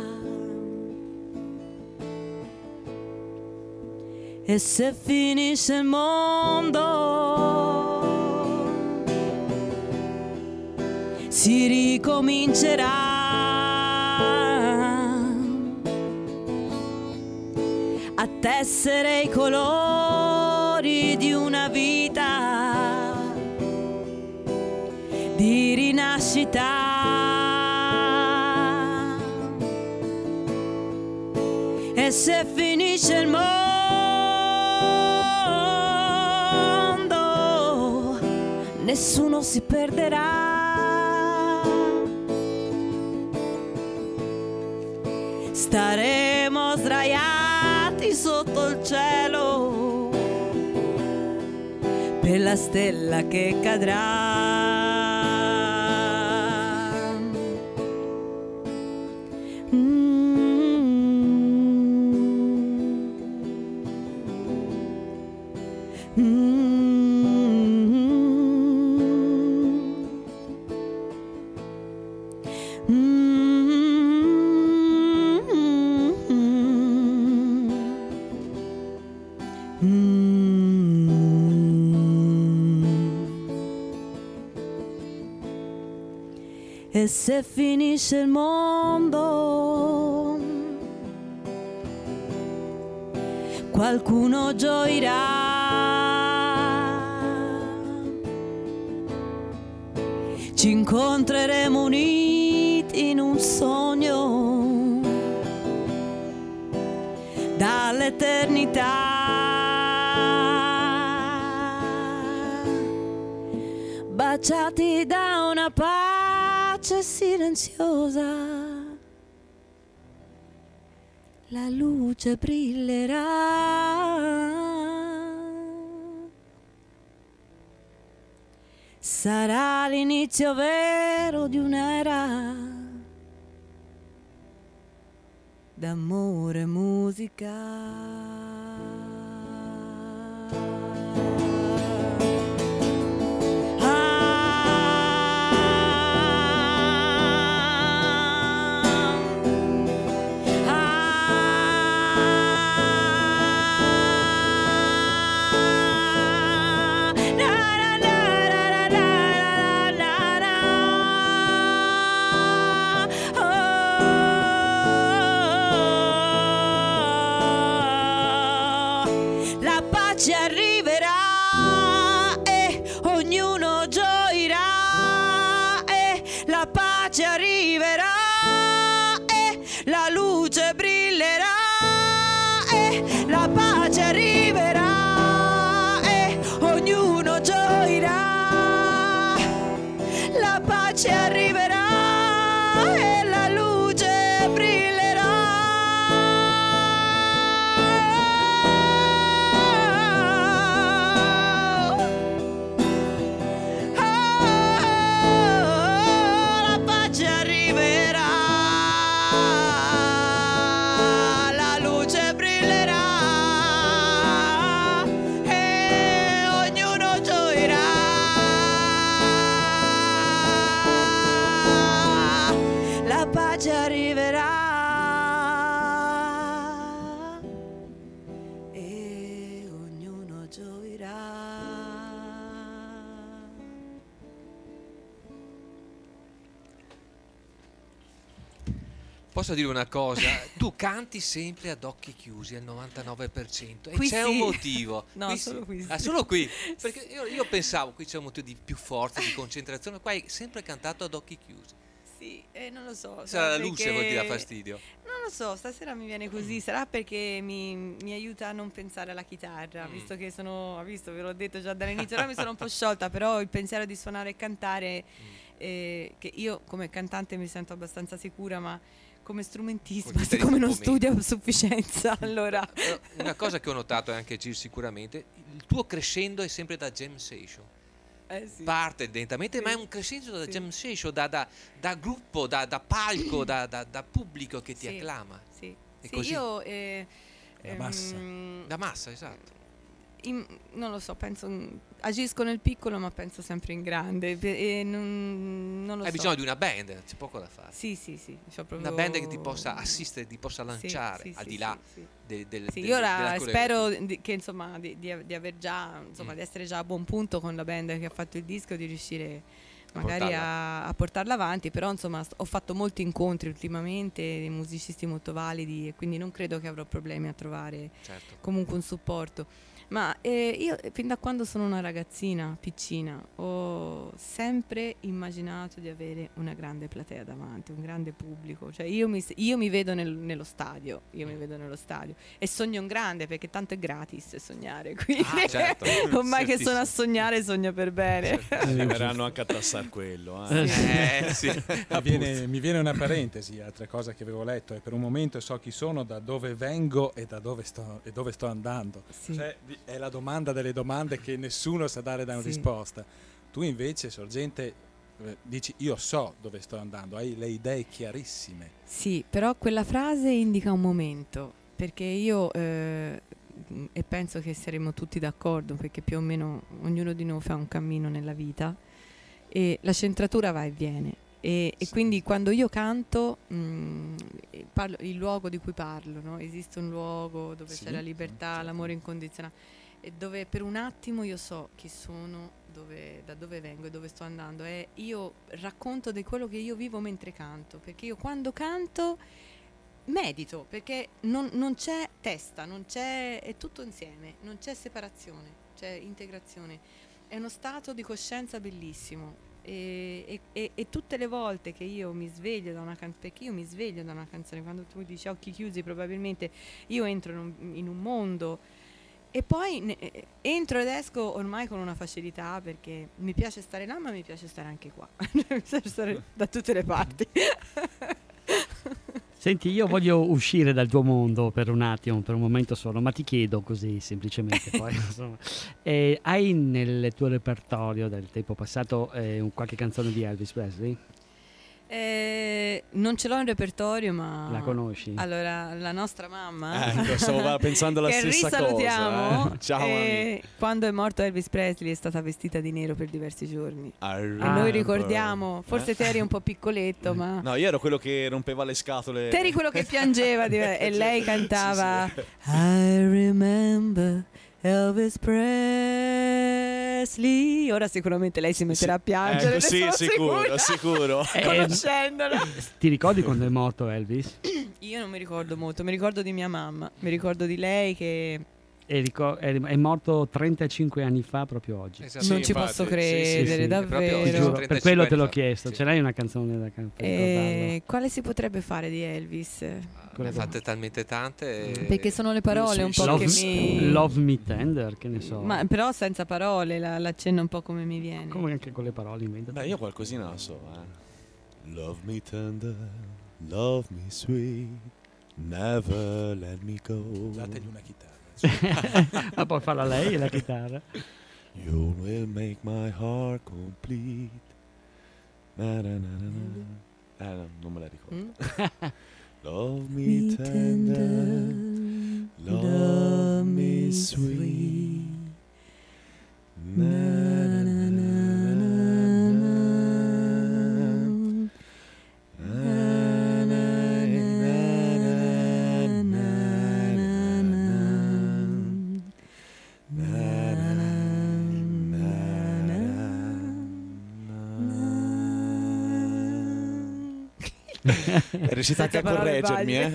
E se finisce il mondo, si ricomincerà a tessere i colori di una vita di rinascita. E se finisce il mondo, nessuno si perderà. Staremo sdraiati sotto il cielo per la stella che cadrà. E se finisce il mondo, qualcuno gioirà. Ci incontreremo uniti in un sogno dall'eternità. Baciati da una pace silenziosa, la luce brillerà. Sarà l'inizio vero di un'era d'amore e musica. Ci arriverà e ognuno gioirà e la pace arriverà e la luce brillerà e la pace arriverà e ognuno gioirà, la pace arriverà e la luce brillerà. Posso dire una cosa? Tu canti sempre ad occhi chiusi al 99% e Qui c'è sì. un motivo. No, Qui solo sì. qui sì. Ah, solo qui. Perché io pensavo qui c'è un motivo di più forza, di concentrazione. Qua hai sempre cantato ad occhi chiusi. Sì, non lo so. Sarà la perché- luce che ti dà fastidio. Non lo so, stasera mi viene così. Sarà perché mi aiuta a non pensare alla chitarra, visto che ha visto, ve l'ho detto già dall'inizio, ora mi sono un po' sciolta, però il pensiero di suonare e cantare, che io come cantante mi sento abbastanza sicura, ma come strumentista, Con siccome non chitarrista studio a sufficienza, allora... Una cosa che ho notato, e anche Gil sicuramente, il tuo crescendo è sempre da jam session. Sì. Parte lentamente, ma è un crescendo da jam session, da gruppo, da palco, da pubblico che ti Sì. acclama. Sì, È sì, così. io... La massa. Da massa, esatto. Non lo so, agisco nel piccolo, ma penso sempre in grande. E non lo Hai so. bisogno di una band, c'è poco da fare. Sì, c'ho proprio... Una band che ti possa assistere, ti possa lanciare sì, al sì, di là sì. del Io ora della spero coreografia. che insomma di aver già di essere già a buon punto con la band che ha fatto il disco, di riuscire magari a portarla avanti, però insomma ho fatto molti incontri ultimamente, dei musicisti molto validi, e quindi non credo che avrò problemi a trovare Certo. comunque un supporto. Ma io fin da quando sono una ragazzina piccina ho sempre immaginato di avere una grande platea davanti, un grande pubblico. Cioè io mi vedo nello stadio, e sogno in grande, perché tanto è gratis sognare, quindi certo. ormai che sono a sognare sogno per bene. Verranno anche a tassare quello. Sì. Mi viene una parentesi, altra cosa che avevo letto, e per un momento so chi sono, da dove vengo e da dove sto andando. Sì. Cioè, è la domanda delle domande che nessuno sa dare una risposta. Tu invece, Sorgente, dici io so dove sto andando, hai le idee chiarissime. Sì, però quella frase indica un momento, perché io e penso che saremo tutti d'accordo, perché più o meno ognuno di noi fa un cammino nella vita e la centratura va e viene. E quindi quando io canto, il luogo di cui parlo, no? Esiste un luogo dove c'è la libertà, l'amore incondizionato, e dove per un attimo io so chi sono, da dove vengo e dove sto andando, e io racconto di quello che io vivo mentre canto, perché io quando canto medito, perché non c'è testa, è tutto insieme, non c'è separazione, c'è integrazione, è uno stato di coscienza bellissimo. E tutte le volte che io mi sveglio da una canzone, perché io mi sveglio da una canzone, quando tu dici occhi chiusi, probabilmente io entro in un mondo e poi entro ed esco ormai con una facilità, perché mi piace stare là, ma mi piace stare anche qua. Mi piace stare da tutte le parti. Senti, io voglio uscire dal tuo mondo per un attimo, per un momento solo, ma ti chiedo così semplicemente poi, insomma, hai nel tuo repertorio del tempo passato qualche canzone di Elvis Presley? Non ce l'ho in repertorio, ma La conosci? Allora, la nostra mamma, Ecco, stavo pensando la che stessa risalutiamo, cosa. Ciao, mami. quando è morto Elvis Presley è stata vestita di nero per diversi giorni. I E remember. noi ricordiamo, forse te eri un po' piccoletto, ma No, io ero quello che rompeva le scatole. te eri quello che piangeva e lei cantava I remember Elvis Presley. Ora sicuramente lei si metterà a piangere, Ecco, sì, ne sono sicuro. conoscendola. Ti ricordi quando è morto Elvis? Io non mi ricordo molto, mi ricordo di mia mamma, mi ricordo di lei che È morto 35 anni fa proprio oggi. Esatto. non Sì, ci infatti, posso sì, credere, sì, davvero. proprio Ti Vero. giuro, 35 per quello te l'ho anni fa, chiesto. sì. Ce l'hai una canzone da cantare? Quale si potrebbe fare di Elvis? Ne ha fatte talmente tante. Perché sono le parole un po' Love, che mi... Love Me Tender, che ne so. Ma però senza parole, l'accenno un po' come mi viene. Come anche con le parole inventa. Beh, io qualcosina la so, Love me tender, love me sweet, never let me go. Dategli una chitarra. Ma puoi farla lei la chitarra? You will make my heart complete. Na, na, na, na, na. No, non me la ricordo. Love me tender, love me sweet. Na, na, na, na, na, na. Na, na, Riuscite anche a Senza parole correggermi,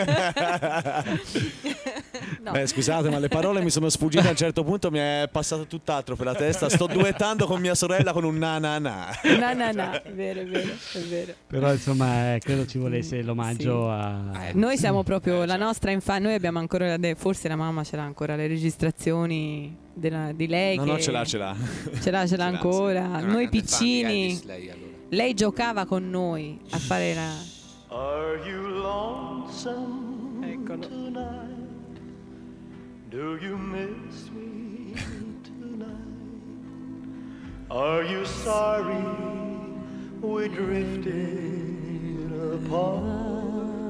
No. Scusate, ma le parole mi sono sfuggite a un certo punto, mi è passato tutt'altro per la testa. Sto duettando con mia sorella con un na na na. No, è vero, è vero. Però insomma credo ci volesse l'omaggio a... Noi siamo proprio la nostra infanzia, noi abbiamo ancora, forse la mamma ce l'ha ancora, le registrazioni di lei. No, che no, ce l'ha. Ce l'ha ancora. È una Noi grande fan di piccini. Elvis, lei, allora. Lei giocava con noi a fare la... Are you lonesome Eccolo. tonight? Do you miss me tonight? Are you sorry we drifted apart?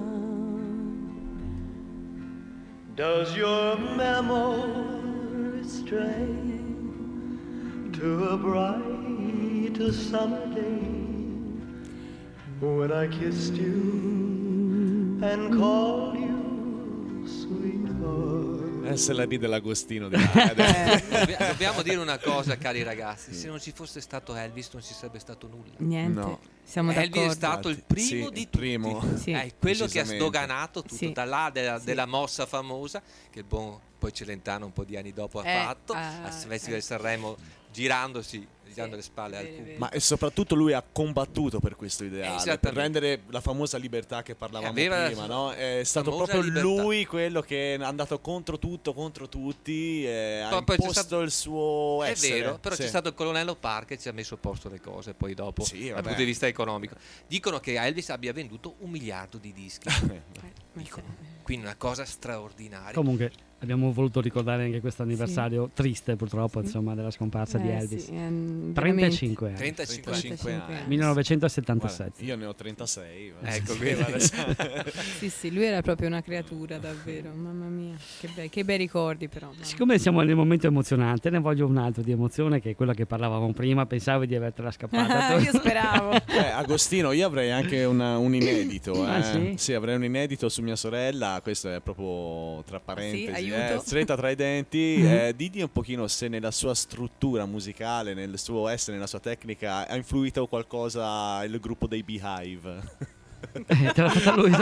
Does your memory stray to a bright summer day when I kissed you and called you sweetheart? Se la ride l'Agostino di Dobbiamo dire una cosa, cari ragazzi: se non ci fosse stato Elvis non ci sarebbe stato nulla. Niente, No. siamo Elvis d'accordo. è stato il primo di tutti. Sì. È quello che ha Decisamente. sdoganato tutto, Sì. da là della mossa famosa che il buon poi Celentano un po' di anni dopo ha fatto al Festival di Sanremo, girando le spalle al pubblico. Ma e soprattutto lui ha combattuto per questo ideale, Esattamente. per rendere la famosa libertà che parlavamo Aveva prima, no? È stato famosa proprio libertà. lui quello che è andato contro tutto, contro tutti, ha Poi c'è imposto stato- il suo È essere. vero, però Sì. c'è stato il colonnello Park che ci ha messo a posto le cose poi dopo, Sì, dal vabbè. punto di vista economico. Dicono che Elvis abbia venduto 1 miliardo di dischi. Quindi una cosa straordinaria. Comunque abbiamo voluto ricordare anche questo anniversario triste purtroppo insomma della scomparsa di Elvis. 35 anni. 35 anni. 1977. Guarda, io ne ho 36. Ecco, Sì, vedi. guarda. Sì, lui era proprio una creatura davvero, mamma mia, che bei ricordi però. mamma. Siccome siamo nel momento emozionante, ne voglio un altro di emozione che è quella che parlavamo prima. Pensavo di avertela scappata. Io speravo. Agostino, io avrei anche un inedito. Ah, sì? Sì, avrei un inedito su mia sorella. Questo è proprio tra parentesi. aiuto. Stretta tra i denti. Digli un pochino se nella sua struttura musicale, nel suo essere, nella sua tecnica, ha influito qualcosa il gruppo dei Beehive. Te l'ha fatta lui.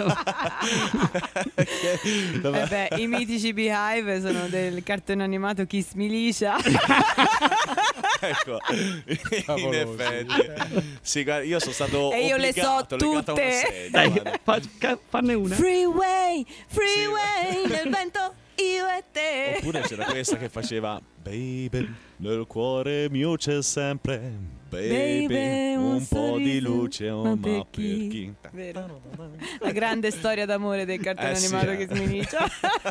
I mitici Beehive sono del cartone animato Kiss Milicia. Ecco, in effetti. Sì, guarda, io sono stato E io le so obbligato, legato a una tutte. sedia, Dai, guarda. fanne una. Freeway, nel vento io e te. Oppure c'era questa che faceva Baby, nel cuore mio c'è sempre Baby, un po' di luce, ma per chi? Vero. La grande storia d'amore del cartone Sì. animato Kiss Milicia.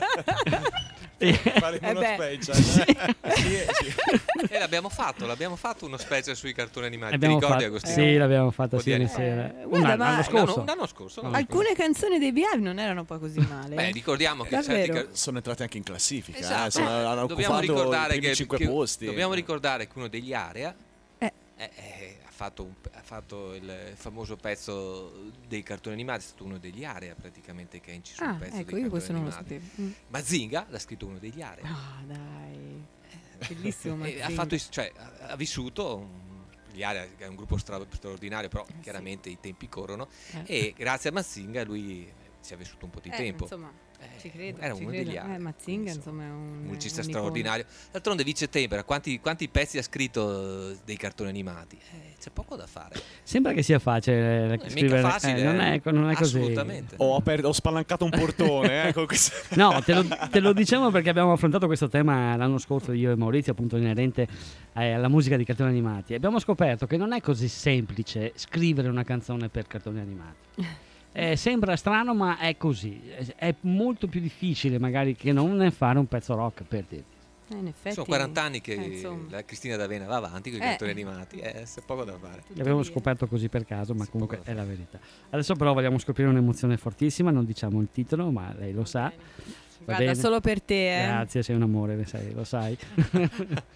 Faremo uno beh. special. E l'abbiamo fatto uno special sui cartoni animati. Abbiamo Ti ricordi, fatto, Agostino? sì, l'abbiamo fatto Un po' di assieme anni fa. sera. guarda, ma- L'anno scorso. L'anno scorso. Alcune canzoni dei Beehive non erano poi così male. Beh, ricordiamo che Davvero? certi Sono entrati anche in classifica. Esatto. Hanno Dobbiamo occupato ricordare i primi 5 posti. Dobbiamo ricordare che uno degli Area Eh. ha fatto il famoso pezzo dei cartoni animati, è stato uno degli Area praticamente che ha inciso un pezzo ecco, dei io cartoni questo non lo animati. sapevo. Mazinga l'ha scritto uno degli Area. Ah, dai. Bellissimo E Mazinga. ha vissuto gli Area, che è un gruppo straordinario, però chiaramente i tempi corrono e grazie a Mazinga lui ci ha vissuto un po' di tempo. Insomma, ci credo. Era ci uno credo. degli Area. Mazinga, insomma, è un musicista un'icona. straordinario. D'altronde Vice Tempera, quanti pezzi ha scritto dei cartoni animati? C'è poco da fare. Sembra che sia facile Mica scrivere. facile, non è così. assolutamente. Ho spalancato un portone. Con questo. No, te lo diciamo perché abbiamo affrontato questo tema l'anno scorso io e Maurizio, appunto inerente alla musica di cartoni animati. Abbiamo scoperto che non è così semplice scrivere una canzone per cartoni animati. Sembra strano, ma è così. È molto più difficile magari che non fare un pezzo rock, per dire. In effetti, Sono 40 anni che insomma. la Cristina D'Avena va avanti con i cartoni animati, c'è poco da fare. L'abbiamo scoperto così per caso, ma comunque è la verità. Adesso però vogliamo scoprire un'emozione fortissima, non diciamo il titolo, ma lei lo sa. Va Guarda, bene? solo per te, Grazie, sei un amore, lo sai. Devo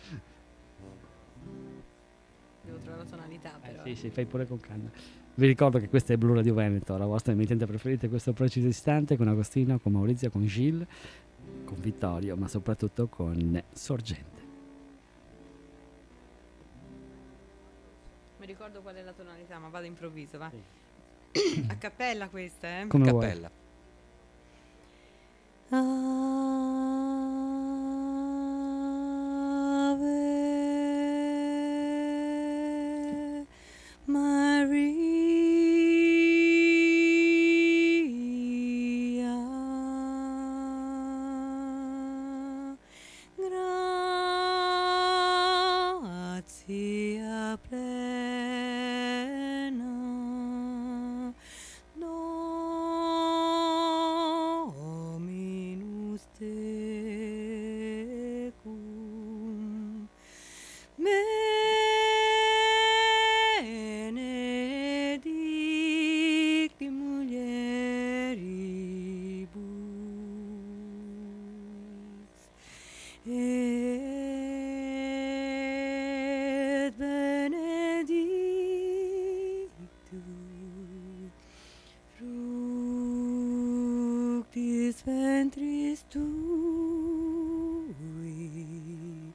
trovare la tonalità, però. Sì, fai pure con calma. Vi ricordo che questa è Blu Radio Veneto, la vostra emittente preferita in questo preciso istante, con Agostino, con Maurizio, con Gilles, con Vittorio, ma soprattutto con Sorgente. Mi ricordo qual è la tonalità, ma vado improvviso, va. Sì. A cappella questa, eh? Come vuoi. Cappella. Ave Maria, grazia plena, Dominus tecum, benedicti mulieribus, et benedictus fructis ventris tui,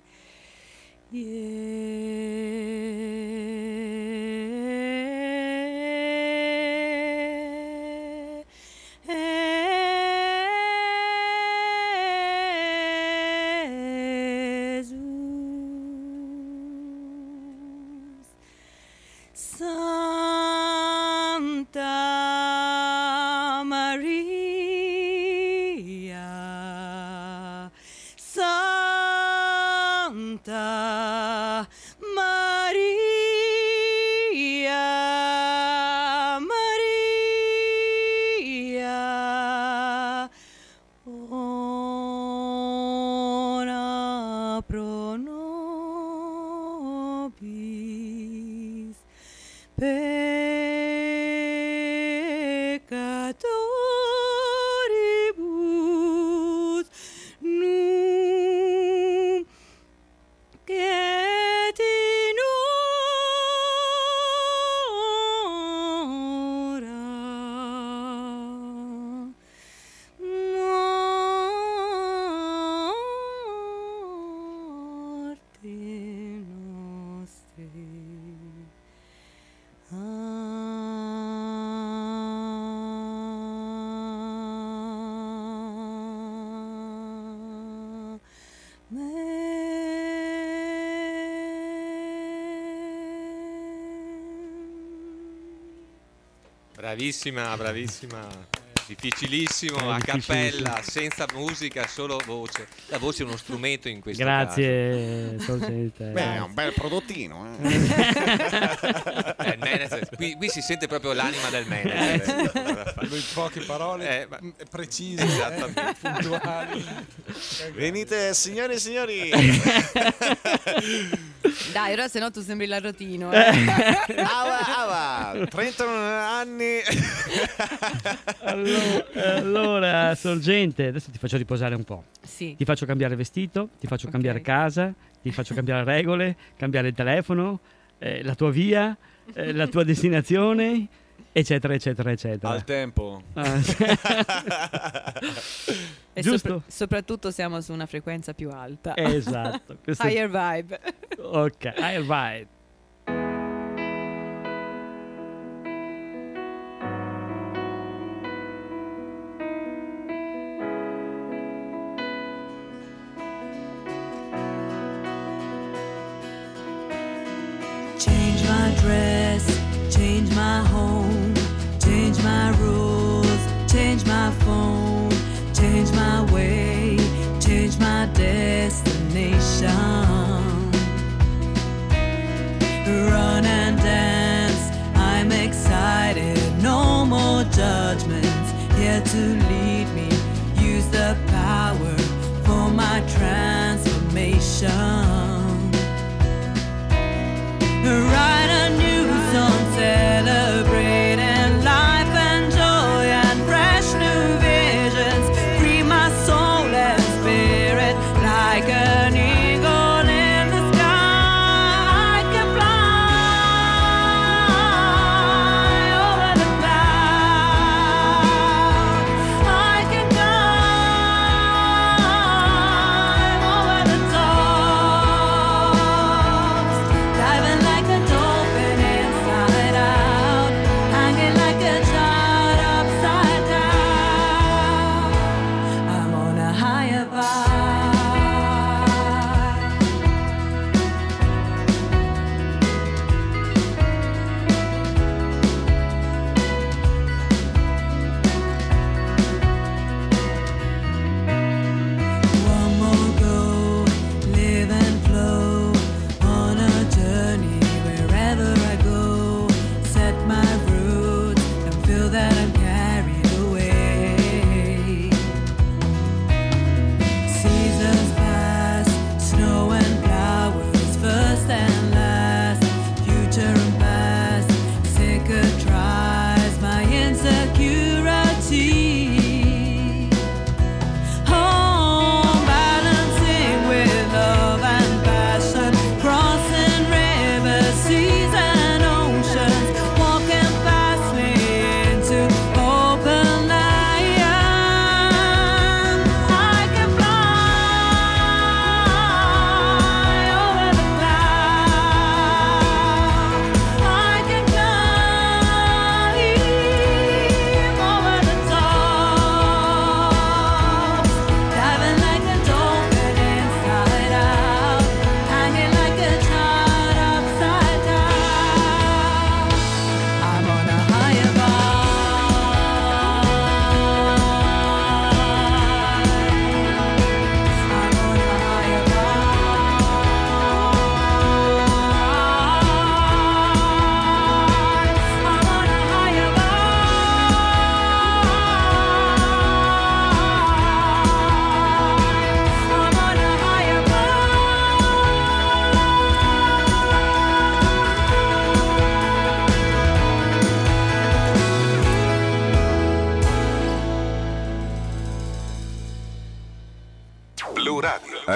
Jesus. Santa Maria, Santa Maria, Maria, ora pro nobis peccatoribus, nunc et in hora morte nostre. Bravissima, bravissima. Difficilissimo, a difficilissimo. cappella, senza musica, solo voce. La voce è uno strumento in questo Grazie, Sorgente. Beh, è un bel prodottino. caso. Il manager, qui si sente proprio l'anima del manager. Lui poche parole precise, Esattamente. puntuali. Venite, signore e signori. Dai, ora se no tu sembri l'arrotino. Ava, 31 anni. Allora, Sorgente, adesso ti faccio riposare un po'. Sì. Ti faccio cambiare vestito, ti faccio Ok. cambiare casa, ti faccio cambiare regole, cambiare il telefono, la tua via, la tua destinazione, eccetera, eccetera, eccetera. Al tempo. Ah, E Giusto? soprattutto siamo su una frequenza più alta. Esatto. Questo è- Higher vibe. Ok, higher vibe. Change my dress, change my home, change my rules, change my phone, change my way, change my destination. Run and dance, I'm excited, no more judgments here to lead me. Use the power for my transformation. Write a new song celebrating life and joy and fresh new visions. Free my soul and spirit like an eagle in the sky. I can fly over the clouds. I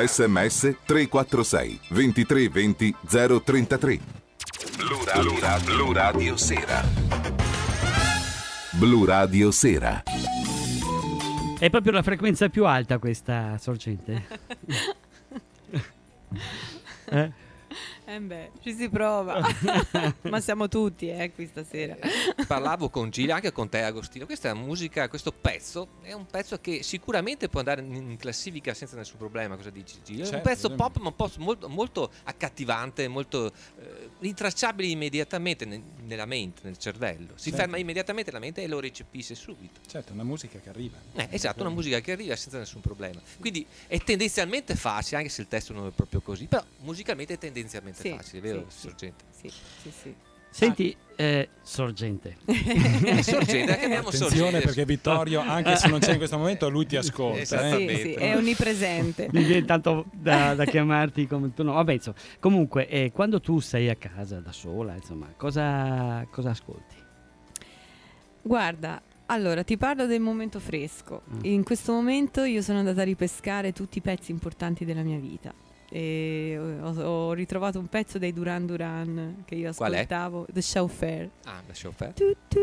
SMS 346 23 20 033. Blu Radio Sera. Blu Radio Sera. È proprio la frequenza più alta questa, Sorgente. Beh, ci si prova. Ma siamo tutti qui stasera. Parlavo con Gilles, anche con te Agostino. Questa musica, questo pezzo è un pezzo che sicuramente può andare in classifica senza nessun problema. Cosa dici, Gilles? È un pezzo pop, ma un po' molto, molto accattivante, molto rintracciabile immediatamente nella mente, nel cervello. Si ferma immediatamente la mente e lo recepisce subito. Certo, una musica che arriva. Esatto, una musica che arriva senza nessun problema. Quindi è tendenzialmente facile, anche se il testo non è proprio così, però musicalmente è tendenzialmente facile, vero, Sorgente? Sì. Senti, Sorgente. Sorgente, che abbiamo Attenzione Sorgente. perché Vittorio, anche se non c'è in questo momento, lui ti ascolta. Esattamente. Sì, è onnipresente. Mi viene tanto da chiamarti come tu. No, vabbè, insomma. Comunque, quando tu sei a casa da sola, insomma, cosa ascolti? Guarda, allora ti parlo del momento fresco. In questo momento io sono andata a ripescare tutti i pezzi importanti della mia vita. E ho ritrovato un pezzo dei Duran Duran che io ascoltavo, The Show Fair. The Show Fair.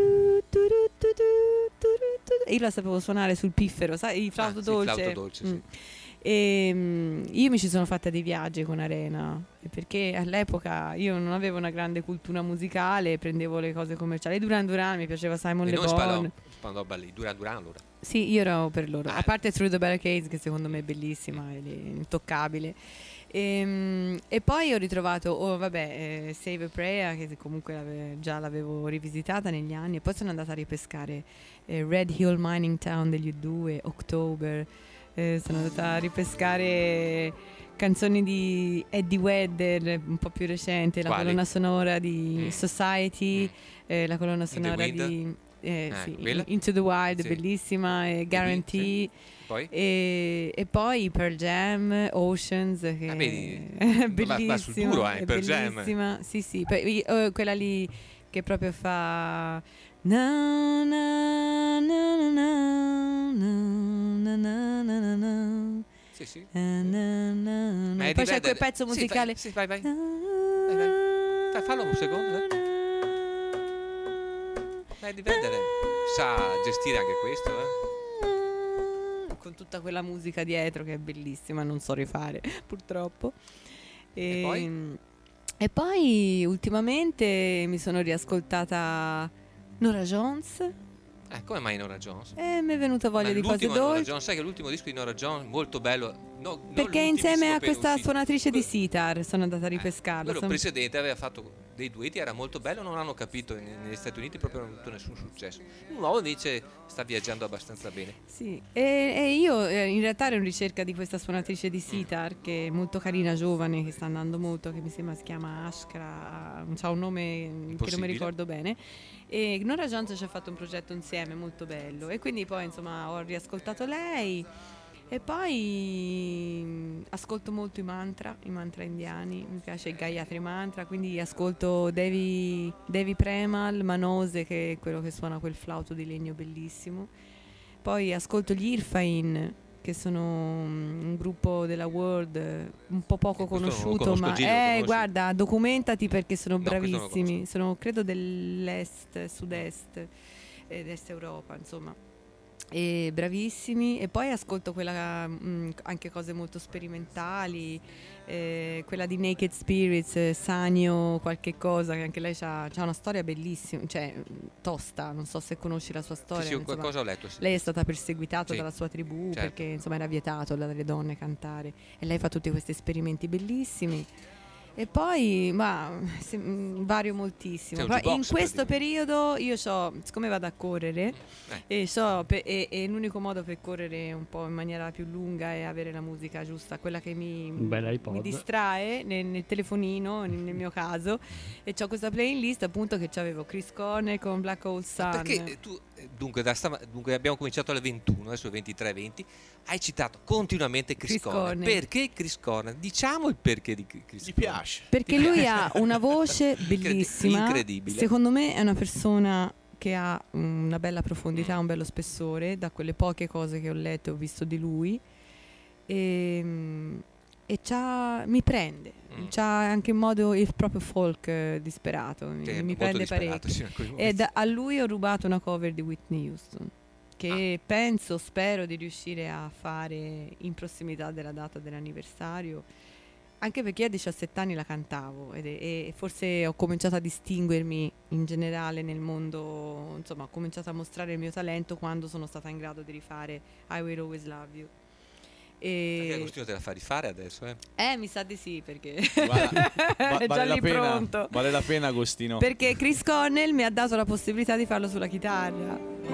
E io la sapevo suonare sul piffero, sai, il flauto dolce. Il flauto dolce, sì. E io mi ci sono fatta dei viaggi con Arena, perché all'epoca io non avevo una grande cultura musicale, prendevo le cose commerciali. Duran Duran, mi piaceva Simon Le Bon. Spandò balli Duran Duran allora. Sì, io ero per loro. A parte Through the Barricades, che secondo me è bellissima, è intoccabile. E poi ho ritrovato Save a Prayer, che comunque già l'avevo rivisitata negli anni, e poi sono andata a ripescare Red Hill Mining Town degli U2, October. Sono andata a ripescare canzoni di Eddie Vedder, un po' più recente, la colonna sonora di Society, la colonna sonora di Into the Wild, bellissima, e Guarantee. Poi? E poi Pearl Jam, Oceans, che è bellissima, sul duro, è Pearl bellissima. Jam. Sì, quella lì che proprio fa na na na na na na na na. Sì. Poi c'è quel pezzo musicale. Sì, vai. Vai, fallo un secondo. Di Vedere sa gestire anche questo, con tutta quella musica dietro che è bellissima, non so rifare purtroppo. E poi ultimamente mi sono riascoltata Norah Jones. Come mai Norah Jones? Mi è venuta voglia di cose dolci. Sai che l'ultimo disco di Norah Jones molto bello. Perché insieme a questa suonatrice di sitar sono andata a ripescarla. Quello precedente aveva fatto dei duetti, era molto bello, non hanno capito negli Stati Uniti, proprio non ha avuto nessun successo. Il nuovo invece sta viaggiando abbastanza bene. Sì, e io in realtà ero in ricerca di questa suonatrice di sitar che è molto carina, giovane, che sta andando molto, che mi sembra si chiama Ashkra, ha un nome che non mi ricordo bene. E Norah Jones ci ha fatto un progetto insieme molto bello, e quindi poi insomma ho riascoltato lei. E poi ascolto molto i mantra indiani, mi piace il Gayatri Mantra, quindi ascolto Devi Premal, Manose, che è quello che suona quel flauto di legno bellissimo. Poi ascolto gli Irfain, che sono un gruppo della World un po' poco conosciuto, ma guarda, documentati perché sono bravissimi, sono credo dell'est, sud-est ed est Europa, insomma. E bravissimi. E poi ascolto quella anche cose molto sperimentali, quella di Naked Spirits, Sanyo qualche cosa, che anche lei c'ha una storia bellissima, cioè tosta, non so se conosci la sua storia. Sì, qualcosa ho letto, sì. Lei è stata perseguitata dalla sua tribù, certo, perché insomma era vietato dalle donne cantare, e lei fa tutti questi esperimenti bellissimi. E poi vario moltissimo. In questo periodo io siccome vado a correre e l'unico modo per correre un po' in maniera più lunga è avere la musica giusta, quella che mi distrae nel telefonino, nel mio caso, e c'ho questa playlist appunto che c'avevo Chris Cornell con Black Hole Sun. Perché tu dunque abbiamo cominciato alle 21, adesso 23:20, hai citato continuamente Chris Cornell. Perché Chris Cornell? Diciamo il perché di Chris Cornell. Ti piace? Perché lui ha una voce bellissima, incredibile. Secondo me è una persona che ha una bella profondità, un bello spessore, da quelle poche cose che ho letto e ho visto di lui. E mi prende. C'ha anche in modo il proprio folk disperato, mi prende parecchio. Sì, E a lui ho rubato una cover di Whitney Houston che spero di riuscire a fare in prossimità della data dell'anniversario, anche perché a 17 anni la cantavo e forse ho cominciato a distinguermi in generale nel mondo, insomma ho cominciato a mostrare il mio talento quando sono stata in grado di rifare I Will Always Love You. Perché Agostino te la fa rifare adesso? Mi sa di sì, perché Guarda, è già lì pronto. Vale la pena, Agostino. Perché Chris Cornell mi ha dato la possibilità di farlo sulla chitarra.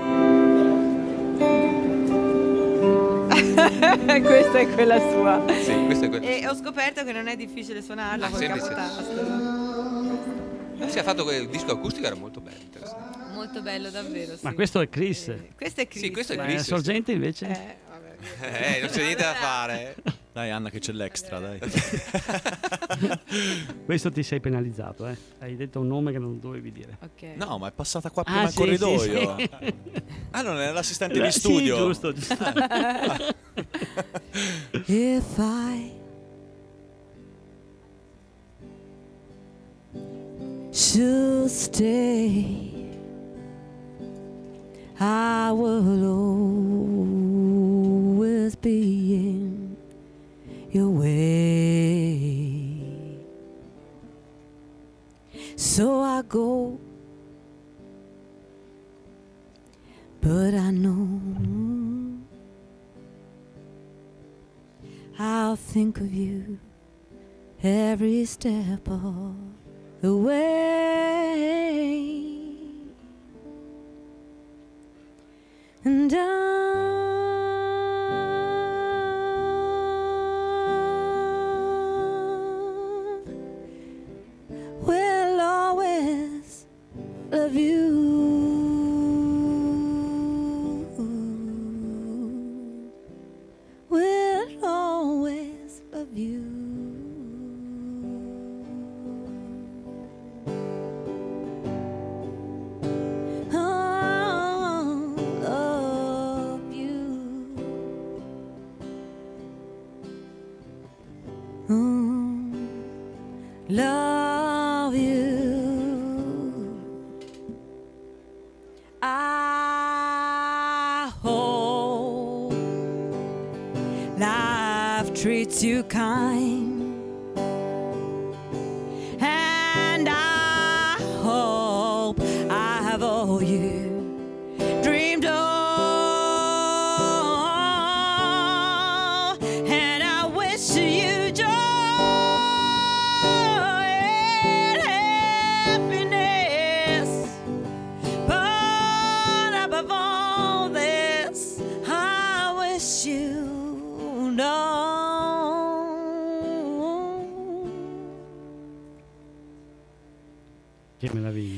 Questa è quella sua. Sì, questa è quella E ho scoperto che non è difficile suonarla col capotasto. Si è fatto il disco acustico, era molto bello, interessante. Molto bello davvero, sì. Ma questo è Chris. Questo è Chris. Sì, questo è Chris. Sorgente invece? Non c'è niente da fare. Dai Anna che c'è l'extra, dai. Questo ti sei penalizzato, Hai detto un nome che non dovevi dire. Okay. No, ma è passata qua prima in sì, corridoio. sì. Ah, non è l'assistente di studio. Sì, giusto. If I should stay, I will always be in your way. So I go, but I know I'll think of you every step of the way. And I will always love you. Will always love you. Love you. I hope life treats you kind, and I hope I have all you dreamed of, and I wish you joy. Che meraviglia.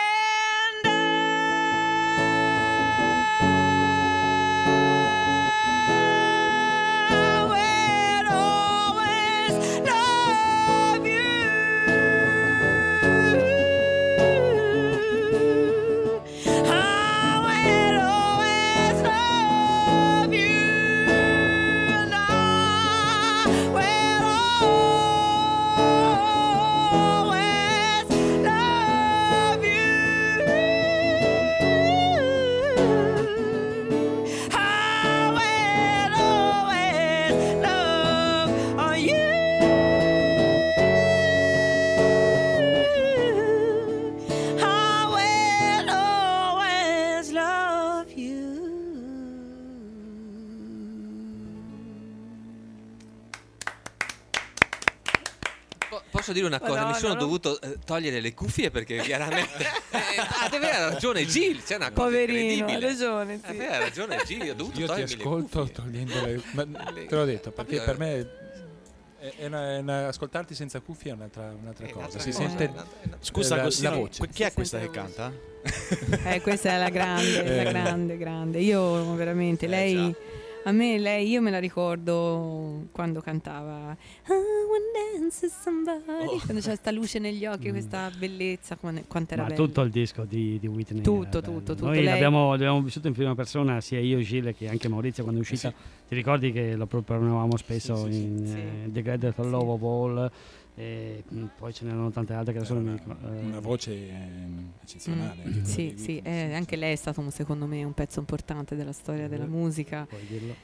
Posso dire una cosa? Mi sono dovuto togliere le cuffie perché chiaramente aveva ragione Gil, c'è una cosa poverino, incredibile. ha ragione, sì. Aveva ragione Gil, ho dovuto Io ti togliermi ascolto le cuffie. togliendo le... Ma te l'ho detto, perché per me ascoltarti senza cuffie è un'altra cosa. Si sente Scusa, la Agostino, voce. chi è questa che canta? Questa è la grande. Io veramente, lei, io me la ricordo quando cantava I will dance with somebody. Quando c'è questa luce negli occhi, questa bellezza, quanto era Ma bello. tutto il disco di Whitney. Tutto, è bello. tutto. Noi Lei- l'abbiamo vissuto in prima persona, sia io, Gilles, che anche Maurizio quando è uscita. Ti ricordi che lo proponevamo spesso in The Great Love of All, e poi ce n'erano tante altre che adesso non mi ricordo. Una voce eccezionale. Sì, anche lei è stato secondo me un pezzo importante della storia della musica. Puoi dirlo.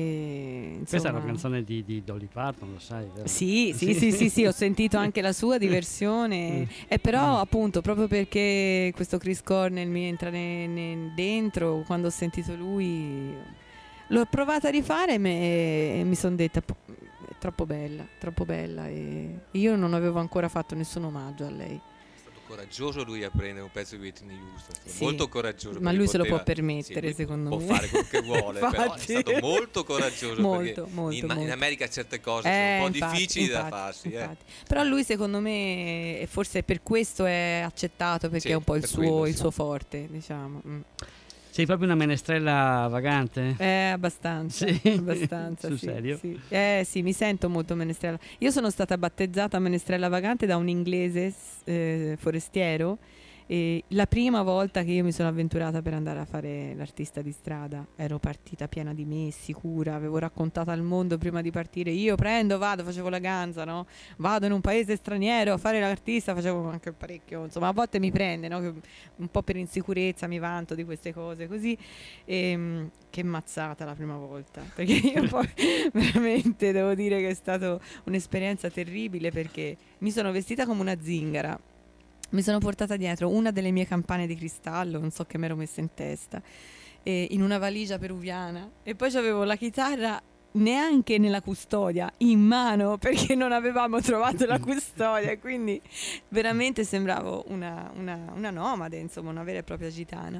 E, Questa è insomma- una canzone di Dolly Parton, lo sai, vero? Sì, ho sentito anche la sua di versione, e però appunto proprio perché questo Chris Cornell mi entra dentro, quando ho sentito lui l'ho provata a rifare e mi sono detta è troppo bella, e io non avevo ancora fatto nessun omaggio a lei. Coraggioso lui a prendere un pezzo di Whitney Houston, Sì, molto coraggioso, ma perché lui se lo poteva- può permettere, sì, secondo può me. fare quello che vuole, però è Infatti. stato molto coraggioso, Molto, perché molto. in America certe cose sono un po' Infatti, difficili da infatti, farsi. infatti. Però lui secondo me, e forse per questo è accettato, perché Sì, è un po' il per suo, quello, il sì. suo forte, diciamo. Sei proprio una menestrella vagante? Abbastanza, Sì? abbastanza. Sul sì, serio? Sì. Sì, mi sento molto menestrella. Io sono stata battezzata menestrella vagante da un inglese forestiero. E la prima volta che io mi sono avventurata per andare a fare l'artista di strada, ero partita piena di me, sicura, avevo raccontato al mondo prima di partire, io vado, facevo la ganza, no? Vado in un paese straniero a fare l'artista, facevo anche parecchio, insomma, a volte mi prende, no? Un po' per insicurezza mi vanto di queste cose così, che mazzata la prima volta, perché io poi veramente devo dire che è stata un'esperienza terribile, perché mi sono vestita come una zingara. Mi sono portata dietro una delle mie campane di cristallo, non so che mi ero messa in testa, in una valigia peruviana, e poi avevo la chitarra neanche nella custodia, in mano, perché non avevamo trovato la custodia, quindi veramente sembravo una nomade, insomma, una vera e propria gitana.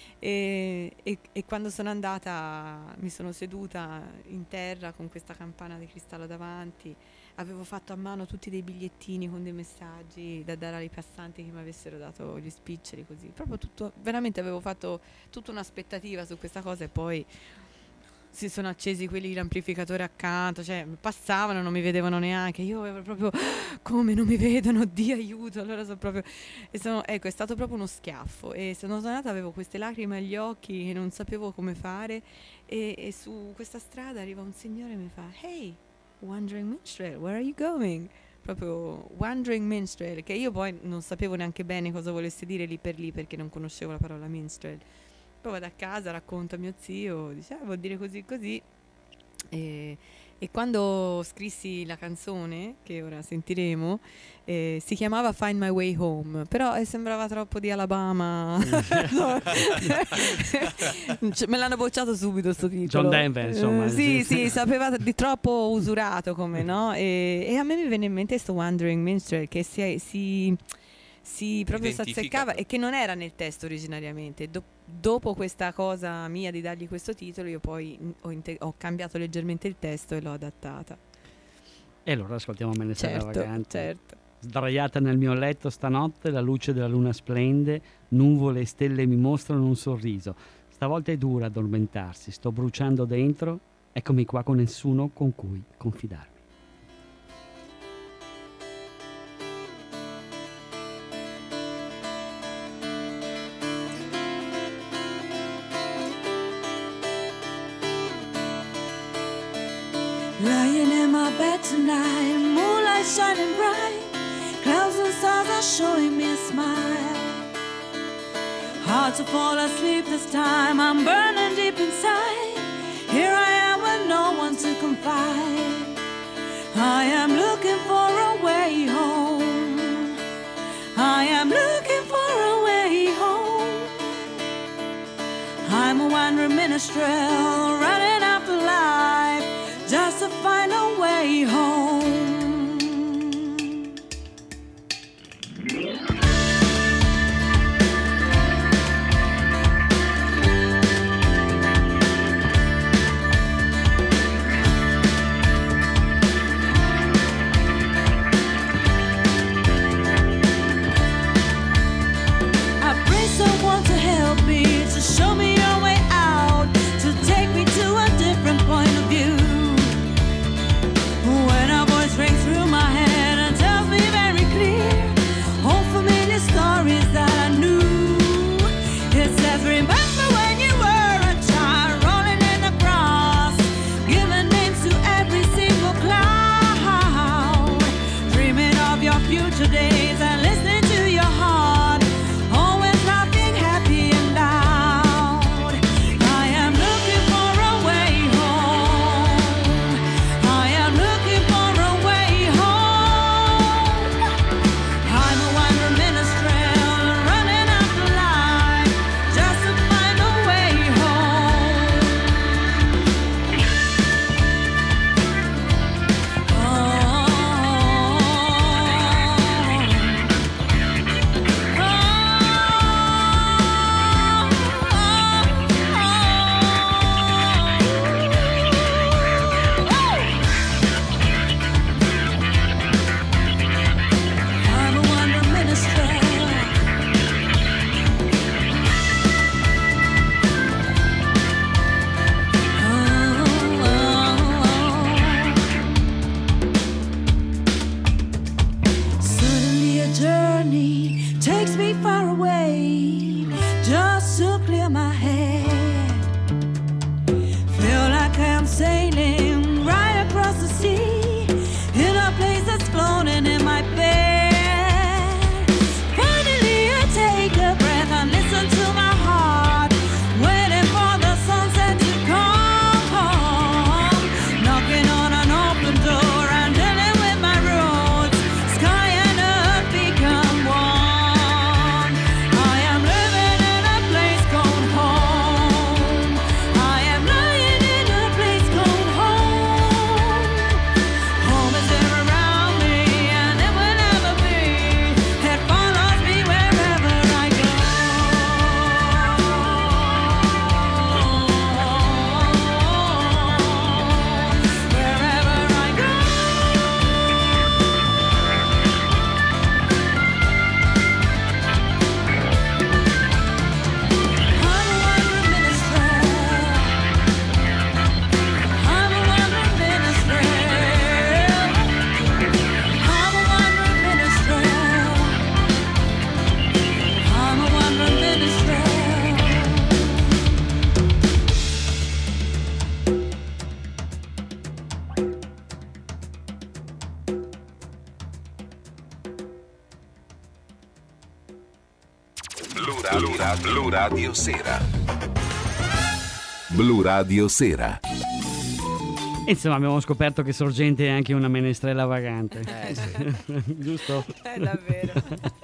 E quando sono andata mi sono seduta in terra con questa campana di cristallo davanti, avevo fatto a mano tutti dei bigliettini con dei messaggi da dare ai passanti che mi avessero dato gli spiccioli, così proprio tutto, veramente avevo fatto tutta un'aspettativa su questa cosa, e poi si sono accesi quelli l'amplificatore accanto, cioè passavano, non mi vedevano neanche, io ero proprio come non mi vedono, Dio aiuto, allora sono proprio ecco, è stato proprio uno schiaffo, e sono tornata, avevo queste lacrime agli occhi e non sapevo come fare, e su questa strada arriva un signore e mi fa "Hey, Wandering Minstrel, where are you going?" Proprio Wandering Minstrel, che io poi non sapevo neanche bene cosa volesse dire lì per lì, perché non conoscevo la parola minstrel. Poi vado a casa, racconto a mio zio, dice vuol dire così così, e quando scrissi la canzone che ora sentiremo, si chiamava Find My Way Home, però sembrava troppo di Alabama. Me l'hanno bocciato subito sto titolo. John Denver, insomma. Sì, sapeva di troppo usurato come, no? E a me mi venne in mente questo Wandering Minstrel, che si proprio si azzeccava, e che non era nel testo originariamente. Dopo questa cosa mia di dargli questo titolo, io poi ho cambiato leggermente il testo e l'ho adattata. E allora ascoltiamo Menestrella vagante. Certo. Sdraiata nel mio letto stanotte, la luce della luna splende, nuvole e stelle mi mostrano un sorriso. Stavolta è dura addormentarsi, sto bruciando dentro, eccomi qua con nessuno con cui confidarmi. Lying in my bed tonight, moonlight shining bright, clouds and stars are showing me a smile. Hard to fall asleep this time, I'm burning deep inside. Here I am with no one to confide. I am looking for a way home. I am looking for a way home. I'm a wandering minstrel, running after life, just to find a way home. I pray someone to help me, to show me a way out, to special days and listening to your heart, always laughing happy and loud. I am looking for a way home. I am looking for a way home. I'm a wandering minstrel running after life just to find a way home. I'm a wandering minstrel. Suddenly a journey takes me far away, just to clear my head. Feel like I'm sailing right across the sea, in a place that's floating in my bed. Finally I take a breath and listen to my heart, waiting for the sunset to come. Knocking on an open door and dealing with my roots. Sky and earth become one. I am living in a place called home. I am lying in a place called home. Home is there around me and it will never be. It follows me wherever I go. Wherever I go. I'm a wandering minstrel. I'm a wandering minstrel. I'm a wandering minstrel. I'm a wandering minstrel. Blu Radio Sera. Blu Radio Sera. Insomma, abbiamo scoperto che Sorgente è anche una menestrella vagante. Giusto? Davvero.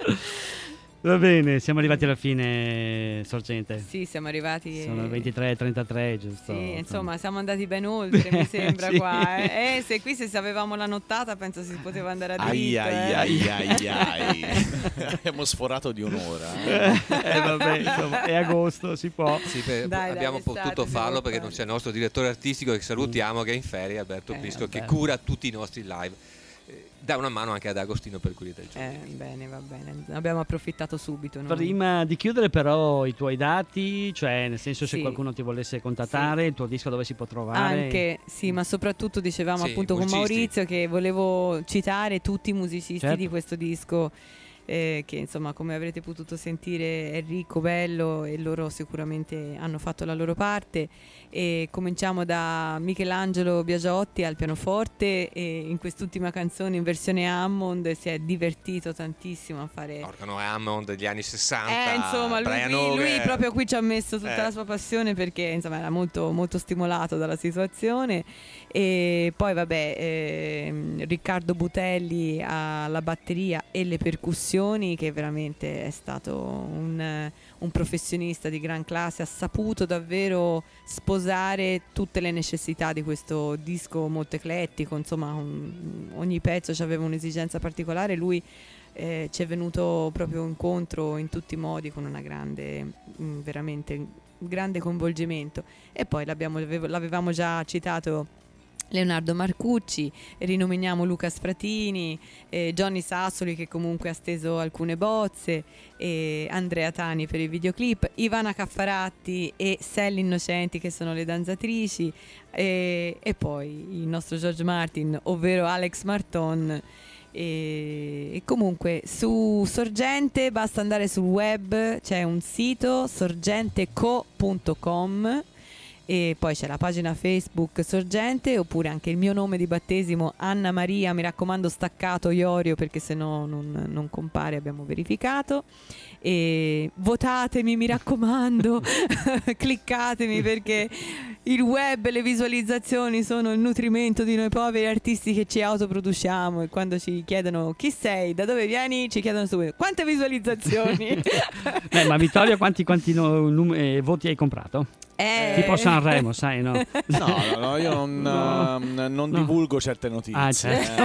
Va bene, siamo arrivati alla fine, Sorgente. Sì, siamo arrivati. Sono 23:33, giusto? Sì, insomma, siamo andati ben oltre, mi sembra Sì. qua. Se avevamo la nottata, penso si poteva andare a Ai dritto. ai ai ai ai. Abbiamo sforato di un'ora. Vabbè, insomma, è agosto, si può. Sì, Dai, abbiamo l'estate potuto farlo devo perché fare. non c'è il nostro direttore artistico che salutiamo, che è in ferie, Alberto Pisco, che vabbè. cura tutti i nostri live. Dà una mano anche ad Agostino per quelli del gioco. Bene, va bene. Abbiamo approfittato subito. noi. Prima di chiudere però i tuoi dati, cioè nel senso se Sì. qualcuno ti volesse contattare, il tuo disco dove si può trovare? Anche, sì, ma soprattutto dicevamo Sì, appunto con musicisti. Maurizio che volevo citare tutti i musicisti Certo. di questo disco, che insomma, come avrete potuto sentire, è ricco, bello e loro sicuramente hanno fatto la loro parte. E cominciamo da Michelangelo Biagiotti al pianoforte, e in quest'ultima canzone in versione Hammond si è divertito tantissimo a fare. Organo Hammond degli anni 60. Insomma, Brian lui Auger. proprio qui ci ha messo tutta Eh. la sua passione, perché insomma era molto, molto stimolato dalla situazione. E poi vabbè, Riccardo Butelli alla batteria e le percussioni, che veramente è stato un professionista di gran classe, ha saputo davvero sposare tutte le necessità di questo disco molto eclettico, insomma ogni pezzo aveva un'esigenza particolare, lui ci è venuto proprio incontro in tutti i modi con una grande, veramente grande coinvolgimento. E poi l'avevamo già citato Leonardo Marcucci, rinominiamo Luca Sfratini, Johnny Sassoli che comunque ha steso alcune bozze, Andrea Tani per i videoclip, Ivana Caffaratti e Sally Innocenti che sono le danzatrici, e poi il nostro George Martin, ovvero Alex Marton. E comunque su Sorgente basta andare sul web, c'è un sito sorgenteco.com E poi c'è la pagina Facebook Sorgente, oppure anche il mio nome di battesimo Anna Maria, mi raccomando staccato Iorio, perché se no non compare, abbiamo verificato. E votatemi, mi raccomando, cliccatemi, perché il web e le visualizzazioni sono il nutrimento di noi poveri artisti che ci autoproduciamo, e quando ci chiedono chi sei, da dove vieni, ci chiedono subito quante visualizzazioni. Ma Vittorio, quanti voti hai comprato? Tipo Sanremo, sai, no? No, io non divulgo certe notizie. Ah,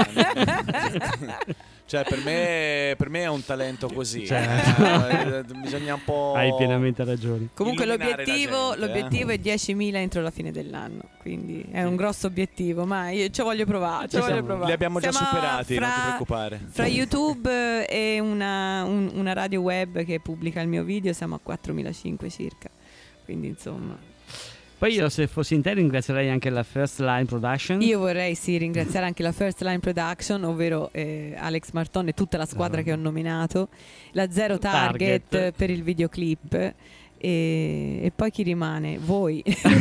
certo. Cioè, per me è un talento così. Certo. Bisogna un po'. Hai pienamente ragione. Comunque illuminare l'obiettivo è 10.000 entro la fine dell'anno, quindi è un grosso obiettivo, ma io ci voglio provare. Li abbiamo già Siamo superati, non ti preoccupare. Fra YouTube e una radio web che pubblica il mio video siamo a 4.500 circa, quindi insomma. Poi io, se fossi in te, ringrazierei anche la First Line Production. Io vorrei ringraziare anche la First Line Production, ovvero Alex Marton e tutta la squadra che ho nominato, la Zero Target per il videoclip, e poi chi rimane? Voi.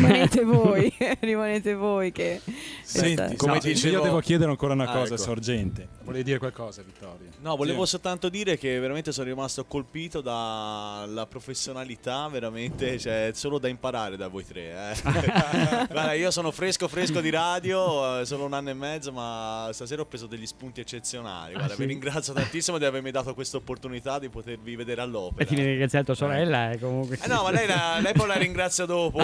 rimanete voi che Senti, come io devo chiedere ancora una cosa, Sorgente. Volevi dire qualcosa, Vittorio? No, volevo soltanto dire che veramente sono rimasto colpito dalla professionalità, veramente, cioè solo da imparare da voi tre. Guarda, io sono fresco di radio, solo 1 anno e mezzo, ma stasera ho preso degli spunti eccezionali. Guarda, vi ringrazio tantissimo di avermi dato questa opportunità di potervi vedere all'opera. E ti ringrazia tua sorella, comunque. No, ma lei poi la ringrazio dopo.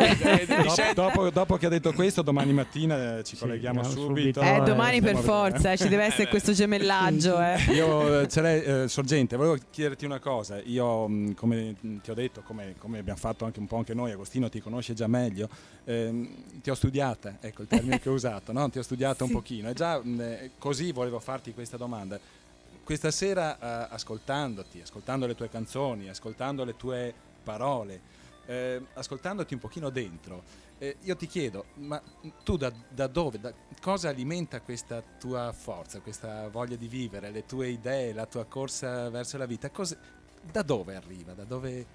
Dopo che ha detto questo, domani mattina ci colleghiamo subito. Domani per forza, ci deve essere questo gemellaggio. Io, Sorgente, volevo chiederti una cosa. Io, come ti ho detto, come abbiamo fatto anche un po' anche noi, Agostino ti conosce già meglio, ti ho studiata, ecco il termine che ho usato, no? Ti ho studiata un pochino, e già così volevo farti questa domanda. Questa sera, ascoltando le tue canzoni, ascoltando le tue parole, ascoltandoti un pochino dentro, io ti chiedo, ma tu da dove, cosa alimenta questa tua forza, questa voglia di vivere, le tue idee, la tua corsa verso la vita? Da dove arriva, da dove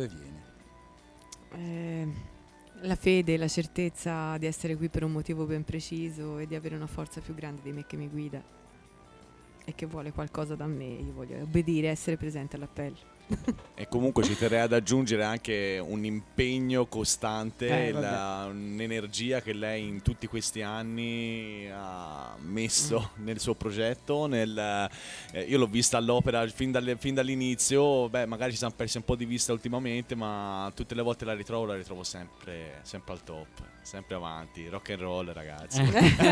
viene? La fede, la certezza di essere qui per un motivo ben preciso e di avere una forza più grande di me che mi guida e che vuole qualcosa da me. Io voglio obbedire, essere presente all'appello. E comunque ci terrei ad aggiungere anche un impegno costante, un'energia che lei in tutti questi anni ha messo nel suo progetto. Io l'ho vista all'opera fin dall'inizio, magari ci siamo persi un po' di vista ultimamente, ma tutte le volte la ritrovo sempre al top, sempre avanti, rock and roll, ragazzi.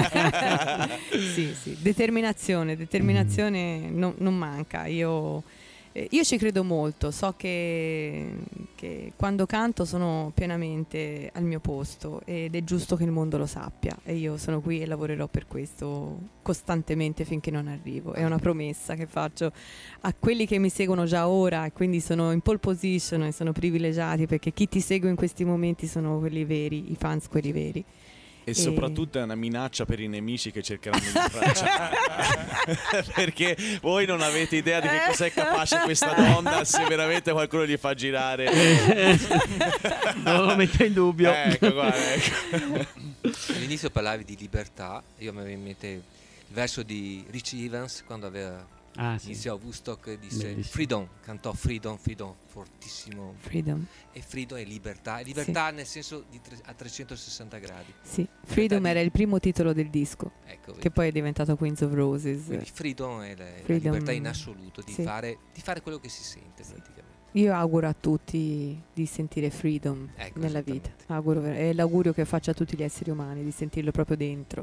Sì, determinazione non manca. Io ci credo molto, so che quando canto sono pienamente al mio posto ed è giusto che il mondo lo sappia, e io sono qui e lavorerò per questo costantemente finché non arrivo. È una promessa che faccio a quelli che mi seguono già ora, e quindi sono in pole position e sono privilegiati, perché chi ti segue in questi momenti sono quelli veri, i fans quelli veri. E soprattutto è una minaccia per i nemici che cercheranno di infrangiare. Perché voi non avete idea di che cos'è capace questa donna, se veramente qualcuno gli fa girare. Non lo metto in dubbio. Guarda. All'inizio parlavi di libertà, io mi avevo in mente il verso di Richie Evans quando aveva iniziò Woodstock, disse bellissimo. Freedom, cantò Freedom fortissimo. Freedom. E freedom è libertà nel senso a 360 gradi. Sì, Freedom era il primo titolo del disco, che poi è diventato Queens of Roses. Quindi freedom è la libertà in assoluto di fare quello che si sente praticamente. Io auguro a tutti di sentire freedom nella vita. È l'augurio che faccio a tutti gli esseri umani, di sentirlo proprio dentro.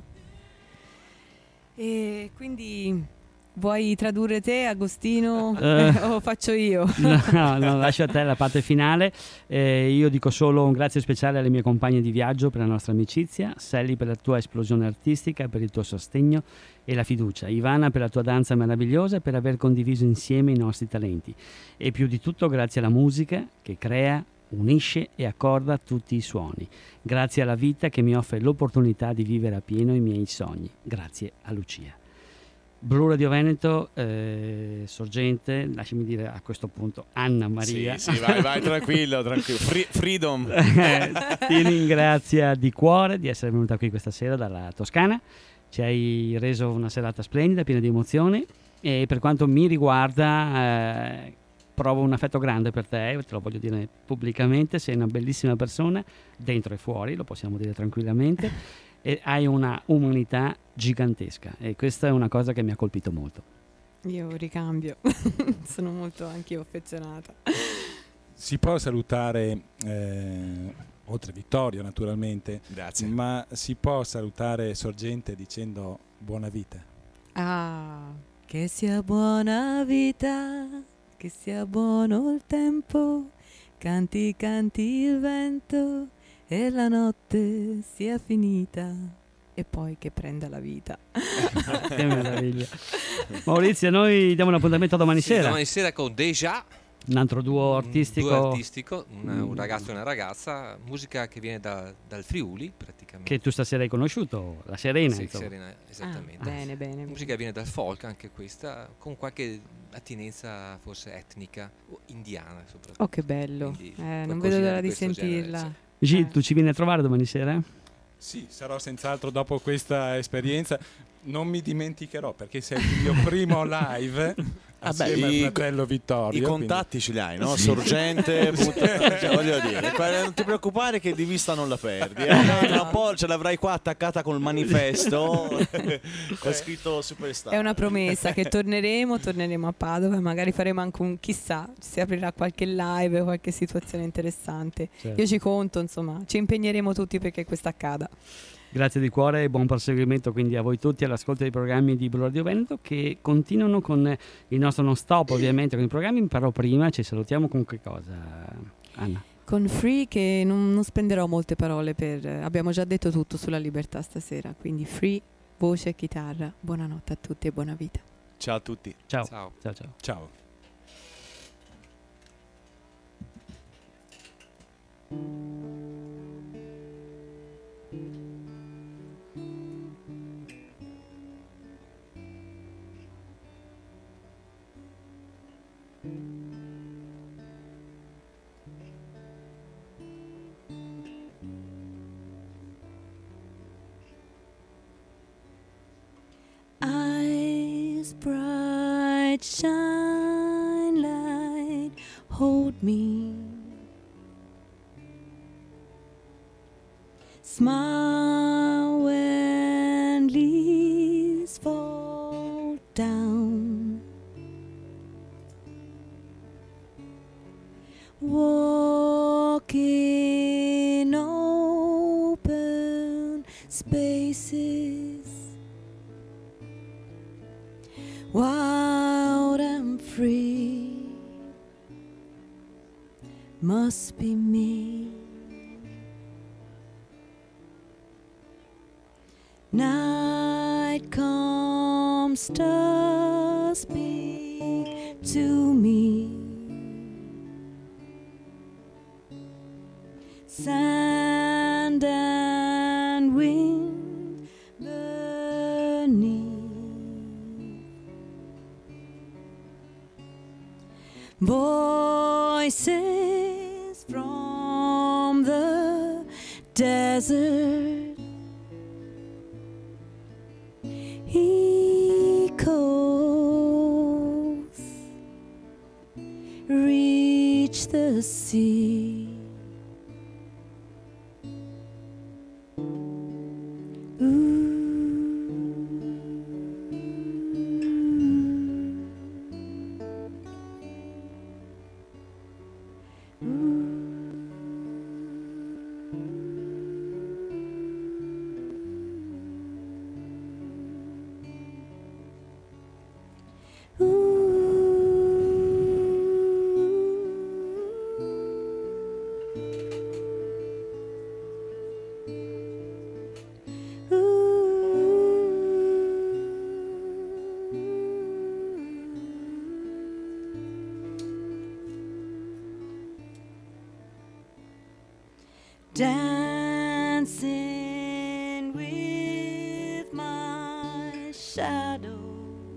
E quindi vuoi tradurre te, Agostino, o faccio io? No, lascio a te la parte finale. Io dico solo un grazie speciale alle mie compagne di viaggio per la nostra amicizia, Sally per la tua esplosione artistica, per il tuo sostegno e la fiducia, Ivana per la tua danza meravigliosa e per aver condiviso insieme i nostri talenti, e più di tutto grazie alla musica che crea, unisce e accorda tutti i suoni, grazie alla vita che mi offre l'opportunità di vivere a pieno i miei sogni, grazie a Lucia. Blu Radio Veneto, sorgente, lasciami dire a questo punto Anna Maria. Sì, vai tranquillo. Freedom. Ti ringrazia di cuore di essere venuta qui questa sera dalla Toscana. Ci hai reso una serata splendida, piena di emozioni, e per quanto mi riguarda provo un affetto grande per te, te lo voglio dire pubblicamente. Sei una bellissima persona, dentro e fuori, lo possiamo dire tranquillamente, e hai una umanità gigantesca, e questa è una cosa che mi ha colpito molto. Io ricambio, sono molto anch'io affezionata. Si può salutare, oltre Vittorio naturalmente, Grazie. ma si può salutare Sorgente dicendo buona vita? Ah, che sia buona vita, che sia buono il tempo, canti il vento e la notte sia finita e poi che prenda la vita. Che meraviglia. Maurizio, noi diamo un appuntamento domani sera. Domani sera con Deja, Un altro duo artistico, un ragazzo e una ragazza, musica che viene dal Friuli praticamente. che tu stasera hai conosciuto, la Serena. Sì, insomma. Serena, esattamente. Bene. Musica viene dal folk anche questa, con qualche attinenza forse etnica o indiana soprattutto. Oh, che bello. Quindi Non qualcosina vedo l'ora di questo genere, sentirla. sì. Gil, tu ci vieni a trovare domani sera? Sì, sarò senz'altro dopo questa esperienza. Non mi dimenticherò perché sei il mio primo live assieme al fratello Vittorio. I contatti ce li hai, no? Sorgente, cioè, voglio dire, non ti preoccupare che di vista non la perdi. Tra un po' ce l'avrai qua attaccata col manifesto con scritto Superstar. È una promessa che torneremo a Padova e magari faremo anche chissà, si aprirà qualche live, qualche situazione interessante. Certo. Io ci conto, insomma, ci impegneremo tutti perché questo accada. Grazie di cuore e buon proseguimento quindi a voi tutti all'ascolto dei programmi di Blu Radio Veneto, che continuano con il nostro non stop ovviamente con i programmi, però prima ci salutiamo con che cosa, Anna? Con Free, che non spenderò molte parole abbiamo già detto tutto sulla libertà stasera, quindi Free, voce e chitarra. Buonanotte a tutti e buona vita. Ciao a tutti. Ciao. Ciao. Ciao, ciao. Ciao. Eyes bright, shine light, hold me. Smile when leaves fall down. Walk in open spaces. Wild and free must be me. Night comes, stars speak to me. Sand and wind beneath. Voices from the desert, echoes reach the sea. Dancing with my shadow.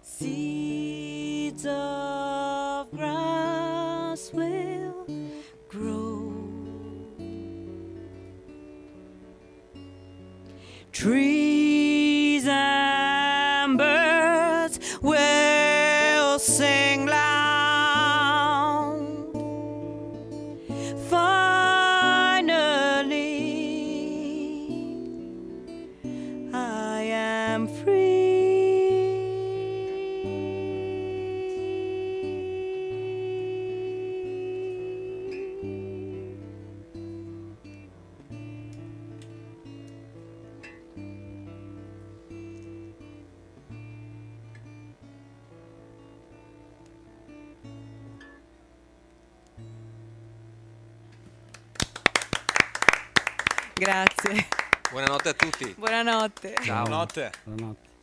Seeds of grass will grow. Trees and birds will sing loud. Finally, I am free. Grazie. Buonanotte a tutti. Buonanotte. Ciao. Buonanotte. Buonanotte.